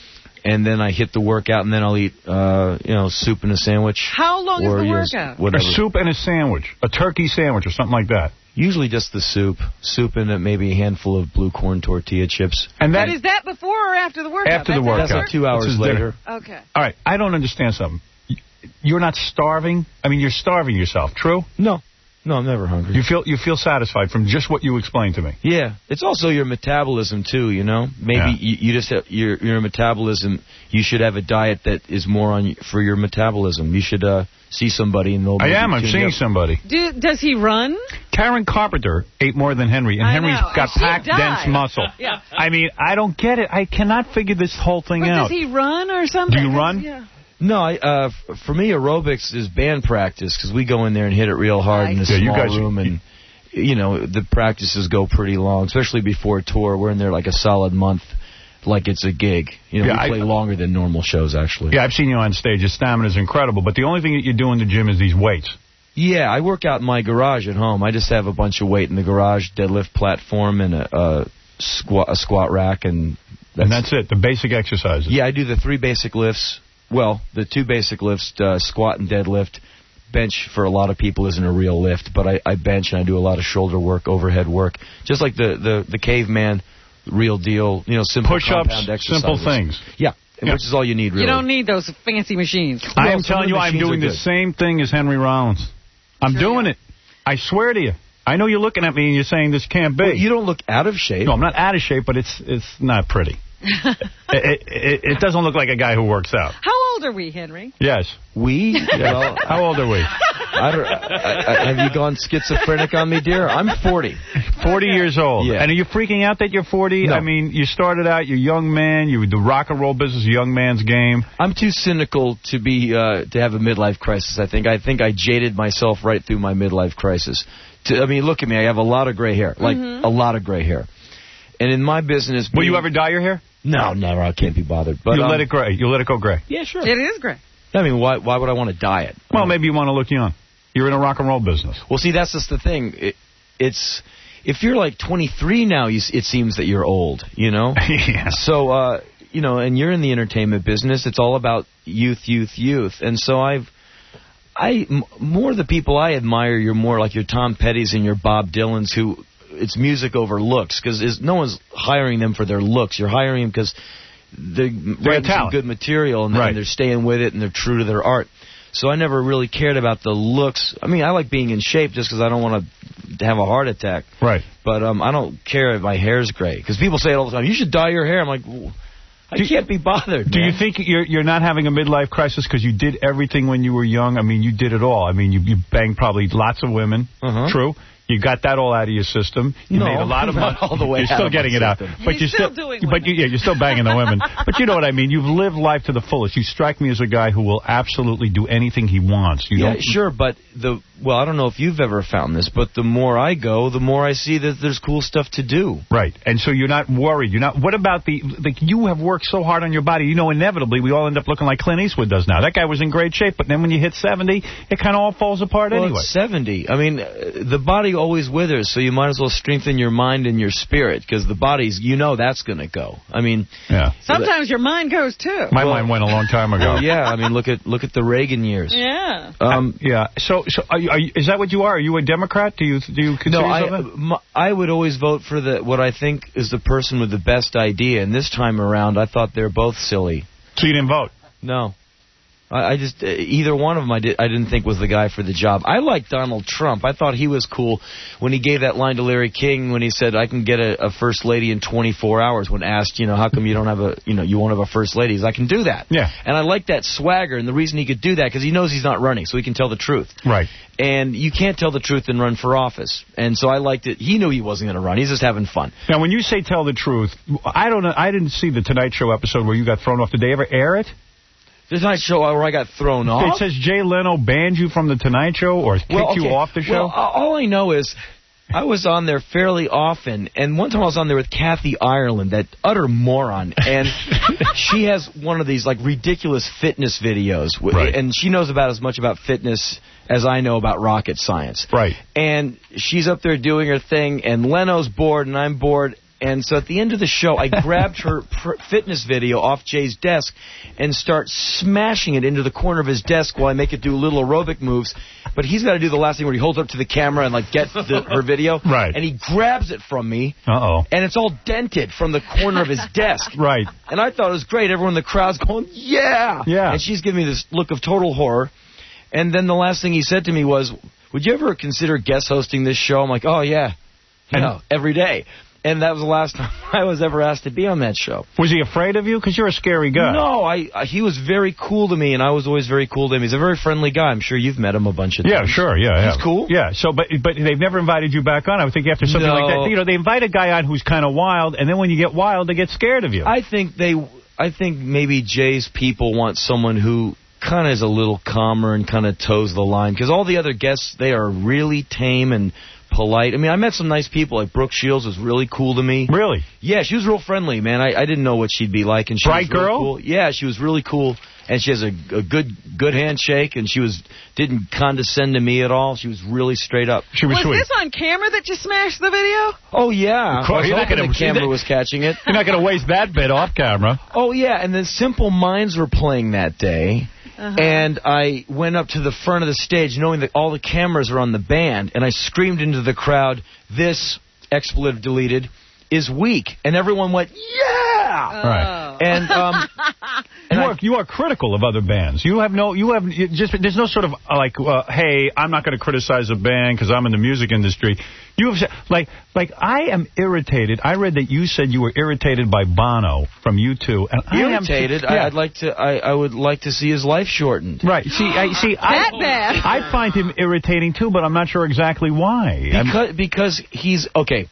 And then I hit the workout, and then I'll eat, uh, you know, soup and a sandwich. How long or, is the you know, workout? whatever. A soup and a sandwich. A turkey sandwich or something like that. Usually just the soup. Soup and uh, maybe a handful of blue corn tortilla chips. And that But is that before or after the workout? After the That's workout. after? That's like two hours This is later. dinner. Okay. All right, I don't understand something. You're not starving? I mean, you're starving yourself, true? No. No, I'm never hungry. You feel you feel satisfied from just what you explained to me. Yeah, it's also your metabolism too. You know, maybe Yeah. you, you just have your your metabolism. You should have a diet that is more on for your metabolism. You should uh, see somebody and they'll. I am. I'm tune seeing up. somebody. Do, does he run? Karen Carpenter ate more than Henry, and I Henry's know. got She packed, died. dense muscle. Yeah. I mean, I don't get it. I cannot figure this whole thing But out. does he run or something? Do you run? Yeah. No, I, uh, f- for me, aerobics is band practice because we go in there and hit it real hard in a Yeah, you small guys- room, and you know the practices go pretty long, especially before a tour. We're in there like a solid month, like it's a gig. You know, Yeah, we play I- longer than normal shows actually. Yeah, I've seen you on stage. Your stamina is incredible, but the only thing that you do in the gym is these weights. Yeah, I work out in my garage at home. I just have a bunch of weight in the garage, deadlift platform, and a, a squat a squat rack, and that's, And that's it, the basic exercises. yeah. I do the three basic lifts. Well, the two basic lifts, uh, squat and deadlift. Bench for a lot of people isn't a real lift, but I, I bench and I do a lot of shoulder work, overhead work, just like the the, the caveman, real deal. You know, simple Push-ups, compound exercises. simple things. Yeah, Yeah. which is all you need really. You don't need those fancy machines. I Well, am some telling of you, the I'm machines doing are the good. same thing as Henry Rollins. I'm Sure doing you it. I swear to you. I know you're looking at me and you're saying this can't be. Well, you don't look out of shape. No, I'm not out of shape, but it's it's not pretty. it, it, it doesn't look like a guy who works out. How old are we, Henry? Yes. We? Well, How old are we? I don't, I, I, have you gone schizophrenic on me, dear? I'm forty. forty years old. Yeah. And are you freaking out that you're forty? No. I mean, you started out, you're a young man, you the rock and roll business, a young man's game. I'm too cynical to be uh, to have a midlife crisis. I think. I think I jaded myself right through my midlife crisis. To, I mean, look at me. I have a lot of gray hair, like Mhm. a lot of gray hair. And in my business, Will you being- ever dye your hair? No, never. I can't be bothered. But you um, let it gray. You let it go gray. Yeah, sure. It is great. I mean, why? Why would I want to dye it? Well, maybe you want to look young. You're in a rock and roll business. Well, see, that's just the thing. It, it's if you're like twenty-three now, you, s- it seems that you're old. You know. Yeah. So, uh, you know, and you're in the entertainment business. It's all about youth, youth, youth. And so I've, I m- more the people I admire, you're more like your Tom Petty's and your Bob Dylans, who it's music over looks, because no one's hiring them for their looks. You're hiring them because they're writing some talent. good material and, then Right. they're staying with it and they're true to their art. So I never really cared about the looks. I mean, I like being in shape just because I don't want to have a heart attack. Right. But um, I don't care if my hair's gray. Because people say it all the time, you should dye your hair. I'm like, "Well, I Do- can't be bothered, Do man." you think you're you're not having a midlife crisis because you did everything when you were young? I mean, you did it all. I mean, you, you banged probably lots of women. Uh-huh. True. You got that all out of your system. You No, made a lot of money. not all the way You're out still of my getting it out, system. but He's you're still still doing But you, yeah, you're still banging the women. But you know what I mean. You've lived life to the fullest. You strike me as a guy who will absolutely do anything he wants. You yeah, don't. sure, but the well, I don't know if you've ever found this, but the more I go, the more I see that there's cool stuff to do. Right, and so you're not worried. You're not. What about the? Like you have worked so hard on your body. You know, inevitably we all end up looking like Clint Eastwood does now. That guy was in great shape, but then when you hit seventy, it kind of all falls apart Well, anyway. it's seventy. I mean, uh, the body always withers, so you might as well strengthen your mind and your spirit, because the body's, you know, that's going to go. I mean, yeah. Sometimes your mind goes too. My mind went a long time ago. Well, yeah, I mean, look at look at the Reagan years. Yeah. Um, yeah. So, so are you, are you, is that what you are? Are you a Democrat? Do you do you consider No, I, yourself that? m- I would always vote for the what I think is the person with the best idea. And this time around, I thought they're both silly. So you didn't vote? No. I, I just uh, either one of them I, did, I didn't think was the guy for the job. I liked Donald Trump. I thought he was cool when he gave that line to Larry King when he said, "I can get a, a first lady in twenty-four hours." When asked, you know, how come you don't have a, you know, you won't have a first lady? He's, I can do that. Yeah. And I like that swagger, and the reason he could do that because he knows he's not running, so he can tell the truth. Right. And you can't tell the truth and run for office. And so I liked it. He knew he wasn't going to run. He's just having fun. Now, when you say tell the truth, I don't know. I didn't see the Tonight Show episode where you got thrown off. Did they ever air it? The Tonight Show where I got thrown off? It says Jay Leno banned you from the Tonight Show or kicked Well, okay. you off the show? Well, all I know is I was on there fairly often, and one time I was on there with Kathy Ireland, that utter moron, and she has one of these like ridiculous fitness videos, Right. and she knows about as much about fitness as I know about rocket science. Right. And she's up there doing her thing, and Leno's bored, and I'm bored. And so at the end of the show, I grabbed her pr- fitness video off Jay's desk and start smashing it into the corner of his desk while I make it do little aerobic moves. But he's got to do the last thing where he holds up to the camera and like get the, her video. Right. And he grabs it from me. Uh-oh. And it's all dented from the corner of his desk. Right. And I thought it was great. Everyone in the crowd's going, yeah. Yeah. And she's giving me this look of total horror. And then the last thing he said to me was, would you ever consider guest hosting this show? I'm like, oh, yeah. You And- know, every day. And that was the last time I was ever asked to be on that show. Was he afraid of you? Because you're a scary guy. No, I, I he was very cool to me, and I was always very cool to him. He's a very friendly guy. I'm sure you've met him a bunch of Yeah, times. sure, yeah, yeah. He's cool? Yeah, so, but but they've never invited you back on. I would think after something No. like that, you know, they invite a guy on who's kind of wild, and then when you get wild, they get scared of you. I think they, I think maybe Jay's people want someone who kind of is a little calmer and kind of toes the line, because all the other guests, they are really tame and polite. I mean, I met some nice people. Like Brooke Shields was really cool to me. Really? Yeah, she was real friendly, man. I, I didn't know what she'd be like, and she Bright was really girl? cool. Yeah, she was really cool, and she has a, a good good handshake, and she was didn't condescend to me at all. She was really straight up. She Was this on camera that you smashed the video? Oh yeah, Of course, I was you're not hoping gonna- the camera was catching it. You're not going to waste that bit off camera. Oh yeah, and then Simple Minds were playing that day. Uh-huh. And I went up to the front of the stage knowing that all the cameras are on the band, and I screamed into the crowd, "This expletive deleted is weak." And everyone went, "Yeah!" Right. And um you are you are critical of other bands. You have no you have you just there's no sort of uh, like uh, hey, I'm not going to criticize a band because I'm in the music industry. You have said, like like I am irritated. I read that you said you were irritated by Bono from U two, and irritated. I am, yeah. I, I'd like to. I, I would like to see his life shortened. Right. See, I see. That I, bad. I find him irritating too, but I'm not sure exactly why. I'm- Because because he's okay.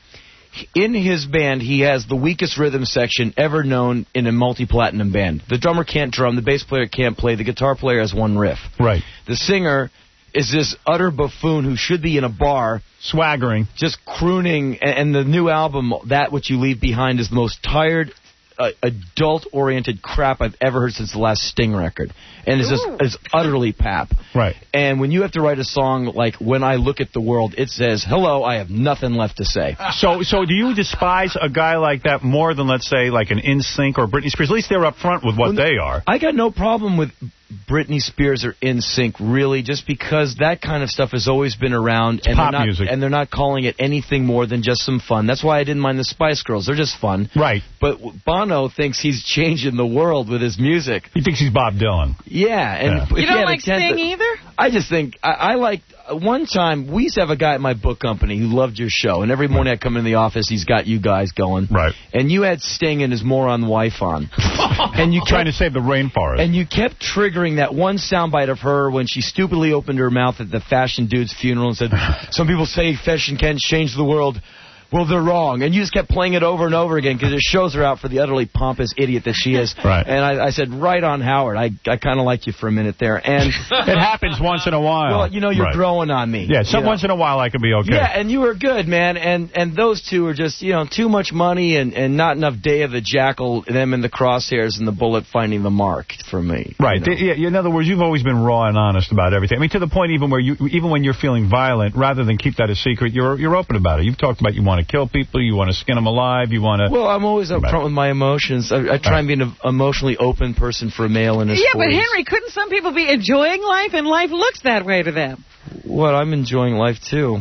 In his band, he has the weakest rhythm section ever known in a multi-platinum band. The drummer can't drum, the bass player can't play, the guitar player has one riff. Right. The singer is this utter buffoon who should be in a bar, swaggering, just crooning. And, and the new album, That Which You Leave Behind, is the most tired, uh, adult-oriented crap I've ever heard since the last Sting record. And it's just it's utterly pap. Right. And when you have to write a song like When I Look at the World, it says, hello, I have nothing left to say. So, so do you despise a guy like that more than, let's say, like an N Sync or Britney Spears? At least they're up front with what Well, they are. I got no problem with Britney Spears or N Sync, really, just because that kind of stuff has always been around, and pop they're not, music. and they're not calling it anything more than just some fun. That's why I didn't mind the Spice Girls; they're just fun. Right. But Bono thinks he's changing the world with his music. He thinks he's Bob Dylan. Yeah, and Yeah. if You he don't had a like tenth Sting of- either? I just think I, I like one time, we used to have a guy at my book company who loved your show, and every morning I come in the office, he's got you guys going. Right. And you had Sting and his moron wife on. And you kept, trying to save the rainforest. And you kept triggering that one soundbite of her when she stupidly opened her mouth at the fashion dude's funeral and said, some people say fashion can change the world. Well, they're wrong. And you just kept playing it over and over again because it shows her out for the utterly pompous idiot that she is. Right. And I, I said, right on, Howard. I, I kind of like you for a minute there. And it happens once in a while. Well, you know, you're Right. growing on me. Yeah, some you know? once in a while I can be okay. Yeah, and you were good, man. And and those two are just, you know, too much money and, and not enough Day of the Jackal, them in the crosshairs and the bullet finding the mark for me. Right. You know? The- yeah, in other words, you've always been raw and honest about everything. I mean, to the point even where you, even when you're feeling violent, rather than keep that a secret, you're you're open about it. You've talked about you want to kill people, you want to skin them alive, you want to... Well, I'm always upfront with my emotions. I, I try and be an emotionally open person for a male in his Yeah, but forties. Henry, couldn't some people be enjoying life, and life looks that way to them? Well, I'm enjoying life, too.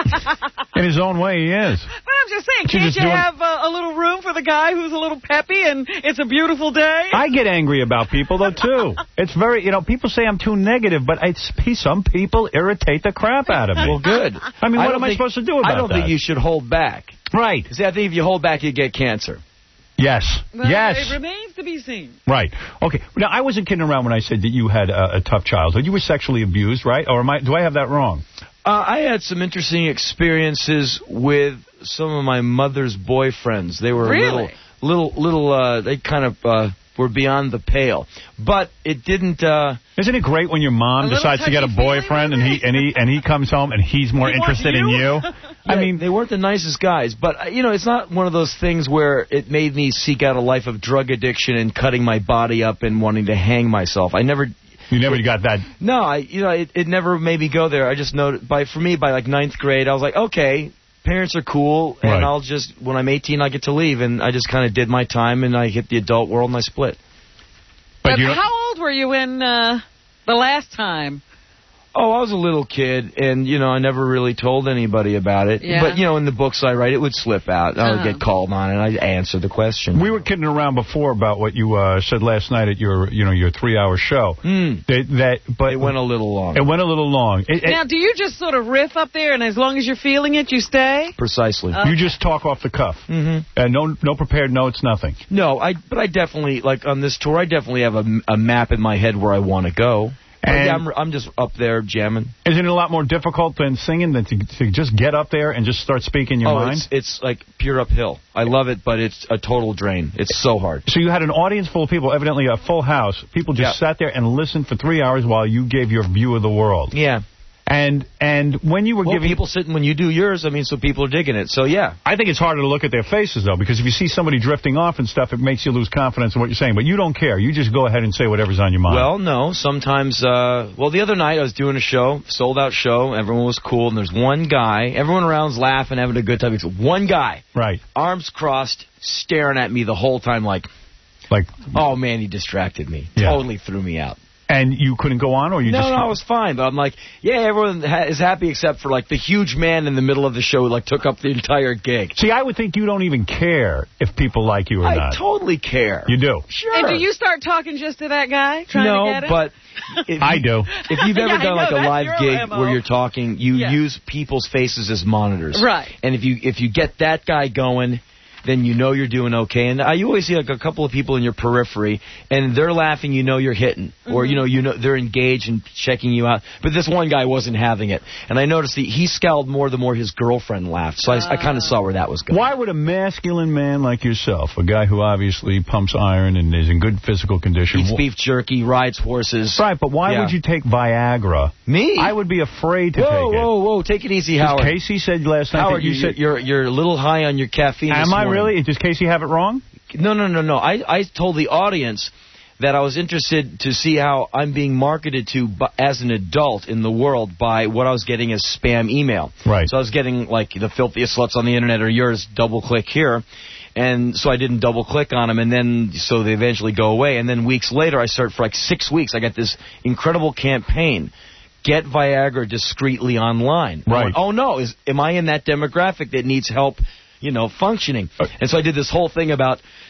In his own way, he is. But I'm just saying, You're can't just you doing- have uh, a little room for the guy who's a little peppy and it's a beautiful day? I get angry about people, though, too. It's very, you know, people say I'm too negative, but it's, some people irritate the crap out of me. Well, good. I mean, what don't am I think- supposed to do about that? I don't think you should hold back. Right. See, I think if you hold back, you get cancer. Yes. Well, yes. It remains to be seen. Right. Okay. Now, I wasn't kidding around when I said that you had a, a tough childhood. You were sexually abused, right? Or am I? Do I have that wrong? Uh, I had some interesting experiences with some of my mother's boyfriends. They were Really? little, little, little. Uh, they kind of uh, were beyond the pale, but it didn't. Uh, Isn't it great when your mom A little decides to get a boyfriend and he and he and he comes home and he's more He wants interested in you? you? I mean, they weren't the nicest guys, but uh, you know, it's not one of those things where it made me seek out a life of drug addiction and cutting my body up and wanting to hang myself. I never. You never got that. No, I you know it, it never made me go there. I just know by for me by like ninth grade, I was like, okay, parents are cool, and Right. I'll just when I'm eighteen, I get to leave, and I just kind of did my time, and I hit the adult world, and I split. But, you- how old were you when uh, the last time? Oh, I was a little kid, and, you know, I never really told anybody about it. Yeah. But, you know, in the books I write, it would slip out. I would Uh-huh. get called on, and I'd answer the question. We were kidding around before about what you uh, said last night at your, you know, your three-hour show. Mm. That, that, but It went a little long. It went a little long. It, it- Now, do you just sort of riff up there, and as long as you're feeling it, you stay? Precisely. Uh, you just talk off the cuff. Mm-hmm. And no, no prepared notes, nothing. No, I. But I definitely, like, on this tour, I definitely have a, a map in my head where I want to go. But And- yeah, I'm, I'm just up there jamming. Isn't it a lot more difficult than singing than to, to just get up there and just start speaking your oh, mind? It's, it's like pure uphill. I love it, but it's a total drain. It's so hard. So you had an audience full of people, evidently a full house. People just Yeah. sat there and listened for three hours while you gave your view of the world. Yeah. And and when you were Well, giving... people sitting when you do yours, I mean, so people are digging it. So, yeah. I think it's harder to look at their faces, though, because if you see somebody drifting off and stuff, it makes you lose confidence in what you're saying. But you don't care. You just go ahead and say whatever's on your mind. Well, no. Sometimes, uh, well, the other night I was doing a show, sold-out show. Everyone was cool, and there's one guy. Everyone around's laughing, having a good time. It's one guy. Right. Arms crossed, staring at me the whole time like, like, oh, man, he distracted me. Yeah. Totally threw me out. And you couldn't go on, or you no, just... No, I was fine, but I'm like, yeah, everyone ha- is happy except for, like, the huge man in the middle of the show who, like, took up the entire gig. See, I would think you don't even care if people like you or I not. totally care. You do? Sure. And do you start talking just to that guy, trying no, to get him? but if I you- do. If you've ever Yeah, I done like know, a that's live your gig M O. where you're talking, you Yeah. use people's faces as monitors. Right. And if you if you get that guy going, then you know you're doing okay. And I, you always see like a couple of people in your periphery, and they're laughing. You know you're hitting, or you know you know they're engaged and checking you out. But this one guy wasn't having it, and I noticed he, he scowled more the more his girlfriend laughed. So I, I kind of saw where that was going. Why would a masculine man like yourself, a guy who obviously pumps iron and is in good physical condition... Eats beef jerky, rides horses. Right, but why Yeah. would you take Viagra? Me? I would be afraid to whoa, take it. whoa, whoa! Take it easy, 'Cause Howard. Casey said last night Howard, that you you said... you're you're a little high on your caffeine. this Am I morning. really? Does Casey have it wrong? No, no, no, no. I, I told the audience that I was interested to see how I'm being marketed to bu- as an adult in the world by what I was getting as spam email. Right. So I was getting, like, the filthiest sluts on the internet are yours, double click here. And so I didn't double click on them, and then so they eventually go away. And then weeks later, I start for like six weeks, I got this incredible campaign. Get Viagra discreetly online. I Right. went, oh, no. Is, am I in that demographic that needs help, you know, functioning? And so I did this whole thing about,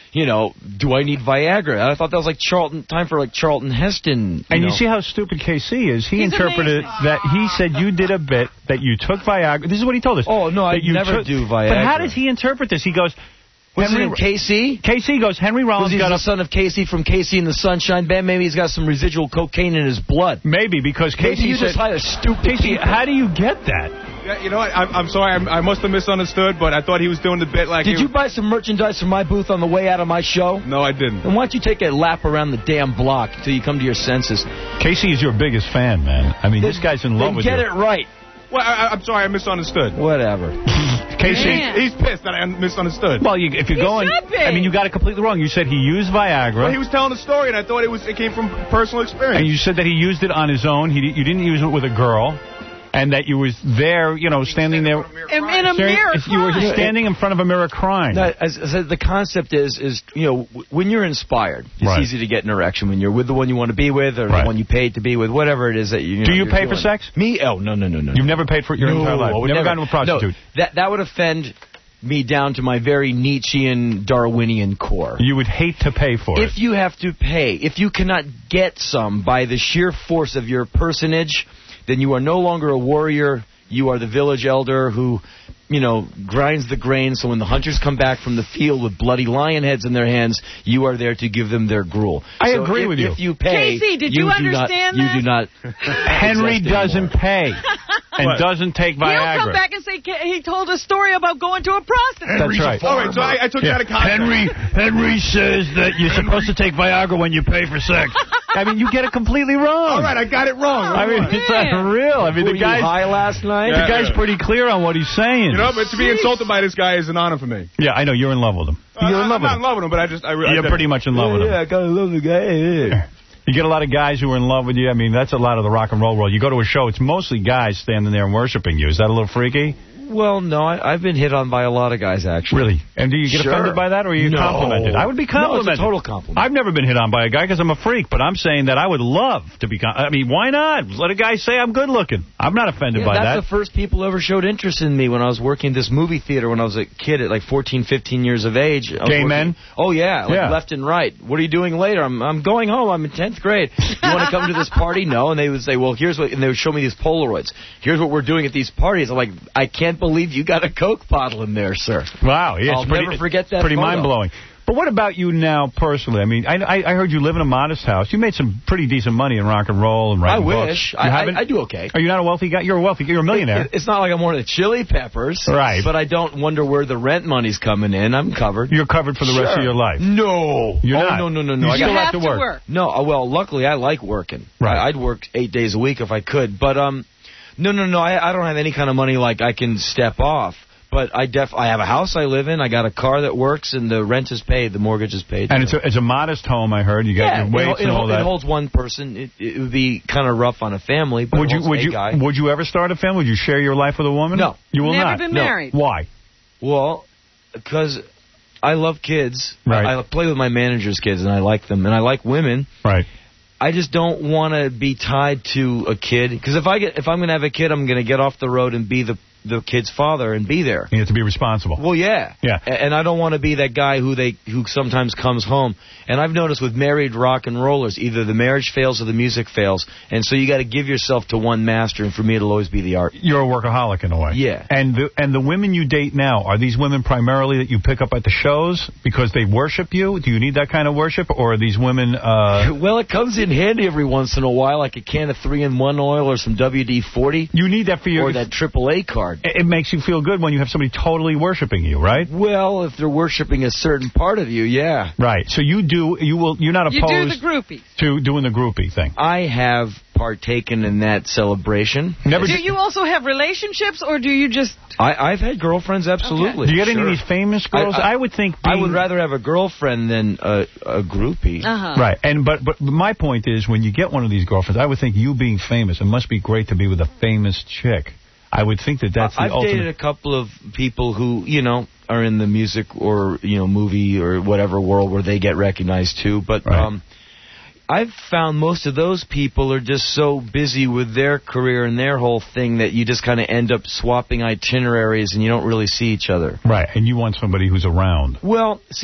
you know, do I need Viagra? I thought that was like Charlton, time for like Charlton Heston. You and know. you see how stupid K C is. He He's interpreted amazing. that he said you did a bit that you took Viagra. This is what he told us. Oh, no, that I'd you never took- do But how Viagra. does he interpret this? He goes, What's his Henry- name, K C? K C goes, Henry Rollins Was he got the a... son of Casey from Casey and the Sunshine Band? Maybe he's got some residual cocaine in his blood. Maybe, because Maybe Casey you said... just hire stupid Casey, people. how do you get that? Yeah, you know what? I'm, I'm sorry. I'm, I must have misunderstood, but I thought he was doing the bit like. Did he you buy some merchandise from my booth on the way out of my show? No, I didn't. Then why don't you take a lap around the damn block till you come to your senses? Casey is your biggest fan, man. I mean, this guy's in love Then with get you. it right. Well, I, I- I'm sorry. I misunderstood. Whatever. Casey, he's, he's pissed that I misunderstood. Well, you, if you're He going, should be. I mean, you got it completely wrong. You said he used Viagra. Well, he was telling a story, and I thought it was it came from personal experience. And you said that he used it on his own. He you didn't use it with a girl, and that you was there, you know, standing there. In, in a mirror You were crying. standing in front of a mirror crying. No, as I said, the concept is, is you know, w- when you're inspired, it's Right. easy to get an erection when you're with the one you want to be with or Right. the one you paid to be with, whatever it is that you. you Do know, you you're pay for doing. sex? Me? Oh no no no no. You've never paid for it your no, entire life. I would Never, never gone to a prostitute. No, that that would offend me down to my very Nietzschean Darwinian core. You would hate to pay for it. If you have to pay, if you cannot get some by the sheer force of your personage, then you are no longer a warrior. You are the village elder who, you know, grinds the grain. So when the hunters come back from the field with bloody lion heads in their hands, you are there to give them their gruel. I So agree if, with you. If you pay, Casey, did you, you do not, understand you that? do not. Henry exist doesn't pay and What? doesn't take He'll come Viagra. back and say "Ca- he told a story about going to a prostitute. That's right. All right, so I, I took Yeah. that out of context. Henry Henry says that you're supposed to take Viagra when you pay for sex. I mean, you get it completely wrong. All right, I got it wrong. I mean, it's unreal. I mean, Were the you guy's high last night? the guy's pretty clear on what he's saying. You know, but to be insulted by this guy is an honor for me. Yeah, I know you're in love with him. Uh, You're in love I'm with not him. in love with him, but I just I, I You're pretty much in love with him. Yeah, I gotta love the guy. Yeah. You get a lot of guys who are in love with you. I mean, that's a lot of the rock and roll world. You go to a show, it's mostly guys standing there and worshiping you. Is that a little freaky? Well, no, I, I've been hit on by a lot of guys, actually. Really? And do you get Sure. offended by that, or are you No. complimented? I would be No, complimented. it's a total compliment. I've never been hit on by a guy because I'm a freak, but I'm saying that I would love to be... Com- I mean, why not? Let a guy say I'm good looking. I'm not offended Yeah, by that's that. the first people who ever showed interest in me when I was working this movie theater when I was a kid at like fourteen, fifteen years of age. I was Gay working- men? Oh, yeah, like Yeah. left and right. What are you doing later? I'm I'm going home. I'm in tenth grade. You want to come to this party? No. And they would say, well, here's what... And they would show me these Polaroids. Here's what we're doing at these parties. I'm like, I can't believe you got a Coke bottle in there, sir. Wow, yeah, I'll it's pretty, never forget that pretty photo. mind-blowing. But what about you now, personally? I mean, I, I I heard you live in a modest house. You made some pretty decent money in rock and roll and I writing books. wish. You I, haven't? I, I do okay. Are you not a wealthy guy? You're a wealthy. You're a millionaire. It- it's not like I'm one of the Chili Peppers. Right. But I don't wonder where the rent money's coming in. I'm covered. You're covered for the rest of Sure. your life. No. You're oh, not. no, no, no, no. You I still got- have to work. No, uh, well, luckily I like working. Right. I, I'd work eight days a week if I could. But, um, no, no, no. I, I don't have any kind of money like I can step off. But I def I have a house I live in. I got a car that works, and the rent is paid. The mortgage is paid. And it's a, it's a modest home, I heard. You got yeah, your weights it, it, and all it that. holds one person. It, it would be kind of rough on a family, but would it you holds would a you guy. would you ever start a family? Would you share your life with a woman? No. You will Never not. been No. married. Why? Well, because I love kids. Right. I, I play with my manager's kids, and I like them, and I like women. Right. I just don't want to be tied to a kid because if I get if I'm going to have a kid, I'm going to get off the road and be the the kid's father and be there. You have to be responsible. Well, yeah, Yeah. A- and I don't want to be that guy who they who sometimes comes home. And I've noticed with married rock and rollers, either the marriage fails or the music fails, and so you got to give yourself to one master. And for me, it'll always be the art. You're a workaholic in a way. Yeah. And the and the women you date now, are these women primarily that you pick up at the shows because they worship you? Do you need that kind of worship, or are these women? Uh, Well, it comes in handy every once in a while, like a can of three in one oil or some W D forty. You need that for your or that triple A card. It makes you feel good when you have somebody totally worshiping you, right? Well, if they're worshiping a certain part of you, yeah. Right. So you do. You will. You're not You do opposed the groupies. to doing the groupie thing. I have partaken in that celebration. Never. Do you also have relationships, or do you just... I, I've had girlfriends, absolutely. Do you get any Sure. of these famous girls? I, I, would think. I being- would rather have a girlfriend than a, a groupie. Uh-huh. Right, and but but my point is, when you get one of these girlfriends, I would think you being famous, it must be great to be with a famous chick. I would think that that's the I've ultimate. dated a couple of people who, you know, are in the music or, you know, movie or whatever world where they get recognized too. But Right. um, I've found most of those people are just so busy with their career and their whole thing that you just kind of end up swapping itineraries and you don't really see each other. Right, and you want somebody who's around. Well, see,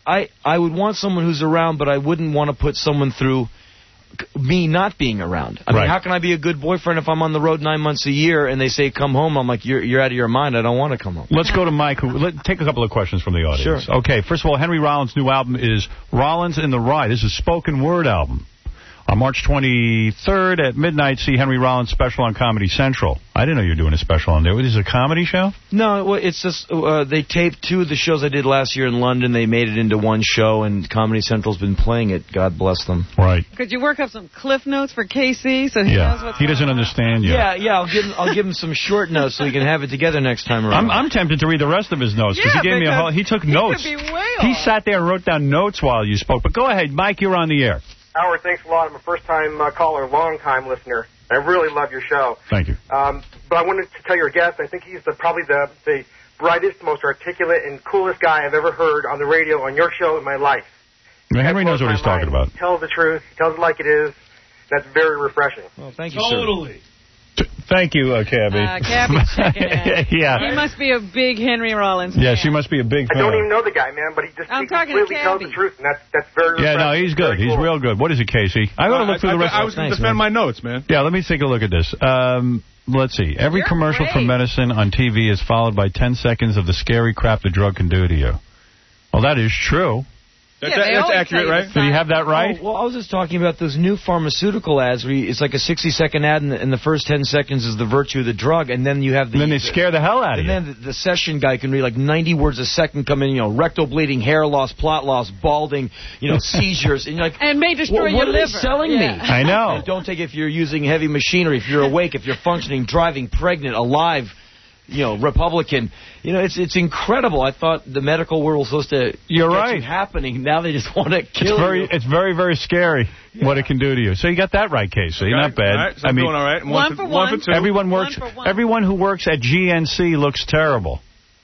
I I would want someone who's around, but I wouldn't want to put someone through me not being around. I mean, Right. how can I be a good boyfriend if I'm on the road nine months a year and they say come home? I'm like, you're you're out of your mind. I don't want to come home. Let's go to Mike. Who, let, take a couple of questions from the audience. Sure. Okay, first of all, Henry Rollins' new album is Rollins in the Ride. This is a spoken word album. On March twenty-third at midnight, see Henry Rollins' special on Comedy Central. I didn't know you were doing a special on there. This is a comedy show? No, well, it's just uh, they taped two of the shows I did last year in London. They made it into one show, and Comedy Central's been playing it. God bless them. Right. Could you work up some cliff notes for K C so he knows what's He doesn't understand you. Yeah, yeah. I'll give him, I'll give him some short notes so he can have it together next time around. I'm, I'm tempted to read the rest of his notes because Yeah, he gave me a because whole. He took he notes. could be way He off. sat there and wrote down notes while you spoke. But go ahead, Mike. You're on the air. Howard, thanks a lot. I'm a first-time uh, caller, long-time listener. I really love your show. Thank you. Um, but I wanted to tell your guest, I think he's the, probably the, the brightest, most articulate, and coolest guy I've ever heard on the radio on your show in my life. Now, Henry knows what he's talking about. He tells the truth. He tells it like it is. That's very refreshing. Well, thank you, Totally. Thank you, uh, Cabby. Uh, Cabby's checking in. Yeah. He must be a big Henry Rollins Yeah, fan. she must be a big I fan. don't even know the guy, man, but he just I'm he talking to completely tells Cabby. the truth, and that's, that's very Yeah, refreshing. no, he's good. He's real good. What is it, Casey? I got to Uh, look through I- the rest. I was going to defend my notes, man. Yeah, let me take a look at this. Um, let's see. Every You're commercial for great. medicine on T V is followed by ten seconds of the scary crap the drug can do to you. Well, that is true. That's, that's accurate, right? Did he have that right? Oh, well, I was just talking about those new pharmaceutical ads where you, it's like a sixty-second ad, and the, and the first ten seconds is the virtue of the drug, and then you have the... And then they scare the hell out of and you. then the, the session guy can read like ninety words a second come in, you know, rectal bleeding, hair loss, plot loss, balding, you know, seizures, and you're like... And may destroy "Well, your what are liver. they selling Yeah. me? I know. And don't take it if you're using heavy machinery, if you're awake, if you're functioning, driving, pregnant, alive, you know, Republican. You know, it's it's incredible. I thought the medical world was supposed to You're get right. you happening. Now they just want to kill It's very, you. it's very, very scary what it can do to you. So you got that right, Casey. Okay. Not bad. All right, so I I'm mean, doing all right. One One for- for one one. for two. Everyone works. One for one. Everyone who works at G N C looks terrible.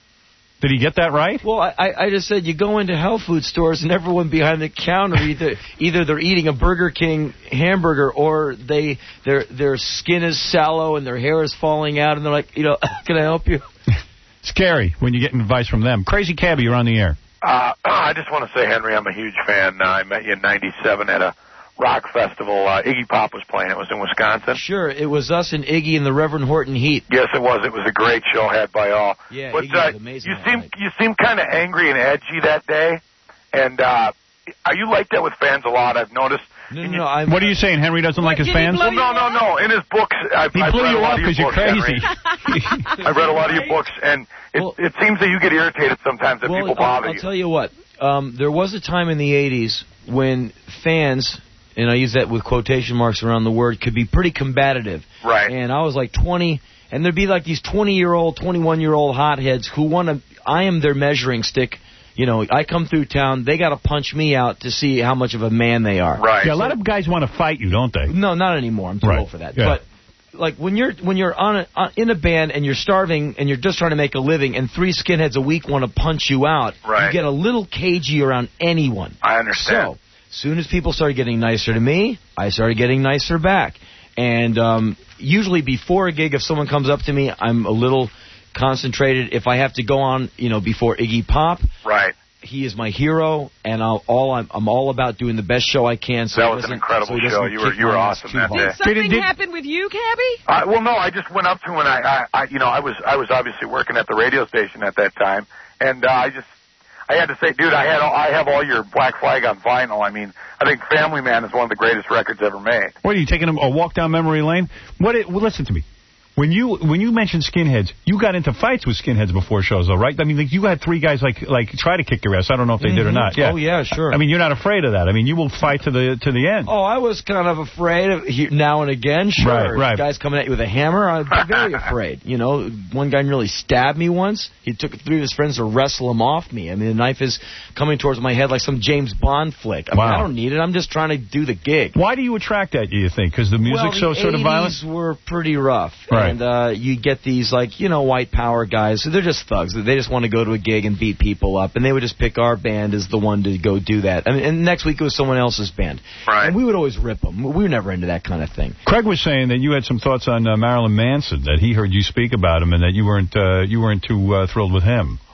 Did he get that right? Well, I, I just said you go into health food stores and everyone behind the counter either either they're eating a Burger King hamburger or they their their skin is sallow and their hair is falling out and they're like, you know, can I help you? Scary when you get advice from them. Crazy Cabby, you're on the air. Uh, I just want to say, Henry, I'm a huge fan. Uh, I met you in ninety-seven at a rock festival. Uh, Iggy Pop was playing. It was in Wisconsin. Sure, it was us and Iggy and the Reverend Horton Heat. Yes, it was. It was a great show had by all. Yeah, but Iggy uh, was amazing you that seem night. you seem kind of angry and edgy that day. And uh, are you like that with fans a lot? I've noticed. No, no, no. I'm, What are you saying? Henry doesn't like his did he fans? blow Well, no, no, no. In his books, I've, He I've blew read you a lot up of your because you're books, crazy. Henry. I've read a lot of your books, and it, Well- it seems that you get irritated sometimes that well, people I'll, bother I'll you. tell you what. Um, there was a time in the eighties when fans, and I use that with quotation marks around the word, could be pretty combative. Right. And I was like twenty, and there'd be like these twenty-year-old, twenty-one-year-old hotheads who want to. I am their measuring stick. You know, I come through town, they got to punch me out to see how much of a man they are. Right. Yeah, a lot of guys want to fight you, don't they? No, not anymore. I'm too Right. old for that. Yeah. But like when you're when you're on a, on, in a band and you're starving and you're just trying to make a living, and three skinheads a week want to punch you out, Right. you get a little cagey around anyone. I understand. So, as soon as people started getting nicer to me, I started getting nicer back. And um, usually before a gig, if someone comes up to me, I'm a little concentrated. If I have to go on, you know, before Iggy Pop, Right. he is my hero, and I'll, all I'm, I'm all about doing the best show I can. So That he was an doesn't- incredible so he show. doesn't You were kick you were my ass awesome too that hard. day. Did something did- happen with you, Cabby? Uh, well, no, I just went up to him and I, I, I, you know, I was, I was obviously working at the radio station at that time, and uh, I just, I had to say, dude, I had, all, I have all your Black Flag on vinyl. I mean, I think Family Man is one of the greatest records ever made. What are you taking a walk down memory lane? What? It, well, listen to me. When you when you mentioned skinheads, you got into fights with skinheads before shows, though, right? I mean, like, you had three guys like like try to kick your ass. I don't know if they did or not. Yeah. Oh yeah, sure. I mean, you're not afraid of that. I mean, you will fight to the to the end. Oh, I was kind of afraid of he, now and again. Sure, Right, right. Guys coming at you with a hammer, I'd be very afraid. You know, one guy nearly stabbed me once. He took three of his friends to wrestle him off me. I mean, the knife is coming towards my head like some James Bond flick. I mean, Wow. I don't need it. I'm just trying to do the gig. Why do you attract that? Do you think because the music's well, so sort of violent? the eighties were pretty rough, Right. and uh, you get these like you know white power guys. So they're just thugs. They just want to go to a gig and beat people up, and they would just pick our band as the one to go do that. I mean, and next week it was someone else's band, Right. and we would always rip them. We were never into that kind of thing. Craig was saying that you had some thoughts on uh, Marilyn Manson, that he heard you speak about him, and that you weren't uh, you weren't too uh, thrilled with him.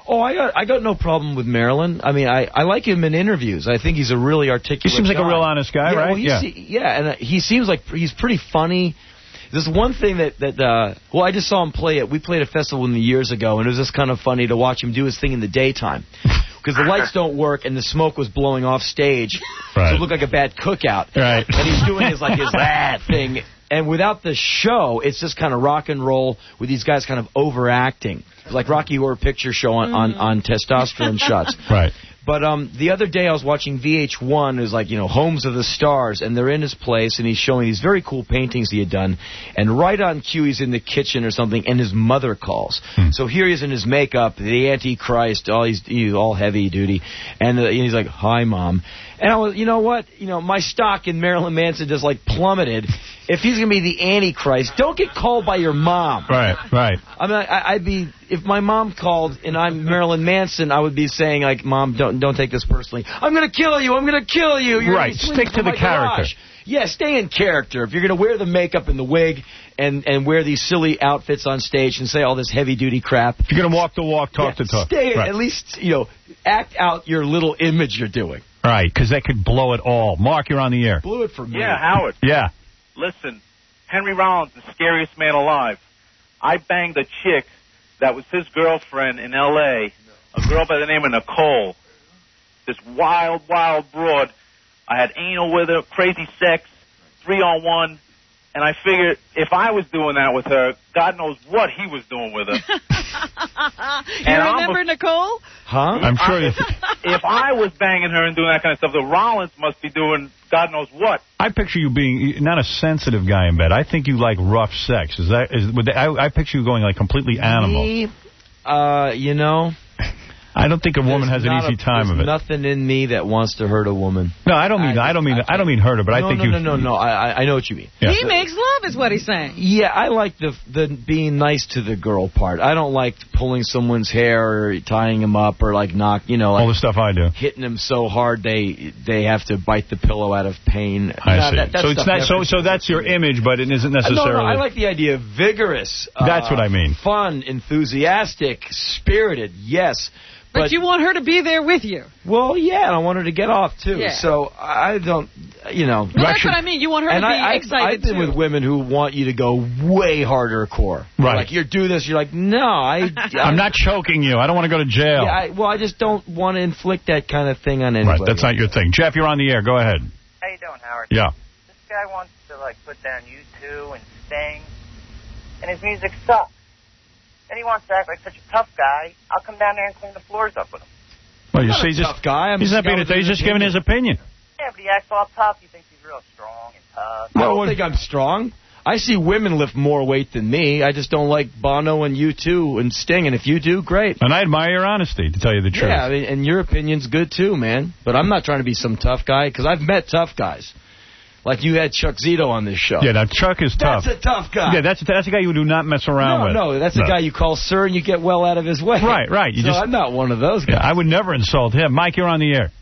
Oh, I got I got no problem with Marilyn. I mean, I, I like him in interviews. I think he's a really articulate He seems like guy. a real honest guy, yeah, right? Well, yeah. Se- yeah, and uh, he seems like he's pretty funny. There's one thing that, that uh, well, I just saw him play it. We played a festival years ago, and it was just kind of funny to watch him do his thing in the daytime. Because the lights don't work, and the smoke was blowing off stage. Right. So it looked like a bad cookout. Right. And he's doing his, like, his that thing. And without the show, it's just kind of rock and roll with these guys kind of overacting. Like Rocky Horror Picture Show on, on, on testosterone shots. Right. But um, the other day I was watching V H one. It was like, you know, Homes of the Stars, and they're in his place, and he's showing these very cool paintings he had done. And right on cue, he's in the kitchen or something, and his mother calls. Hmm. So here he is in his makeup, the Antichrist, all he's, he's all heavy duty, and, uh, and he's like, "Hi, Mom." And I was, you know what? You know, my stock in Marilyn Manson just like plummeted. If he's gonna be the Antichrist, don't get called by your mom. Right, right. I mean, I, I'd be if my mom called and I'm Marilyn Manson, I would be saying like, "Mom, don't don't take this personally. I'm gonna kill you. I'm gonna kill you." You're Right, stick to the character. Garage. Yeah, stay in character. If you're gonna wear the makeup and the wig and and wear these silly outfits on stage and say all this heavy duty crap, if you're gonna walk the walk, talk yeah, the talk. Stay Right. at least, you know, act out your little image you're doing. Right, because that could blow it all. Mark, you're on the air. Blew it for me. Yeah, Howard. Yeah. Listen, Henry Rollins, the scariest man alive. I banged a chick that was his girlfriend in L A, a girl by the name of Nicole. This wild, wild broad. I had anal with her, crazy sex, three on one. And I figured if I was doing that with her, God knows what he was doing with her. You And remember I'm a- Nicole? Huh? I'm sure you... If I was banging her and doing that kind of stuff, the Rollins must be doing God knows what. I picture you being not a sensitive guy in bed. I think you like rough sex. Is that? Is would they, I, I picture you going like completely animal. Me, uh, you know, I don't think a woman there's has an not easy a- time of there's it. nothing in me that wants to hurt a woman. No, I don't mean. I, I don't mean. I, I don't mean hurt her, but no, I think no, you. No, no, no, no. I, I know what you mean. Yeah. He makes love, is what he's saying. Yeah, I like the the being nice to the girl part. I don't like pulling someone's hair or tying him up or like knock, you know, like all the stuff I do. hitting them so hard they they have to bite the pillow out of pain. I No, see. that- that so it's stuff not. never- So so that's your image, but it isn't No, necessarily. no, I like the idea of vigorous. That's uh, what I mean. Fun, enthusiastic, spirited. Yes. But, But you want her to be there with you. Well, yeah, and I want her to get off too. Yeah. So I don't, you know. Well, that's what I mean. You want her and to be I, I've, excited I've been too. with women who want you to go way harder core. Right. Like you do this, you're like, no, I. I'm not choking you. I don't want to go to jail. Yeah, I, well, I just don't want to inflict that kind of thing on anybody. Right. That's not your thing. Jeff, you're on the air. Go ahead. How you doing, Howard? Yeah. This guy wants to like put down U two and Sting, and his music sucks. Then he wants to act like such a tough guy. I'll come down there and clean the floors up with him. Well, you I'm see, not a just tough guy. I'm he's just not being. a A, guy with he's an just giving his opinion. Yeah, but he acts all tough. He thinks he's real strong and tough. I don't think I'm strong. I see women lift more weight than me. I just don't like Bono and U two and Sting. And if you do, great. And I admire your honesty, to tell you the truth. Yeah, I mean, and your opinion's good too, man. But I'm not trying to be some tough guy because I've met tough guys. Like you had Chuck Zito on this show. Yeah, now Chuck is tough. That's a tough guy. Yeah, that's a, that's a guy you do not mess around no, with. no, that's no. a guy you call sir and you get well out of his way. Right, right. You so just, I'm not one of those guys. Yeah, I would never insult him. Mike, you're on the air.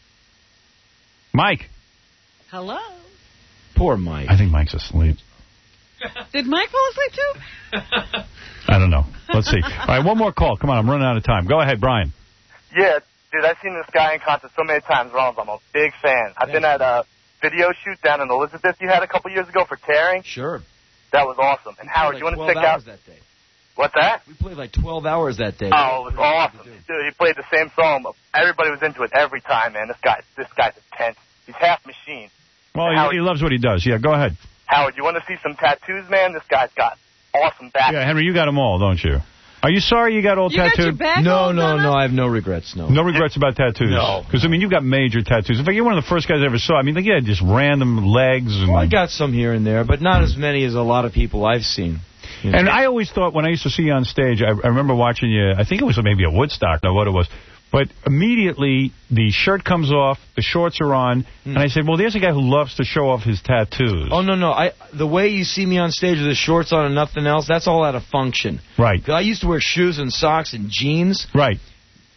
Mike. Hello. Poor Mike. I think Mike's asleep. Did Mike fall asleep too? I don't know. Let's see. All right, one more call. Come on, I'm running out of time. Go ahead, Brian. Yeah, dude, I've seen this guy in concert so many times, Rollins. I'm a big fan. I've been at a video shoot down in Elizabeth you had a couple years ago for Tearing. Sure. That was awesome. And Howard, like you want to twelve check out... hours that day. What's that? We played like twelve hours that day. Oh, it was awesome. Dude, he played the same song. Everybody was into it every time, man. This guy, this guy's intense. He's half machine. Well, Howard, he, he loves what he does. Yeah, go ahead. Howard, you want to see some tattoos, man? This guy's got awesome back. Yeah, Henry, you got them all, don't you? Are you sorry you got all You got tattooed? your back No, all no, done no. up? I have no regrets. No. No regrets about tattoos? No. Because, I mean, you've got major tattoos. In fact, you're one of the first guys I ever saw. I mean, like, you had just random legs. And, Well, I got some here and there, but not as many as a lot of people I've seen. You know? and I always thought when I used to see you on stage, I, I remember watching you, I think it was maybe at Woodstock, I don't know what it was, but immediately the shirt comes off, the shorts are on, and I said, well, there's a guy who loves to show off his tattoos. Oh, no, no. I The way you see me on stage with the shorts on and nothing else, that's all out of function. Right. 'Cause I used to wear shoes and socks and jeans. Right.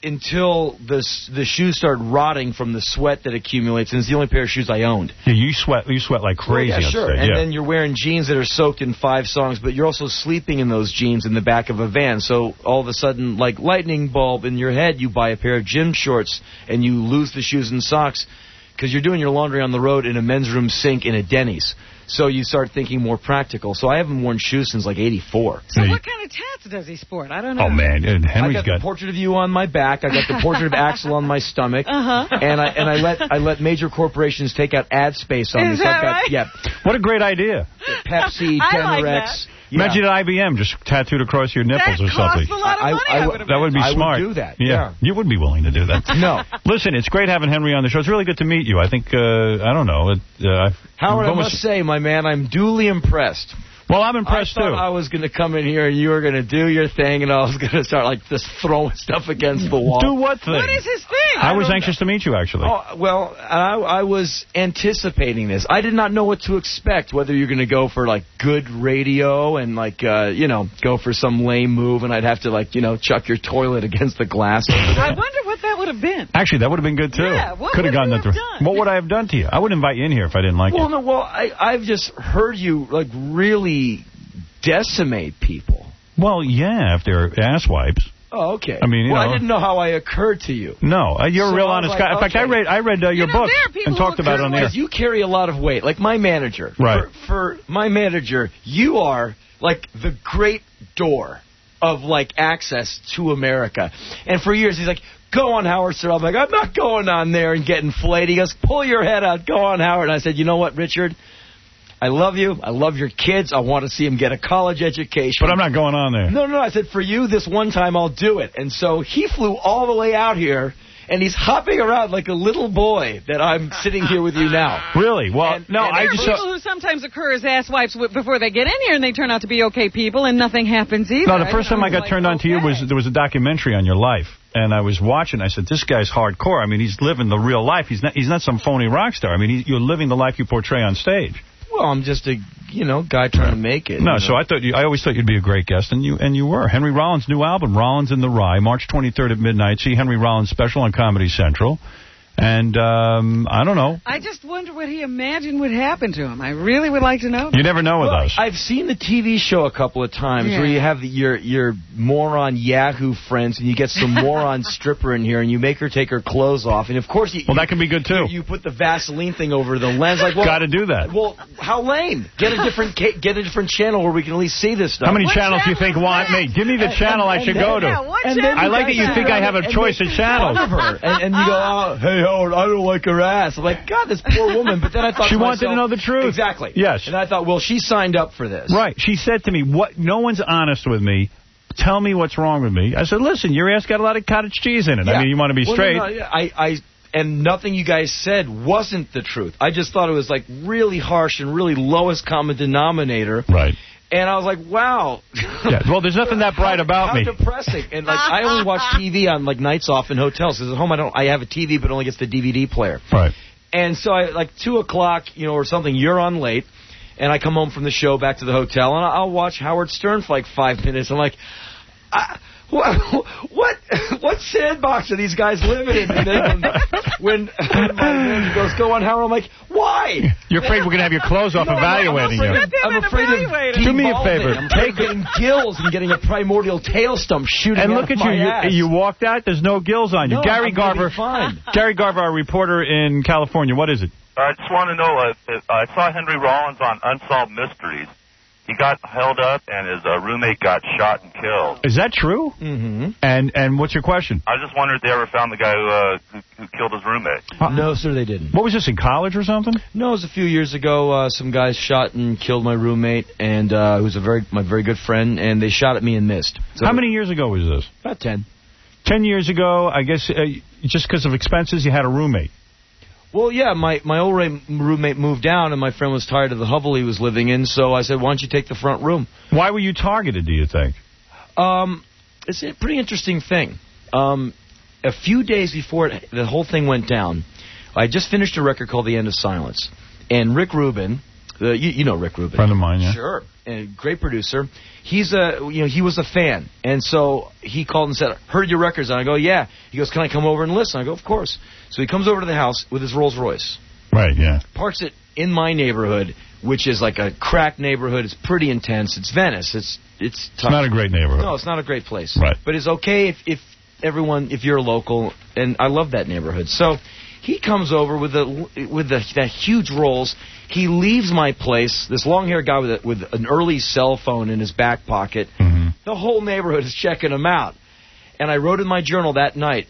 until the s- the shoes start rotting from the sweat that accumulates, and it's the only pair of shoes I owned. Yeah, you sweat. You sweat like crazy. Well, yeah, on sure. stage, And yeah. then you're wearing jeans that are soaked in five songs, but you're also sleeping in those jeans in the back of a van. So all of a sudden, like lightning bulb in your head, you buy a pair of gym shorts and you lose the shoes and socks because you're doing your laundry on the road in a men's room sink in a Denny's. So you start thinking more practical. So I haven't worn shoes since like eighty-four. So what kind of tats does he sport? I don't know. Oh, man. And I Henry's got, got... the portrait of you on my back. I got the portrait of Axl on my stomach. Uh-huh. And I and I let I let major corporations take out ad space on Is me. So that I've got, right? Yeah. What a great idea. Pepsi, I like Demorex. Yeah. Imagine at I B M just tattooed across your nipples That or something. costs a lot of I- money, I I, w- would have That would be I would smart. do that, Yeah. yeah. You would be willing to do that. No. Listen, it's great having Henry on the show. It's really good to meet you. I think, uh, I don't know. It, uh, Howard, I almost- must say, my man, I'm duly impressed. Well, I'm impressed, I thought too. I was going to come in here and you were going to do your thing and I was going to start, like, just throwing stuff against the wall. Do what thing? What is his thing? I was don't anxious to meet you, actually. Oh, well, I, I was anticipating this. I did not know what to expect, whether you're going to go for, like, good radio and, like, uh, you know, go for some lame move and I'd have to, like, you know, chuck your toilet against the glass. I wonder what that would have been. Actually, that would have been good, too. Yeah, what Could have would gotten you that through. have done? What would I have done to you? I wouldn't invite you in here if I didn't like Well, you. no, well, I, I've just heard you, like, really decimate people. Well, yeah, if they're ass wipes. Oh, okay. I mean, you well, know- I didn't know how I occurred to you. No, uh, you're So a real I was honest like, guy. In fact, I okay. read I read uh, your know, book there are people and who talked about it on the air. Because you carry a lot of weight, like my manager. Right. For, for my manager, you are like the great door of like access to America. And for years, he's like, "Go on, Howard Stern." I'm like, "I'm not going on there and getting flayed." He goes, "Pull your head out. Go on, Howard." And I said, "You know what, Richard? I love you. I love your kids. I want to see them get a college education. But I'm not going on there. No, no, I said, for you, this one time I'll do it. And so he flew all the way out here, and he's hopping around like a little boy that I'm sitting here with you now. Really? Well, And- no, and I There are just people saw... who sometimes occur as ass wipes w- before they get in here, and they turn out to be okay people, and nothing happens either. No, the first I time I got like, turned on to you okay. was there was a documentary on your life, and I was watching. I said, "This guy's hardcore. I mean, he's living the real life. He's not he's not some phony rock star. I mean, he, you're living the life you portray on stage." Well, I'm just a, you know, guy trying to make it. No, you so know? I thought you, I always thought you'd be a great guest, and you and you were. Henry Rollins' new album, Rollins in the Rye, March twenty-third at midnight. See Henry Rollins special on Comedy Central. And um, I don't know. I just wonder what he imagined would happen to him. I really would like to know. You never know with Well, us. I've seen the T V show a couple of times Yeah. where you have the, your your moron Yahoo friends and you get some moron stripper in here and you make her take her clothes off and of course you Well, that can be good too. you, you put the Vaseline thing over the lens like well, Got to do that. Well, how lame? Get a different ca- get a different channel where we can at least see this stuff. How many What channels do you channel think is want that? me? Give me the And- channel and- I should and go then- to. Yeah, what And then channel? I like that you guys think I have a and choice make of channels. fun of her. And, and you go, oh, hey Howard, I don't like her ass. I'm like, God, this poor woman. But then I thought She to wanted to myself, know the truth. Exactly. Yes. And I thought, well, she signed up for this. Right. She said to me, "What? No one's honest with me. Tell me what's wrong with me." I said, "Listen, your ass got a lot of cottage cheese in it. I Yeah. mean, you want to be Well, straight." no, no, yeah, I, I, and nothing you guys said wasn't the truth. I just thought it was like really harsh and really lowest common denominator. Right. And I was like, wow. Yeah. Well, there's nothing that bright about How me. depressing. And like, I only watch T V on like nights off in hotels. Because at home I don't. I have a T V, but it only gets the D V D player. Right. And so I like two o'clock, you know, or something. You're on late, and I come home from the show back to the hotel, and I'll watch Howard Stern for like five minutes. I'm like, I, what, what, what sandbox are these guys living in? And then when, when my manager goes, "Go on, Howard," I'm like, why? You're afraid we're going to have your clothes off No, evaluating I'm you. afraid, I'm afraid of Do me a devolving. favor. I'm afraid of getting gills and getting a primordial tail stump shooting And out look of at you. my ass. You, you walked out. There's no gills on you. No, Gary I'm gonna be Garver. fine. Gary Garver, our reporter in California. What is it? I just want to know if, if I saw Henry Rollins on Unsolved Mysteries. He got held up, and his uh, roommate got shot and killed. Is that true? Mm-hmm. And and what's your question? I just wondered if they ever found the guy who, uh, who, who killed his roommate. No, sir, they didn't. What was this, in college or something? No, it was a few years ago. Uh, some guys shot and killed my roommate, and uh, who's a very my very good friend, and they shot at me and missed. So How many years ago was this? About ten. Ten years ago, I guess, uh, just because of expenses, you had a roommate. Well, yeah, my, my old ra- roommate moved down, and my friend was tired of the hovel he was living in, so I said, why don't you take the front room? Why were you targeted, do you think? Um, it's a pretty interesting thing. Um, a few days before it, the whole thing went down, I just finished a record called The End of Silence, and Rick Rubin, Uh, you, you know Rick Rubin. Friend of mine, yeah. Sure. And great producer. He's a, you know, he was a fan. And so he called and said, heard your records. And I go, yeah. He goes, can I come over and listen? I go, of course. So he comes over to the house with his Rolls Royce. Right, yeah. Parks it in my neighborhood, which is like a crack neighborhood. It's pretty intense. It's Venice. It's it's tough. It's not a great neighborhood. No, it's not a great place. Right. But it's okay if, if everyone, if you're a local, and I love that neighborhood. So he comes over with the with the that huge Rolls. He leaves my place. This long-haired guy with a, with an early cell phone in his back pocket. Mm-hmm. The whole neighborhood is checking him out. And I wrote in my journal that night,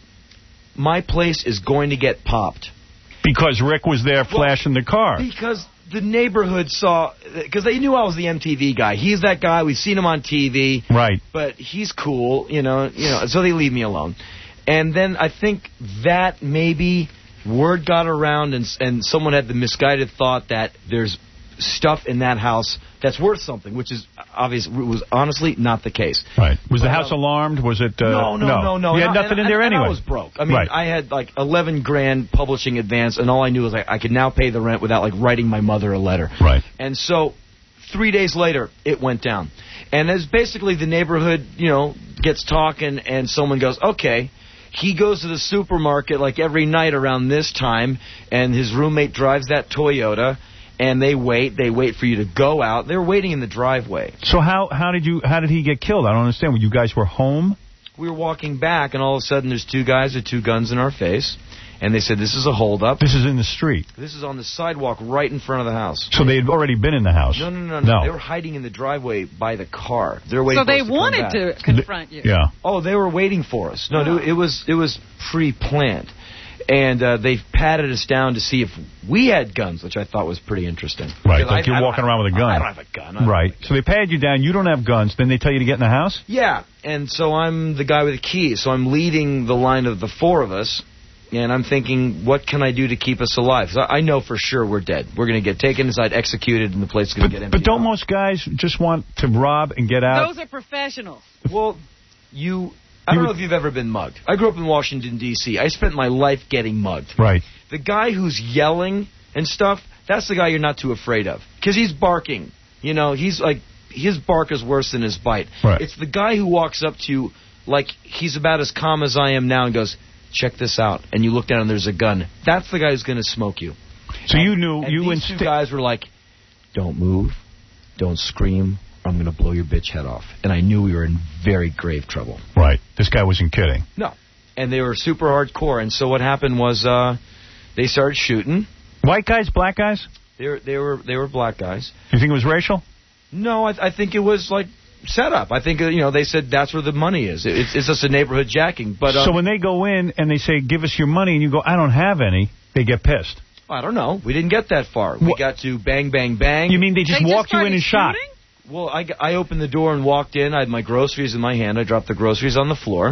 my place is going to get popped. Because Rick was there flashing well, the car. Because the neighborhood saw, because they knew I was the M T V guy. He's that guy. We've seen him on T V. Right. But he's cool, you know. You know. So they leave me alone. And then I think that maybe word got around, and and someone had the misguided thought that there's stuff in that house that's worth something, which is obvious. Was honestly not the case. Right. Was but, the house um, alarmed? Was it? Uh, no, no, no, no. You had and, nothing and, in there and, anyway. And I was broke. I mean, right. I had like eleven grand publishing advance, and all I knew was like I could now pay the rent without like writing my mother a letter. Right. And so, three days later, it went down, and as basically the neighborhood, you know, gets talking, and someone goes, okay. He goes to the supermarket like every night around this time, and his roommate drives that Toyota, and they wait. They wait for you to go out. They're waiting in the driveway. So how how did you how did he get killed? I don't understand. When you guys were home? We were walking back, and all of a sudden there's two guys with two guns in our face, and they said, this is a holdup. This is in the street. This is on the sidewalk right in front of the house. So they had already been in the house? No, no, no, no. no. They were hiding in the driveway by the car. They were waiting so for they us to wanted come back. to confront you. Yeah. Oh, they were waiting for us. No, oh. it was it was pre-planned. And uh, they patted us down to see if we had guns, which I thought was pretty interesting. Right, like I, you're I walking around with a gun. I don't have a gun. Right. So they patted you down. You don't have guns. Then they tell you to get in the house? Yeah. And so I'm the guy with the keys. So I'm leading the line of the four of us. And I'm thinking, what can I do to keep us alive? So I know for sure we're dead. We're going to get taken inside, executed, and the place is going to get empty. But don't most guys just want to rob and get out? Those are professionals. Well, you... I don't know if you've ever been mugged. I grew up in Washington, D C I spent my life getting mugged. Right. The guy who's yelling and stuff, that's the guy you're not too afraid of. Because he's barking. You know, he's like, his bark is worse than his bite. Right. It's the guy who walks up to you like he's about as calm as I am now and goes, check this out. And you look down and there's a gun. That's the guy who's going to smoke you. So and, you knew... and you these two guys were like, don't move, don't scream, or I'm going to blow your bitch head off. And I knew we were in very grave trouble. Right. This guy wasn't kidding. No. And they were super hardcore. And so what happened was uh, they started shooting. White guys, black guys? They were they were they were black guys. You think it was racial? No, I, I think it was like set up. I think uh, you know they said that's where the money is. It's, it's just a neighborhood jacking. But uh, so when they go in and they say, "Give us your money," and you go, "I don't have any," they get pissed. I don't know. We didn't get that far. We what? got to bang bang bang. You mean they just they walked just you in and shot? shooting? Well, I, I opened the door and walked in. I had my groceries in my hand. I dropped the groceries on the floor,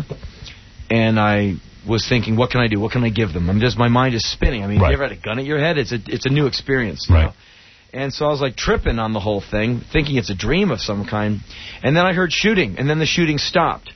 and I was thinking, what can I do? What can I give them? I'm just my mind is spinning. I mean, right. you ever had a gun at your head? It's a it's a new experience. Right. Know? And so I was like tripping on the whole thing, thinking it's a dream of some kind. And then I heard shooting, and then the shooting stopped.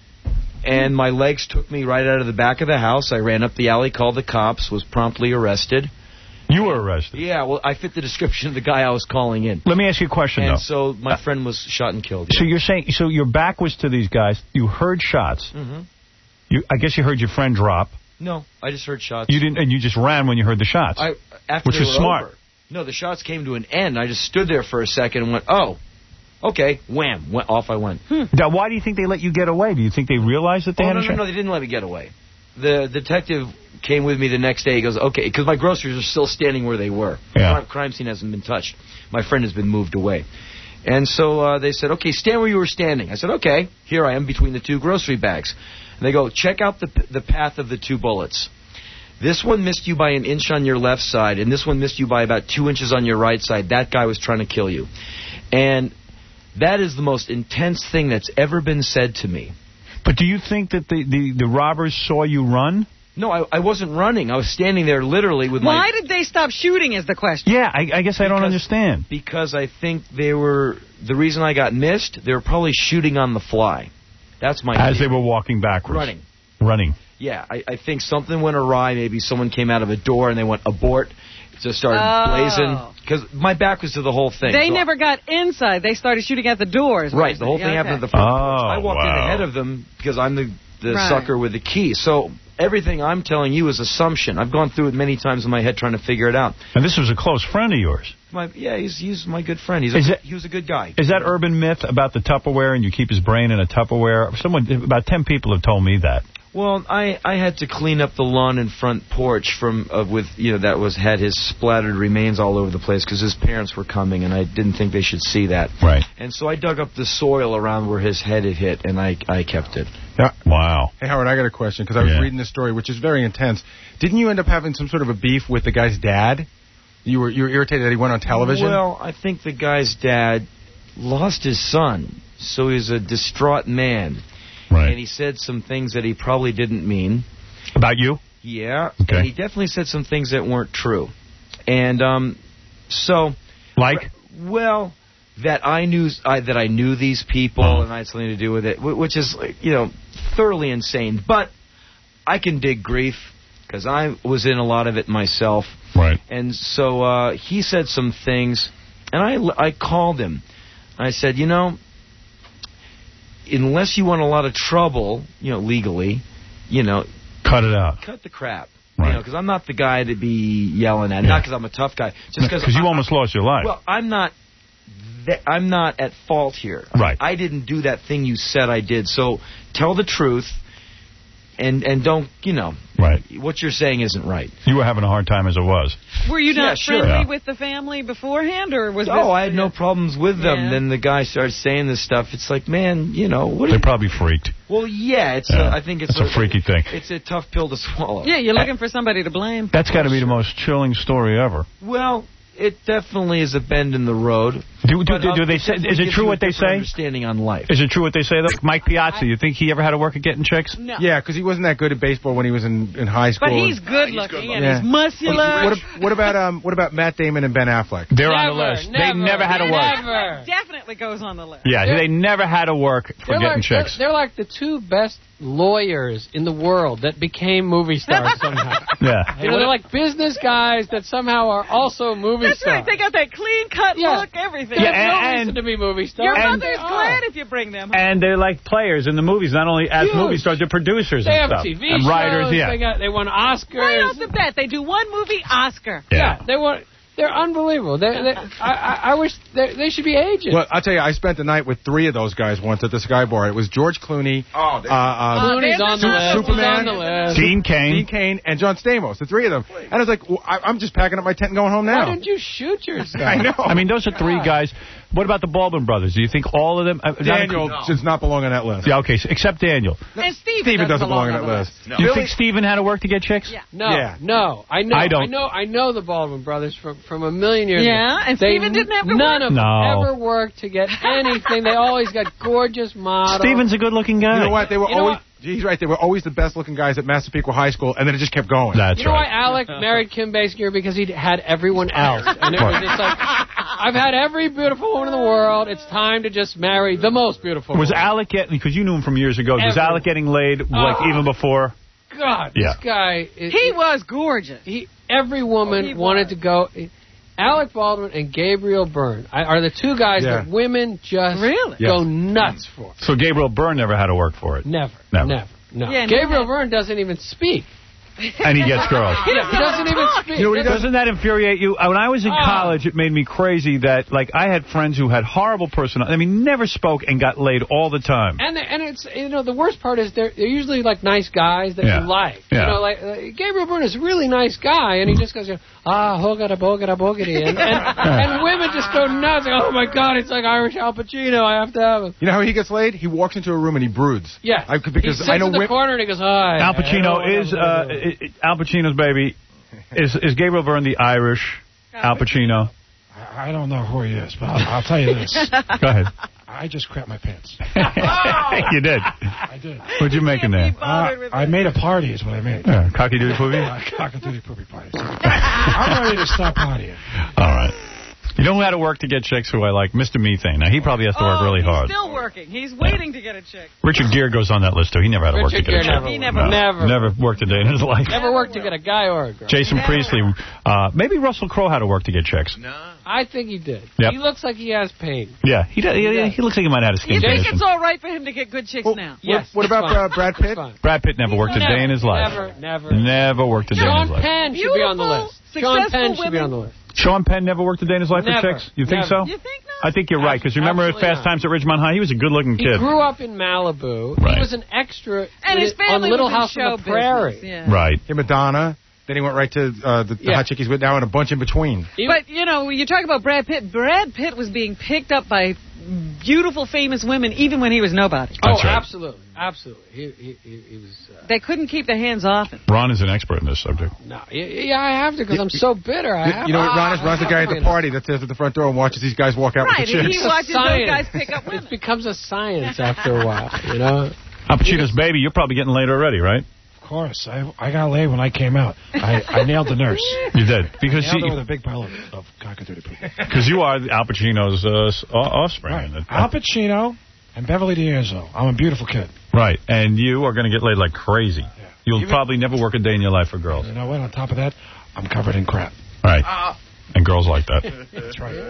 And my legs took me right out of the back of the house. I ran up the alley, called the cops, was promptly arrested. You were arrested? Yeah, well, I fit the description of the guy I was calling in. Let me ask you a question, and though. And so my friend was shot and killed. So yeah. you're saying, so your back was to these guys. You heard shots. Mm-hmm. You, I guess you heard your friend drop. No, I just heard shots. You didn't, and you just ran when you heard the shots. I, after which they was were smart. Over. No, the shots came to an end. I just stood there for a second and went, oh, okay, wham, went, off I went. Hmm. Now, why do you think they let you get away? Do you think they realized that they oh, had no, a no, shot? no, they didn't let me get away. The detective came with me the next day. He goes, okay, because my groceries are still standing where they were. Yeah. The crime, crime scene hasn't been touched. My friend has been moved away. And so uh, they said, okay, stand where you were standing. I said, okay, here I am between the two grocery bags. And they go, check out the the path of the two bullets. This one missed you by an inch on your left side, and this one missed you by about two inches on your right side. That guy was trying to kill you. And that is the most intense thing that's ever been said to me. But do you think that the, the, the robbers saw you run? No, I, I wasn't running. I was standing there literally with Why my... Why did they stop shooting is the question. Yeah, I, I guess I because, don't understand. Because I think they were... The reason I got missed, they were probably shooting on the fly. That's my... As theory. they were walking backwards. Running. Running. Yeah, I, I think something went awry. Maybe someone came out of a door and they went abort. just started Oh. blazing because my back was to the whole thing. They So- never got inside. They started shooting at the doors. Right, the whole thing Okay. happened at the front porch. Oh, I walked in wow. ahead of them because I'm the, the Right. sucker with the key. So everything I'm telling you is assumption. I've gone through it many times in my head trying to figure it out. And this was a close friend of yours. My, yeah, he's, he's my good friend. He's Is a, it- he was a good guy. Is that urban myth about the Tupperware and you keep his brain in a Tupperware? Someone, about ten people have told me that. Well, I, I had to clean up the lawn and front porch from uh, with you know that was had his splattered remains all over the place because his parents were coming and I didn't think they should see that. Right. And so I dug up the soil around where his head had hit and I I kept it. Yeah. Wow. Hey, Howard, I got a question because I was Yeah. reading this story, which is very intense. Didn't you end up having some sort of a beef with the guy's dad? You were you were irritated that he went on television? Well, I think the guy's dad lost his son, so he's a distraught man. Right. And he said some things that he probably didn't mean. About you? Yeah. Okay. And he definitely said some things that weren't true. And um, so. Like? Well, that I knew I, that I knew these people Oh. and I had something to do with it, wh- which is like, you know thoroughly insane. But I can dig grief because I was in a lot of it myself. Right. And so uh, he said some things, and I I called him. I said, you know, unless you want a lot of trouble, you know, legally, you know, cut it out. Cut the crap. Right. You know, because I'm not the guy to be yelling at. Not because I'm a tough guy. Just because Because you almost lost your life. Well, I'm not. Th- I'm not at fault here. Right. I didn't do that thing you said I did. So tell the truth, and and don't you know. Right. What you're saying isn't right. You were having a hard time as it was. Were you Yeah, not sure. friendly Yeah. with the family beforehand, or was this? Oh, I had no problems with them. Yeah. Then the guy started saying this stuff. It's like, man, you know, what? They probably freaked. Well, yeah, it's. Yeah. A, I think it's, It's a freaky thing. It's a tough pill to swallow. Yeah, you're looking for somebody to blame. That's got to be the most chilling story ever. Well, it definitely is a bend in the road. Do, do, But, do, um, do they it say? definitely Is it gives true you a what they different say? Understanding on life. Is it true what they say? Though? Mike Piazza, you think he ever had to work at getting chicks? No. Yeah, because he wasn't that good at baseball when he was in, in high school. But he's and- good looking and Yeah. he's muscular. What, ab- what about um? What about Matt Damon and Ben Affleck? They're on the Never, list. never, they never had to work. Never. Definitely goes on the list. Yeah, They're- they never had to work for They're getting like, chicks. They're, they're like the two best lawyers in the world that became movie stars somehow. Yeah. You know, they're like business guys that somehow are also movie That's stars. right. They got that clean cut Yeah. look, everything. They Yeah, have no and- reason to be movie stars. Your and- mother's glad if you bring them. And they're like players in the movies, not only as Huge. movie stars, they're producers They and have stuff. T V and shows. writers, yeah. They got they won Oscars. Right off the bat, they do one movie, Oscar. Yeah. They won. They're unbelievable. They, they, I, I, I wish they, they should be agents. Well, I'll tell you, I spent the night with three of those guys once at the Sky Bar. It was George Clooney, Oh, uh, uh, Clooney's on the Su- list. Superman, He's on the list. Dean Cain. Dean Cain, and John Stamos, the three of them. And I was like, well, I, I'm just packing up my tent and going home Why now. didn't you shoot yourself? I know. I mean, those are three guys. What about the Baldwin brothers? Do you think all of them? uh, not Daniel inclu- does not belong on that list. Yeah, okay, so except Daniel. And Steven, Steven doesn't belong on that list. Do you think Steven had to work to get chicks? Yeah. No, Yeah. no, I know, I don't. I know, I know the Baldwin brothers from from a million years Yeah, ago. and They Steven didn't have to None work? of them No. ever worked to get anything. They always got gorgeous models. Steven's a good-looking guy. You know what? They were You know always. what? He's right. They were always the best-looking guys at Massapequa High School, and then it just kept going. That's You know right. why Alec married Kim Basinger? Because he had everyone else. And it was just like, I've had every beautiful woman in the world. It's time to just marry the most beautiful Was woman. Alec getting, because you knew him from years ago, was Everyone. Alec getting laid, like, Oh. even before? God, Yeah. this guy. Is, He was gorgeous. He, every woman Oh, he wanted was. to go. Alec Baldwin and Gabriel Byrne are the two guys Yeah. that women just Really? go Yes. nuts for. So Gabriel Byrne never had to work for it. Never, Never. never, no. Yeah, Gabriel no. Byrne doesn't even speak. And he gets girls. He doesn't even speak. You know what he does? Doesn't that infuriate you? When I was in Oh. college, it made me crazy that, like, I had friends who had horrible personality. I mean, never spoke and got laid all the time. And they, and it's you know the worst part is they're they're usually like nice guys that Yeah. you like. Yeah. You know, like uh, Gabriel Byrne is a really nice guy, and he just goes, you know, ah, hogada bogada bogady, and, and and women just go nuts. Like, oh my God, it's like Irish Al Pacino. I have to have him. You know how he gets laid? He walks into a room and he broods. Yeah, I, he because sits I know in the women. corner and he goes, hi. Al Pacino is, uh, i- i- Al Pacino's baby. Is is Gabriel Byrne the Irish Al Pacino? I don't know who he is, but I'll, I'll tell you this. Go ahead. I just crapped my pants. You did. I did. What'd you make in there? Uh, I made a party is what I made. Yeah, cocky doody poopy? Uh, cock-a-doodle poopy party. I'm ready to stop partying. All right. You know who had to work to get chicks who I like? Mister Methane. Now, he probably has to work really he's hard. still working. He's waiting to get a chick. Richard Gere goes on that list, too. He never had to work Richard to get a Gere chick. never He worked. never- Never. Never worked a day in his life. Never worked to get a guy or a girl. Jason Priestley. Uh, maybe Russell Crowe had to work to get chicks. I think he did. Yep. He looks like he has pain. Yeah, he, does, he, he looks like he might have had a skin You think condition. it's all right for him to get good chicks now? Yes. What about uh, Brad Pitt? Brad Pitt never worked a day in his life. Never, never. Never worked a day in Sean his life. Penn should be on the Beautiful, list. Sean successful Penn should be women. on the list. Sean Penn never worked a day in his life Never. for chicks? You think Never. so? You think not? I think you're right, because remember at Absolutely Fast not. Times at Ridgemont High? He was a good-looking He kid. grew up in Malibu. Right. He was an extra And in his it- family on Little was in House show on the Prairie. business, yeah. Right. Hey, Madonna. Then he went right to uh, the, the Yeah. hot chick he's with now and a bunch in between. But, you know, you talk about Brad Pitt. Brad Pitt was being picked up by beautiful, famous women even when he was nobody. Oh, That's right. absolutely. Absolutely. He, he, he, he was... Uh, They couldn't keep their hands off him. Ron is an expert in this subject. no, yeah, yeah, I have to because I'm so bitter. I have You know what Ron is? to. Ron's the guy at the party that sits at the front door and watches these guys walk out Right, with the and chicks. he watches those Science. guys pick up women. It becomes a science after a while, you know? Al Pacino's baby, you're probably getting laid already, right? Of course. I I got laid when I came out. I, I nailed the nurse. You did. Because I nailed you, her with a big pile of, of cockatoo poop. Because you are Al Pacino's uh, s- o- offspring. Right. And- Al Pacino and Beverly D'Angelo. I'm a beautiful kid. Right. And you are going to get laid like crazy. You'll Even- probably never work a day in your life for girls. You know what? On top of that, I'm covered in crap. Right. And girls like that. That's right.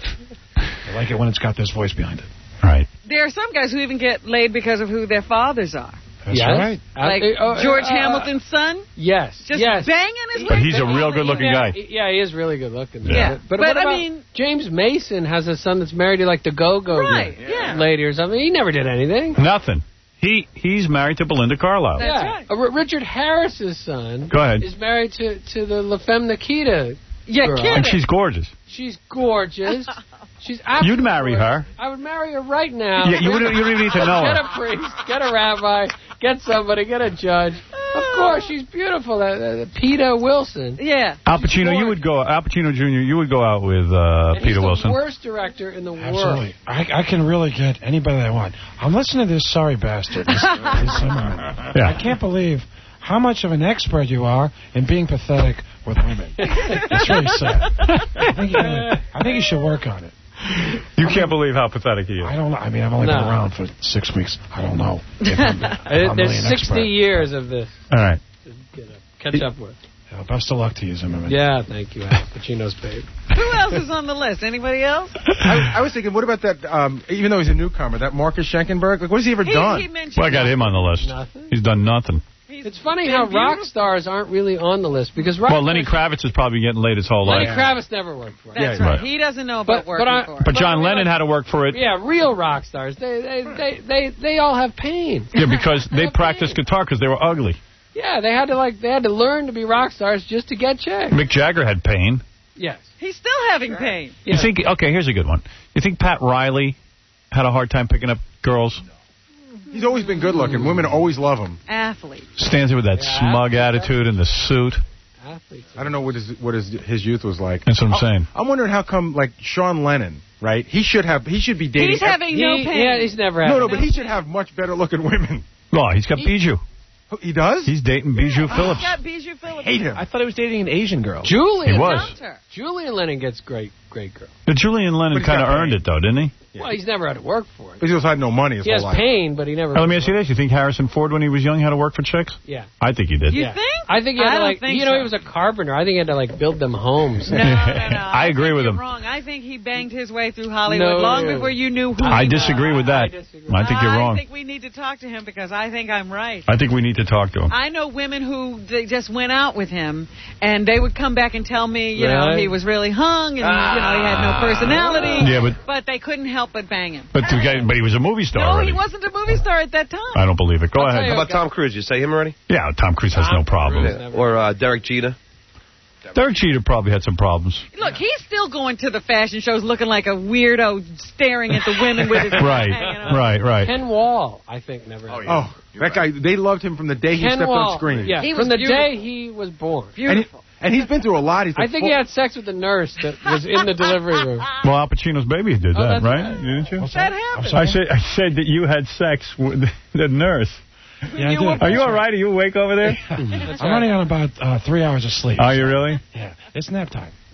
I like it when it's got this voice behind it. Right. There are some guys who even get laid because of who their fathers are. That's Yes. right. Like Uh, uh, George uh, Hamilton's son, Yes. just yes. banging his But way. he's a real good-looking yeah, guy. he- Yeah, he is really good looking. Yeah. But, But, what I about mean- James Mason has a son that's married to like the Go-Go Right, yeah. lady or something. He never did anything. Nothing. He He's married to Belinda Carlisle. That's yeah. right. Uh, R- Richard Harris's son Go ahead. is married to, to the La Femme Nikita. Yeah, girl. kidding. And she's gorgeous. She's gorgeous. She's You'd absolutely marry her. I would marry her right now. Yeah, you wouldn't- you don't even need to know Get her. a priest, get a rabbi, get somebody, get a judge. Of course, she's beautiful. Uh, uh, Peter Wilson. Yeah. Al Pacino, you would go. Al Pacino Junior, you would go out with uh, And he's Peter the Wilson. worst director in the world. Absolutely. I, I can really get anybody I want. I'm listening to this sorry bastard. This, this, um, Yeah. I can't believe how much of an expert you are in being pathetic with women. It's really sad. I think, you really, I think you should work on it. You can't believe how pathetic he is. I don't know. I mean, I've only No. been around for six weeks. I don't know. If I'm, if I'm There's really an sixty expert. years of this. All right. to catch up with. Yeah, best of luck to you, Zimmerman. Yeah, thank you, Al Pacino's babe. Who else is on the list? Anybody else? I, I was thinking, what about that, um, even though he's a newcomer, that Marcus Schenkenberg? Like, what has he ever He- done? he mentioned Well, I got him on the list. Nothing. He's done nothing. It's funny been how rock beautiful. stars aren't really on the list because rock Well, Lenny stars, Kravitz is probably getting laid his whole Lenny life. Kravitz never worked for it. That's Yeah, right. right. He doesn't know about But- working but I- for it. But John I mean, Lennon like- had to work for it. Yeah, real rock stars. They they they they, they all have pain. Yeah, because they practiced guitar because they were ugly. Yeah, they had to like they had to learn to be rock stars just to get chicks. Mick Jagger had pain. Yes. He's still having pain. You think? Okay, here's a good one. You think Pat Riley had a hard time picking up girls? He's always been good looking. Women always love him. Athlete. Stands there with that Yeah, smug athletes, attitude and the suit. Athletes. I don't know what his what his his youth was like. That's what I'm saying. I'm wondering how come, like Sean Lennon, right? He should have he should be dating. He's having no He- pain. yeah, he's never had. no, no, but he should have much better looking women. Oh, he's got Bijou. He does. He's dating Bijou Phillips. He's got Bijou Phillips. hate him. I thought he was dating an Asian girl. Julian He was. Dumped her. Julian Lennon gets great great girl. But Julian Lennon But he's kind of got earned pain. it, though, didn't he? Well, he's never had to work for it. He just had no money his He has whole life. pain, but he never. Now, let me ask you this. You think Harrison Ford, when he was young, had to work for chicks? Yeah. I think he did. You Yeah. think? I think he I had to don't like think you know so. he was a carpenter. I think he had to like build them homes. No, no, no. I agree think with you're him. Wrong. I think he banged his way through Hollywood No. long before you knew who I he disagree with that. I disagree. I think you're I wrong. think we need to talk to him because I think I'm right. I think we need to talk to him. I know women who they just went out with him, and they would come back and tell me, you know, Right. he was really hung, and you know, he had no personality. Yeah, but- but they couldn't help but bang him. But the guy, but he was a movie star No, already. he wasn't a movie star at that time. I don't believe it. Go I'll ahead. tell How you about Tom Cruise? You say him already? Yeah, Tom Cruise has no problem. Cruise. Yeah. Or uh, Derek Jeter? Derek Jeter probably had some problems. Look, he's still going to the fashion shows looking like a weirdo, staring at the women with his Right, hanging on. right, right. Ken Wall, I think, never. Had Oh, that guy. They loved him from the day he Ken stepped Wall, on screen. Yeah, He from was the beautiful. day he was born. And, he, Beautiful. and he's been through a lot. He's I the think full- he had sex with the nurse that was in the delivery room. Well, Al Pacino's baby did Oh, that, that's right? right. Didn't you? That happened. I said, I said that you had sex with the nurse. Yeah, I You did. were- Are you all right? Are you awake over there? I'm running on about uh, three hours of sleep. Are you really? Yeah, it's nap time.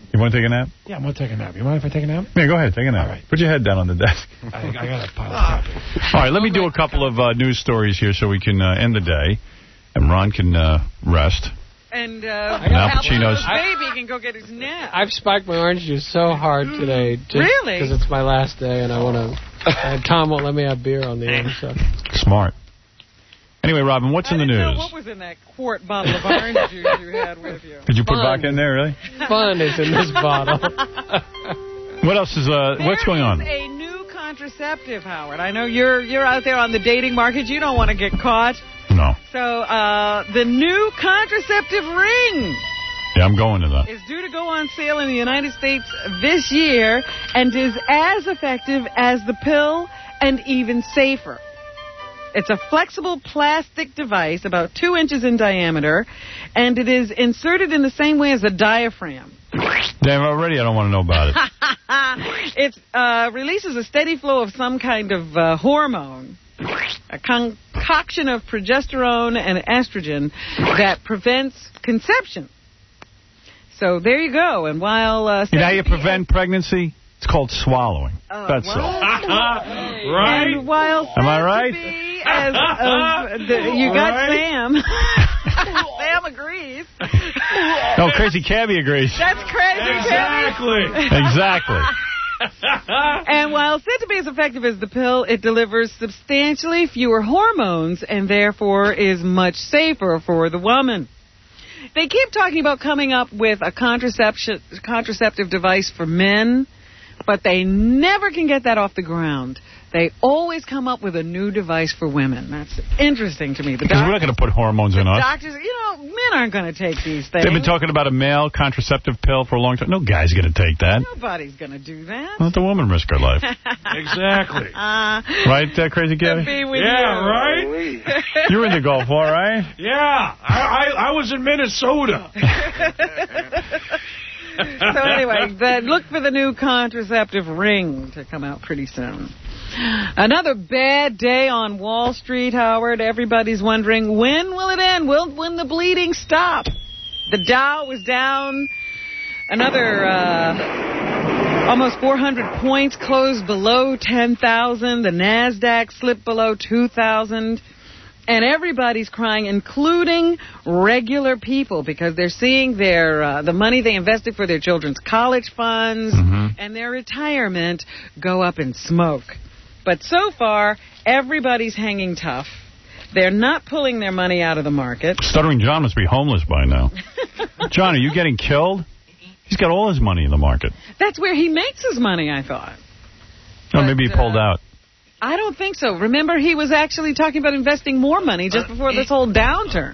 You want to take a nap? Yeah, I'm going to take a nap. You mind if I take a nap? Yeah, go ahead. Take a nap. All right. Put your head down on the desk. I, I got a pile of crap. All right, let me do a couple of uh, news stories here so we can uh, end the day, and Ron can uh, rest. And uh, And Al Pacino's- baby can go get his nap. I've spiked my orange juice so hard today. Just Really? Because it's my last day, and I want to. Uh, Tom won't let me have beer on the end. So. Smart. Anyway, Robin, what's I in the didn't know news? what was in that quart bottle of orange juice you had with you. Did you put Fun. vodka in there, really? Fun is in this bottle. What else is, uh, what's going on? There is a new contraceptive, Howard. I know you're you're out there on the dating market. You don't want to get caught. No. So uh, the new contraceptive ring Yeah, I'm going to that. is due to go on sale in the United States this year and is as effective as the pill and even safer. It's a flexible plastic device about two inches in diameter, and it is inserted in the same way as a diaphragm. Damn, already I don't want to know about it. It uh, releases a steady flow of some kind of uh, hormone, a concoction of progesterone and estrogen that prevents conception. So there you go. And while uh, You know how you prevent pregnancy? It's called swallowing. Uh, That's what? all. right? And while Am I right? as of the, you got Right? Sam. Sam agrees. No, Crazy Cabby agrees. That's crazy. Exactly. Exactly. And while said to be as effective as the pill, it delivers substantially fewer hormones and therefore is much safer for the woman. They keep talking about coming up with a contraception, contraceptive device for men, but they never can get that off the ground. They always come up with a new device for women. That's interesting to me. The Because we're not going to put hormones in us. doctors, you know, men aren't going to take these things. They've been talking about a male contraceptive pill for a long time. No guy's going to take that. Nobody's going to do that. Let the woman risk her life. Exactly. Uh, Right, uh, Crazy Cabby? be with Yeah, you. right? You're in the Gulf War, right? Yeah, I, I, I was in Minnesota. So anyway, the, look for the new contraceptive ring to come out pretty soon. Another bad day on Wall Street, Howard. Everybody's wondering, when will it end? Will when the bleeding stop? The Dow was down another uh, almost four hundred points, closed below ten thousand. The NASDAQ slipped below two thousand. And everybody's crying, including regular people, because they're seeing their uh, the money they invested for their children's college funds Mm-hmm. and their retirement go up in smoke. But so far, everybody's hanging tough. They're not pulling their money out of the market. Stuttering John must be homeless by now. John, are you getting killed? He's got all his money in the market. That's where he makes his money, I thought. Oh, maybe he pulled out. I don't think so. Remember, he was actually talking about investing more money just before this whole downturn.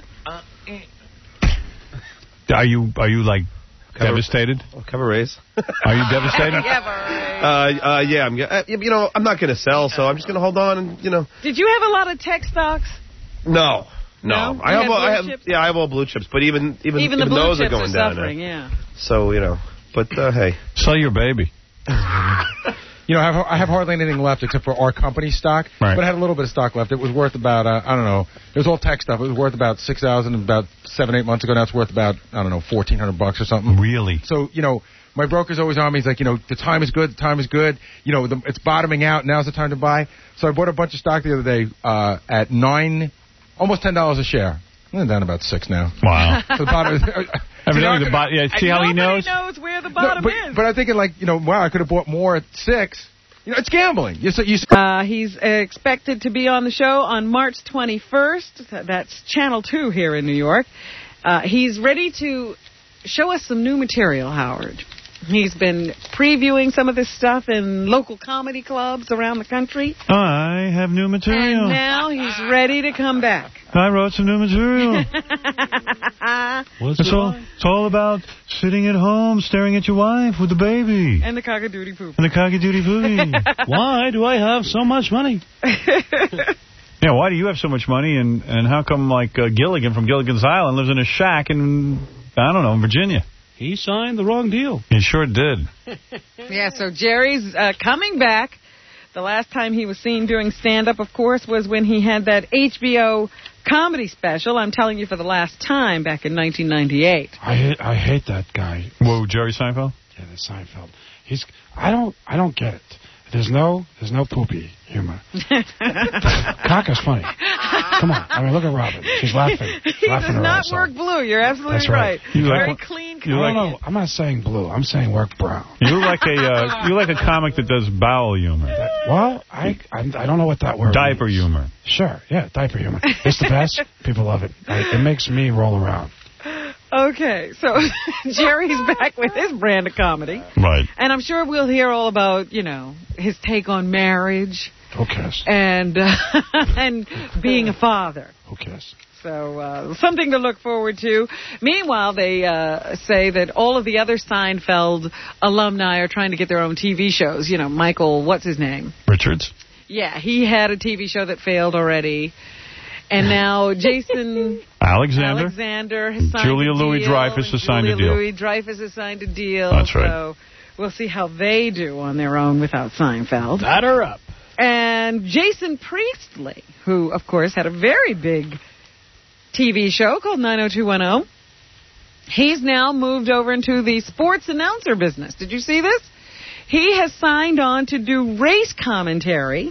Are you, are you like, devastated? Cover raise. Are you devastated? Uh, uh, yeah, I'm. Uh, you know, I'm not going to sell, so I'm just going to hold on and you know. Did you have a lot of tech stocks? No, no. No? I You have. had all, I blue have. chips? Yeah, I have all blue chips, but even even Even the blue those chips are going are down. suffering, now. yeah. So you know, but uh, hey, sell your baby. You know, I have, I have hardly anything left except for our company stock. Right. But I had a little bit of stock left. It was worth about, uh, I don't know, it was all tech stuff. It was worth about six thousand dollars about seven, eight months ago. Now it's worth about, I don't know, fourteen hundred bucks or something. Really? So, you know, my broker's always on me. He's like, you know, the time is good, the time is good. You know, the, it's bottoming out. Now's the time to buy. So I bought a bunch of stock the other day uh, at nine, almost ten dollars a share. I'm down about six now. Wow. So the bottom is, Evidently the bo- yeah, see how he knows? knows where the No, bottom but, is. but I'm thinking like, you know, wow, I could have bought more at six. You know, it's gambling. You, you, Uh, he's expected to be on the show on March twenty-first. That's Channel two here in New York. Uh, he's ready to show us some new material, Howard. He's been previewing some of this stuff in local comedy clubs around the country. I have new material. And now he's ready to come back. I wrote some new material. What's It's all, it's all about sitting at home staring at your wife with the baby. And the cock-a-doodie poop. And the cocky-doodie pooey. Why do I have so much money? Yeah, why do you have so much money, and, and how come, like, uh, Gilligan from Gilligan's Island lives in a shack in, I don't know, in Virginia? He signed the wrong deal. He sure did. Yeah, so Jerry's uh, coming back. The last time he was seen doing stand-up, of course, was when he had that H B O comedy special, I'm Telling You for the Last Time, back in nineteen ninety-eight. I hate, I hate that guy. Whoa, Jerry Seinfeld? Yeah, the Seinfeld. He's. I don't. I don't get it. There's no. There's no poopy humor. Cock is funny. Come on. I mean, look at Robin. She's laughing. He laughing does her not ass work off. blue. You're absolutely That's right. You Very like- clean. you No, like- no, I'm not saying blue. I'm saying work brown. You like a uh, you like a comic that does bowel humor. Well, I, I I don't know what that word Diaper means. humor. Sure, yeah, diaper humor. It's the best. People love it. I, it makes me roll around. Okay, so Jerry's back with his brand of comedy. Right. And I'm sure we'll hear all about, you know, his take on marriage. Who cares? And, uh, and being a father. Who cares? So uh, something to look forward to. Meanwhile, they uh, say that all of the other Seinfeld alumni are trying to get their own T V shows. You know, Michael, what's his name? Richards? Yeah, he had a T V show that failed already. And now Jason Alexander? Alexander has signed Julia a deal. Louis-Dreyfus has signed a Julia deal. Louis-Dreyfus has signed a deal. That's right. So we'll see how they do on their own without Seinfeld. Batter up. And Jason Priestley, who, of course, had a very big T V show called nine oh two one oh. He's now moved over into the sports announcer business. Did you see this? He has signed on to do race commentary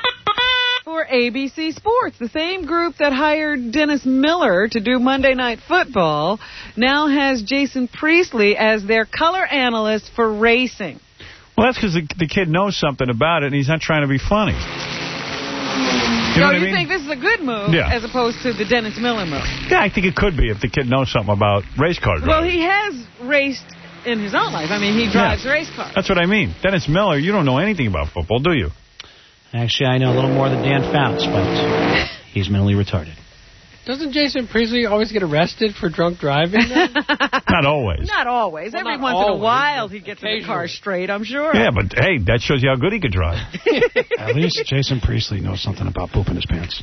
for A B C Sports. The same group that hired Dennis Miller to do Monday Night Football now has Jason Priestley as their color analyst for racing. Well, that's because the, the kid knows something about it, and he's not trying to be funny. You know so what I you mean? think this is a good move Yeah. as opposed to the Dennis Miller move? Yeah, I think it could be if the kid knows something about race car driving. Well, he has raced in his own life. I mean, he drives Yeah. race cars. That's what I mean. Dennis Miller, you don't know anything about football, do you? Actually, I know a little more than Dan Fouts, but he's mentally retarded. Doesn't Jason Priestley always get arrested for drunk driving? Not always. Not always. Well, Every not once in a always, while, but he gets in the car straight, I'm sure. Yeah, but hey, that shows you how good he could drive. At least Jason Priestley knows something about pooping his pants.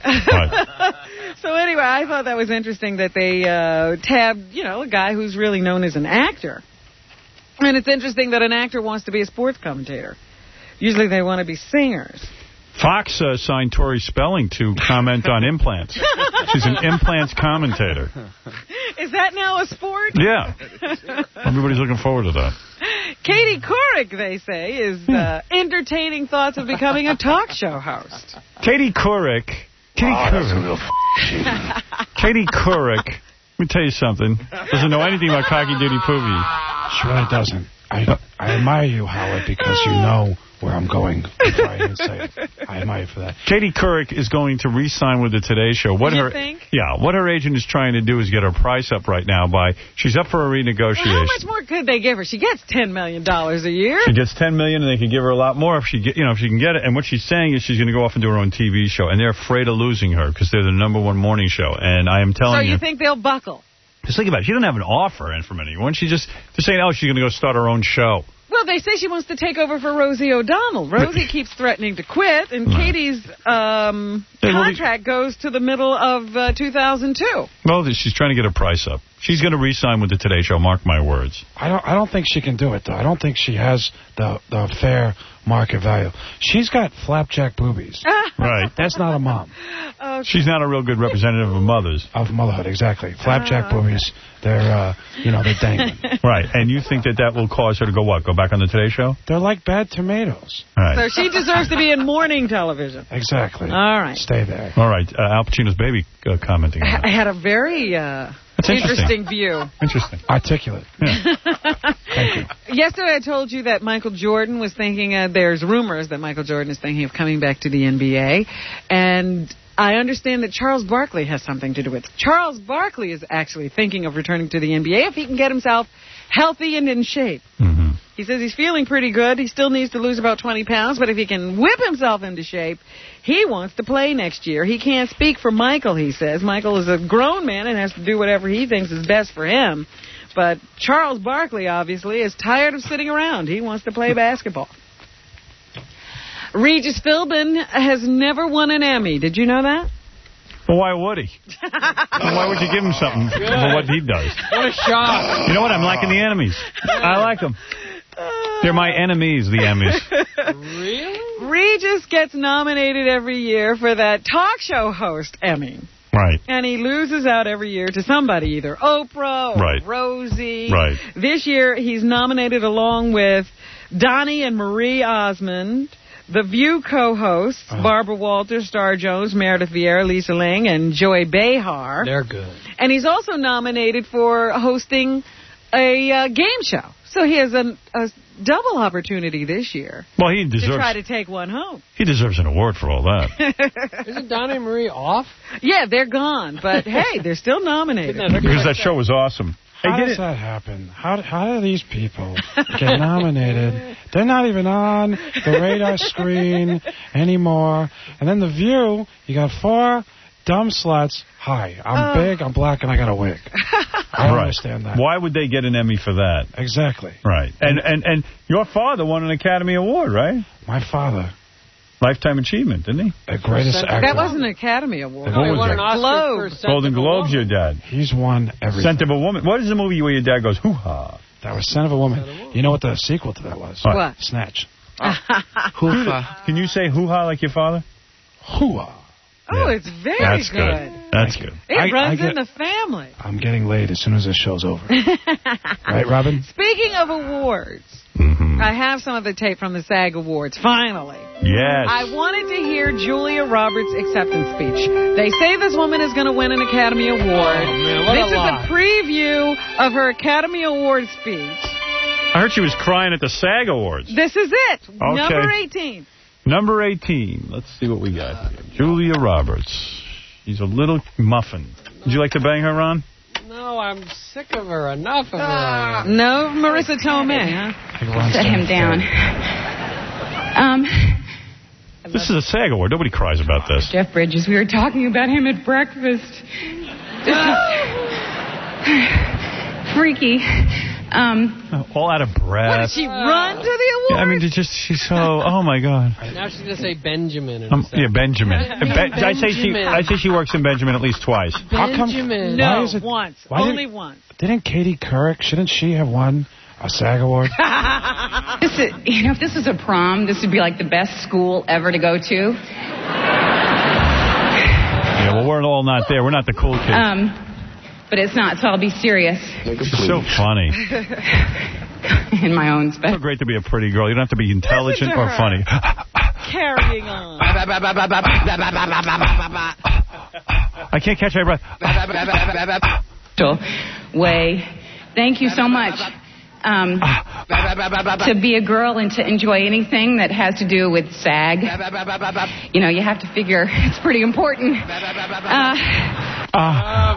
So anyway, I thought that was interesting that they uh, tabbed, you know, a guy who's really known as an actor. And it's interesting that an actor wants to be a sports commentator. Usually they want to be singers. Fox uh, signed Tori Spelling to comment on implants. She's an implants commentator. Is that now a sport? Yeah. Everybody's looking forward to that. Katie Couric, they say, is uh, entertaining thoughts of becoming a talk show host. Katie Couric. Katie Oh, Couric. Katie Couric. Let me tell you something. Doesn't know anything about cocky duty poopy. She really doesn't. I, I admire you, Howard, because you know where I'm going before I even say it. I admire you for that. Katie Couric is going to re-sign with the Today Show. What You her, think? Yeah, what her agent is trying to do is get her price up right now by, she's up for a renegotiation. Well, how much more could they give her? She gets ten million dollars a year. She gets ten million dollars, and they can give her a lot more if she get, you know, if she can get it. And what she's saying is she's going to go off and do her own T V show, and they're afraid of losing her because they're the number one morning show. And I am So telling you you, think they'll buckle? just think about it. She doesn't have an offer in from anyone. She just they're saying, oh, she's going to go start her own show. Well, they say she wants to take over for Rosie O'Donnell. Rosie keeps threatening to quit, and Right. Katie's um, Yeah, well, contract goes to the middle of uh, two thousand two. Well, she's trying to get her price up. She's going to re-sign with the Today Show. Mark my words. I don't. I don't think she can do it though. I don't think she has the the fair market value. She's got flapjack boobies. Right. That's not a mom. Okay. She's not a real good representative of mothers. Of motherhood, exactly. Flapjack boobies. They're uh, you know, they're dangling. Right. And you think that that will cause her to go what? Go back on the Today Show? They're like bad tomatoes. All right. So she deserves to be in morning television. Exactly. All right. Stay there. All right. Uh, Al Pacino's baby uh, commenting on I it. had a very uh, That's interesting. interesting view. Interesting. Articulate. Yesterday I told you that Michael Jordan was thinking, uh, there's rumors that Michael Jordan is thinking of coming back to the N B A. And I understand that Charles Barkley has something to do with it. Charles Barkley is actually thinking of returning to the N B A if he can get himself healthy and in shape. Mm-hmm. He says he's feeling pretty good. He still needs to lose about twenty pounds, but if he can whip himself into shape, he wants to play next year. He can't speak for Michael, he says. Michael is a grown man and has to do whatever he thinks is best for him. But Charles Barkley, obviously, is tired of sitting around. He wants to play basketball. Regis Philbin has never won an Emmy. Did you know that? Well, why would he? Why would you give him something for what he does? What a shock. You know what? I'm liking the enemies. I like them. They're my enemies, the Emmys. Really? Regis gets nominated every year for that talk show host Emmy. Right. And he loses out every year to somebody, either Oprah or Right. Rosie. Right. This year, he's nominated along with Donnie and Marie Osmond, The View co-hosts, Uh-huh. Barbara Walters, Star Jones, Meredith Vieira, Lisa Ling, and Joy Behar. They're good. And he's also nominated for hosting a uh, game show. So he has a, a double opportunity this year Well, he to deserves try to take one home. he deserves an award for all that. Isn't Donnie and Marie off? Yeah, they're gone, but hey, they're still nominated. Because that show was awesome. Hey, How did does it- that happen? How how do these people get nominated? They're not even on the radar screen anymore. And then The View, you got four dumb sluts. Hi, I'm Oh. big, I'm black, and I got a wig. I don't understand that. Why would they get an Emmy for that? Exactly. Right. And and and your father won an Academy Award, right? My father. Lifetime Achievement, didn't he? The greatest actor. That wasn't an Academy Award. What was it? Globe. Golden Globes, your dad. He's won everything. Scent of a Woman. What is the movie where your dad goes, hoo-ha? That was Son of a Woman. You know what the sequel to that was? What? What? Snatch. Hoo-ha. Can you say hoo-ha like your father? Hoo-ha. Oh, it's very That's good. good. That's good. It I- runs I get- in the family. I'm getting laid as soon as this show's over. Right, Robin? Speaking of awards, Mm-hmm. I have some of the tape from the SAG Awards, finally. Yes. I wanted to hear Julia Roberts' acceptance speech. They say this woman is going to win an Academy Award. man, what a this is lie. a preview of her Academy Award speech. I heard she was crying at the SAG Awards. This is it. Okay. Number eighteen. Number eighteen. Let's see what we got here. Julia Roberts. She's a little muffin. Would you like to bang her, Ron? No, I'm sick of her. Enough of her. No, Marissa Tomei, huh? Set him down. Um, This is a SAG Award. Nobody cries about this. Jeff Bridges, we were talking about him at breakfast. This is freaky. Um, All out of breath. What, did she run to the Yeah, award? I mean, it's just she's so. Oh my God. Now she's going to say Benjamin. Um, yeah, Benjamin. Ben- Be- I say she. Benjamin. I say she works in Benjamin at least twice. How come- Benjamin. Why No, is it- once. why Only did- once. Didn't Katie Couric, shouldn't she have won a SAG Award? this is, you know, if this was a prom, this would be like the best school ever to go to. Yeah, well, we're all not there. We're not the cool kids. Um, but it's not, so I'll be serious She's so funny. in my own So special. great to be a pretty girl. You don't have to be intelligent Listen to or her. funny. Carrying on. I can't catch my breath. Way. Thank you so much. Um, to be a girl and to enjoy anything that has to do with SAG, you know, you have to figure it's pretty important. Uh,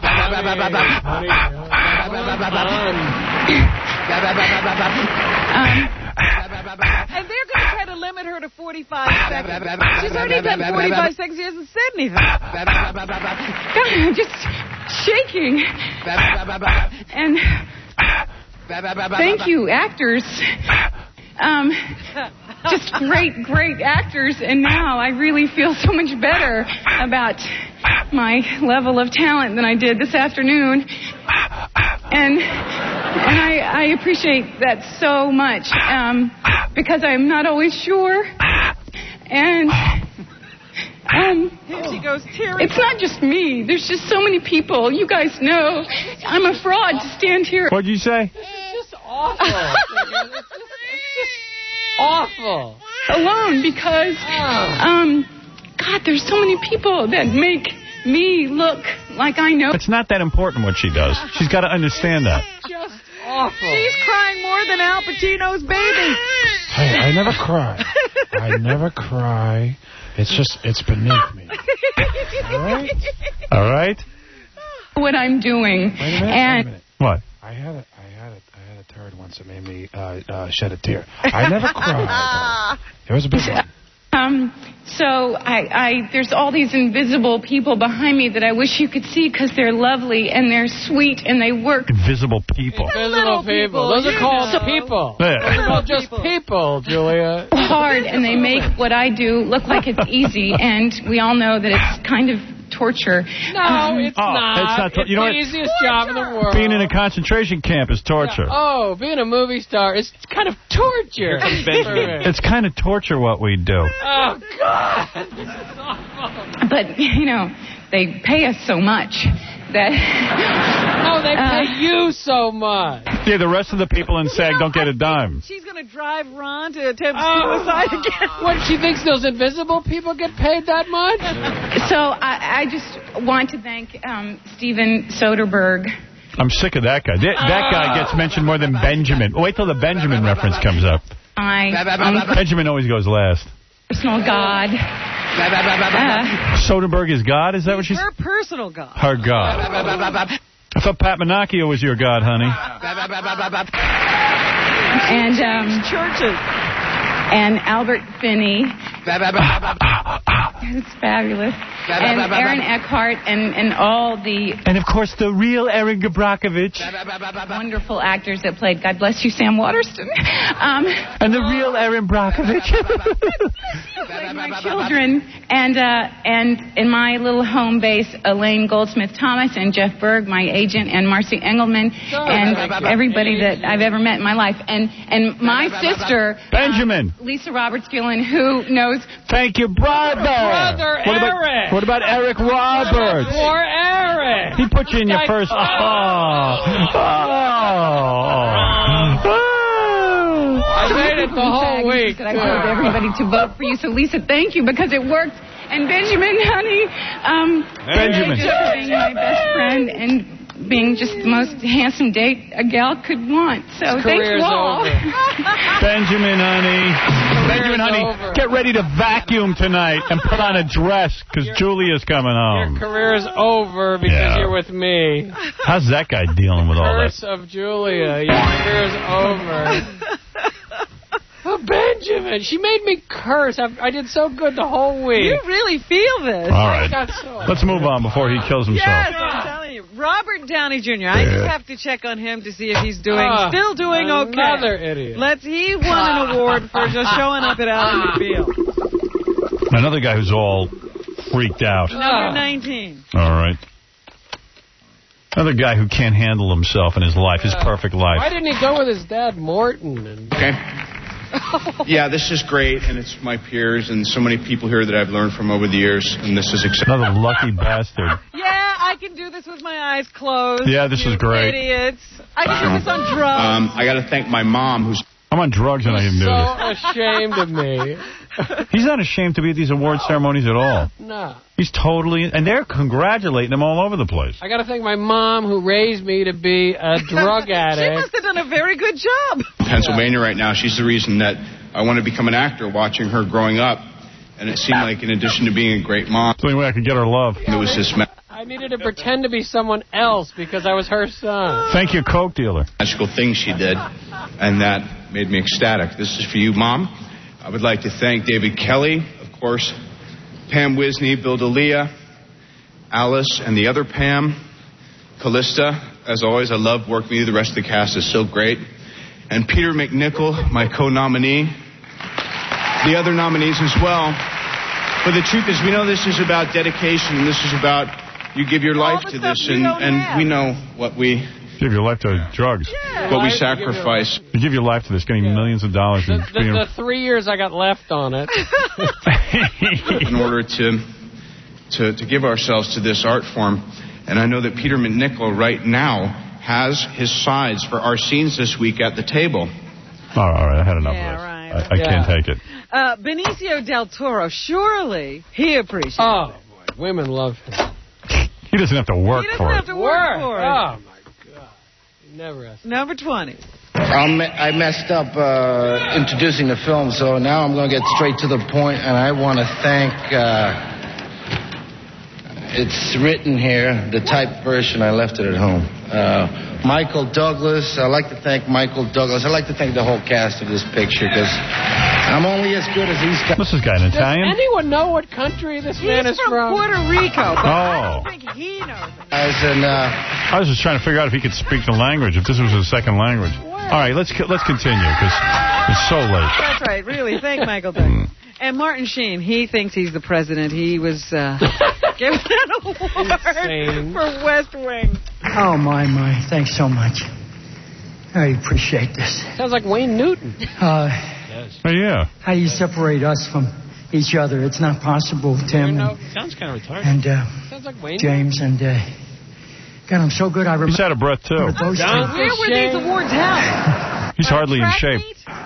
And they're going to try to limit her to forty-five seconds. She's already done forty-five seconds. She hasn't said anything. God, I'm just shaking. And thank you, actors. Um, just great, great actors. And now I really feel so much better about my level of talent than I did this afternoon. And and I, I appreciate that so much um, because I'm not always sure. And um, Here she goes tearing. it's not just me. There's just so many people. You guys know I'm a fraud to stand here. What'd you say? It's just awful. it's, just, it's just awful. Alone because, um, God, there's so many people that make me look like I know. It's not that important what she does. She's got to understand that. Just awful. She's crying more than Al Pacino's baby. Hey, I never cry. I never cry. It's just, it's beneath me. All right? All right? What I'm doing. Wait a minute, wait a and minute. What? I had a, I had a, I had a turd once that made me uh, uh, shed a tear. I never cried. It was a big one. Um, so I, I, there's all these invisible people behind me that I wish you could see because they're lovely and they're sweet and they work Invisible people. Invisible people. Those are called people. Yeah. Those are called just people, Julia. hard and they make what I do look like it's easy, and we all know that it's kind of torture. No, Um, it's Oh, not. it's not tor- you know the what? easiest job in the world. Being in a concentration camp is torture. Oh, being a movie star is kind of torture. It's kind of torture what we do. Oh, God. This is awful. But, you know, they pay us so much that... Oh, they pay uh, you so much. Yeah, the rest of the people in SAG don't get a dime. She's going to drive Ron to attempt Oh. suicide again. What, she thinks those invisible people get paid that much? So I, I just want to thank um, Steven Soderbergh. I'm sick of that guy. That, that guy gets mentioned more than Benjamin. Wait till the Benjamin reference comes up. My um, Benjamin always goes last. personal God. Uh, Soderbergh is God? Is that what she's... Her personal God. Her God. I thought Pat Menachio was your God, honey. and um, churches. And Albert Finney. It's fabulous. And Aaron Eckhart and, and all the... And, of course, the real Erin Gabrakovich. Wonderful actors that played. God bless you, Sam Waterston. Um, and the real Erin Brockovich. played my children. And, uh, and in my little home base, Elaine Goldsmith-Thomas and Jeff Berg, my agent, and Marcy Engelman, and everybody that I've ever met in my life. And, and my sister... Benjamin. Um, Lisa Roberts-Gillen, who knows... Thank you, brother. Brother what about, Eric. What about Eric Roberts? Poor Eric. He put you in your first... Oh. Oh. Oh. I made it the whole week. That I told everybody to vote for you. So, Lisa, thank you, because it worked. And Benjamin, honey, um, Benjamin. just for being my best friend and being just the most handsome date a gal could want. So His thanks, career's Wall. over. Benjamin, honey. Benjamin, honey, over. get ready to vacuum tonight and put on a dress, because Julia's coming home. Your career's over because Yeah. you're with me. How's that guy dealing with all Curse that? of Julia. Your career's over. Oh, Benjamin, she made me curse. I, I did so good the whole week. You really feel this. All right. I got so... Let's move on before he kills himself. Yes, I'm telling you. Robert Downey Junior I just have to check on him to see if he's doing, Ah, still doing okay. Another idiot. Let's. He won an award for just showing up at Ally McBeal. Another guy who's all freaked out. Number nineteen. All right. Another guy who can't handle himself in his life, his perfect life. Why didn't he go with his dad, Morton? And... Okay. Yeah, this is great, and it's my peers and so many people here that I've learned from over the years, and this is exciting. Another lucky bastard. Yeah, I can do this with my eyes closed. Yeah, this you is great. Idiots. I can do this on drugs. Um, I got to thank my mom, who's... I'm on drugs and I can do this. So ashamed of me. He's not ashamed to be at these award ceremonies at all. No. He's totally... And they're congratulating him all over the place. I got to thank my mom who raised me to be a drug She addict. must have done a very good job. Pennsylvania right now. She's the reason that I want to become an actor, watching her growing up. And it seemed like, in addition to being a great mom, it's the only way I could get her love. There was this ma- I needed to pretend to be someone else because I was her son. Thank you, Coke dealer. magical thing she did, and that made me ecstatic. This is for you, Mom. I would like to thank David Kelly, of course, Pam Wisney, Bill D'Elia, Alice, and the other Pam, Callista. As always, I love working with you. The rest of the cast is so great. And Peter McNichol, my co-nominee. The other nominees as well. But the truth is, we know this is about dedication, and this is about you give your life to this, and, and we know what we... Give your life to drugs. Yeah. What we sacrifice. You give your life to this, getting yeah. millions of dollars. The, and the, being... the three years I got left on it. In order to, to to give ourselves to this art form. And I know that Peter McNichol right now has his sides for our scenes this week at the table. All right, all right I had enough yeah, of this. Right. I, I yeah. can't take it. Uh, Benicio del Toro, surely he appreciates oh, it. Oh, boy, women love him. He doesn't have to work he for have it. To work, work for it. Oh, my God. He never has to. Number twenty. I'm, I messed up uh, introducing the film, so now I'm going to get straight to the point, and I want to thank, uh, it's written here, the typed version, I left it at home. Uh, Michael Douglas, I'd like to thank Michael Douglas. I'd like to thank the whole cast of this picture, because I'm only as good as these guys. This is guy in Italian? Does anyone know what country this He's man is from? from? Puerto Rico, but oh. I don't think he knows it. And, uh, I was just trying to figure out if he could speak the language, if this was his second language. All right, let's let's continue, because it's so late. That's right, really. Thank Michael Douglas. And Martin Sheen, he thinks he's the president. He was uh, given an award Insane. for West Wing. Oh, my, my. Thanks so much. I appreciate this. Sounds like Wayne Newton. Uh, oh, yeah. How do you separate us from each other. It's not possible, Tim. No, and, sounds kind of retarded. and uh, Sounds like Wayne. James and uh, God, I'm so good. I remember. He's out of breath too. Those Where were these awards held? He's hardly in shape.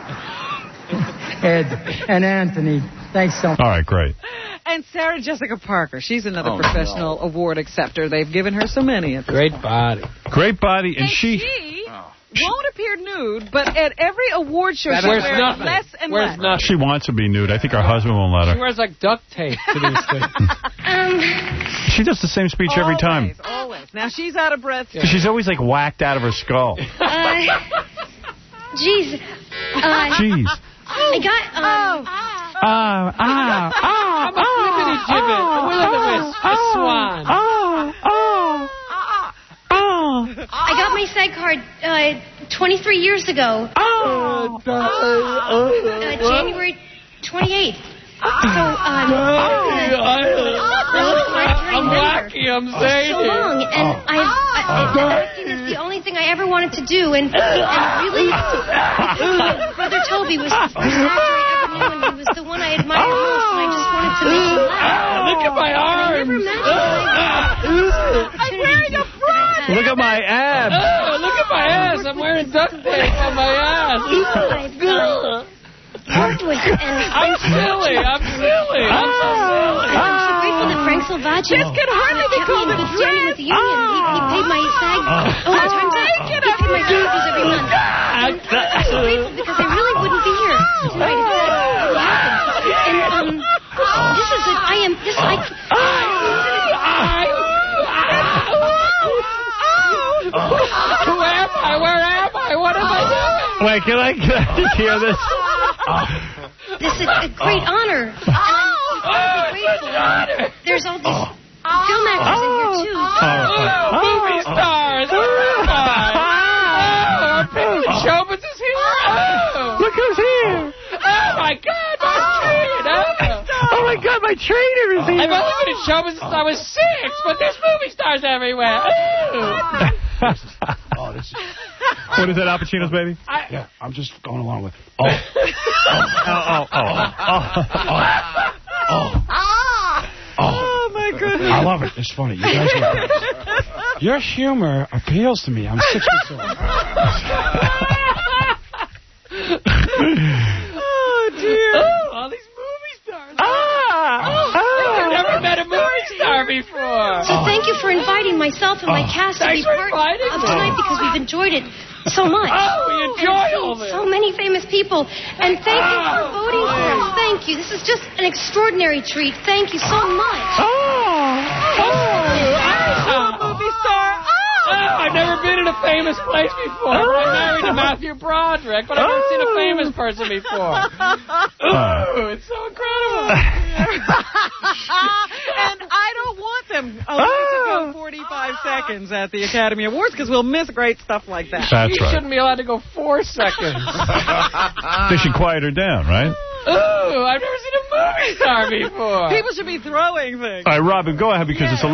Ed and Anthony, thanks so much. All right, great. And Sarah Jessica Parker. She's another Oh, professional award acceptor. They've given her so many at this Great point. body. Great body, and, And she... she won't appear nude, but at every award show she Wears wears nothing. less and Wears less. nothing. She wants to be nude. I think her husband won't let She her. wears like duct tape to these things. Um, She does the same speech every time. Always. Now she's out of breath. Because she's always like whacked out of her skull. uh, geez. Uh, Jeez. I got, um... Ah, ah, ah, I'm a flippity gibbet. A will-o-the-wisp. A swan. I got my SAG card uh, twenty-three years ago. Oh, Uh, January twenty-eighth. So, um... I'm wacky, I'm so zany. long, and Oh. I've, I, I, I think it's the only thing I ever wanted to do, and, and really, my brother Toby was the first actor I ever knew, and he was the one I admired most, and I just wanted to make him laugh. Look at my And I arms. never imagined I'm wearing a front. Look at my abs. Oh, look at my ass. I'm wearing duct tape on my ass. worked with, and I'm silly. I'm silly. I'm so silly. I'm so grateful that Frank Salvaggi This could hardly be called a standing with the union. He, he paid my SAG overtime. He paid my dues every month. I'm so grateful because I really wouldn't be here tonight if that hadn't happened. And um, this is a, I am this I. Who am I? Where am I? What am I doing? Wait, can I, can I just hear this? This is a great honor. And I'm incredibly grateful. There's all these film actors in here too. Oh, movie stars. Where am I? Oh, our Penguin Showbiz is here. Oh. Look who's here. Oh, my God. My trainer. Oh, my God, my trainer is here. I've only been in Showbiz since I was six, but there's movie stars everywhere. Oh. Oh, this is... What is that, Al Pacino's baby? I, yeah, I'm just going along with. Oh. Oh, oh, oh, oh. Oh. Oh, my goodness. I love it. It's funny. You guys are great. Your humor appeals to me. I'm six weeks old. Oh, dear. Oh, all these movie stars. Ah! Oh, I've never met a movie star before. So thank you for inviting myself and my cast to be Thanks for part inviting of me. tonight because we've enjoyed it so much. Oh, we enjoy and all this. So many famous people. And thank you for voting for us. Thank you. This is just an extraordinary treat. Thank you so much. Oh, oh, Movie star. Oh, I've never been in a famous place before. I'm married to Matthew Broderick, but I've never seen a famous person before. Oh, it's so incredible. And I don't want them only to go forty-five seconds at the Academy Awards because we'll miss great stuff like that. That's You right. shouldn't be allowed to go four seconds. They should quiet her down, right? Oh, I've never seen a movie star before. People should be throwing things. All right, Robin, go ahead because it's a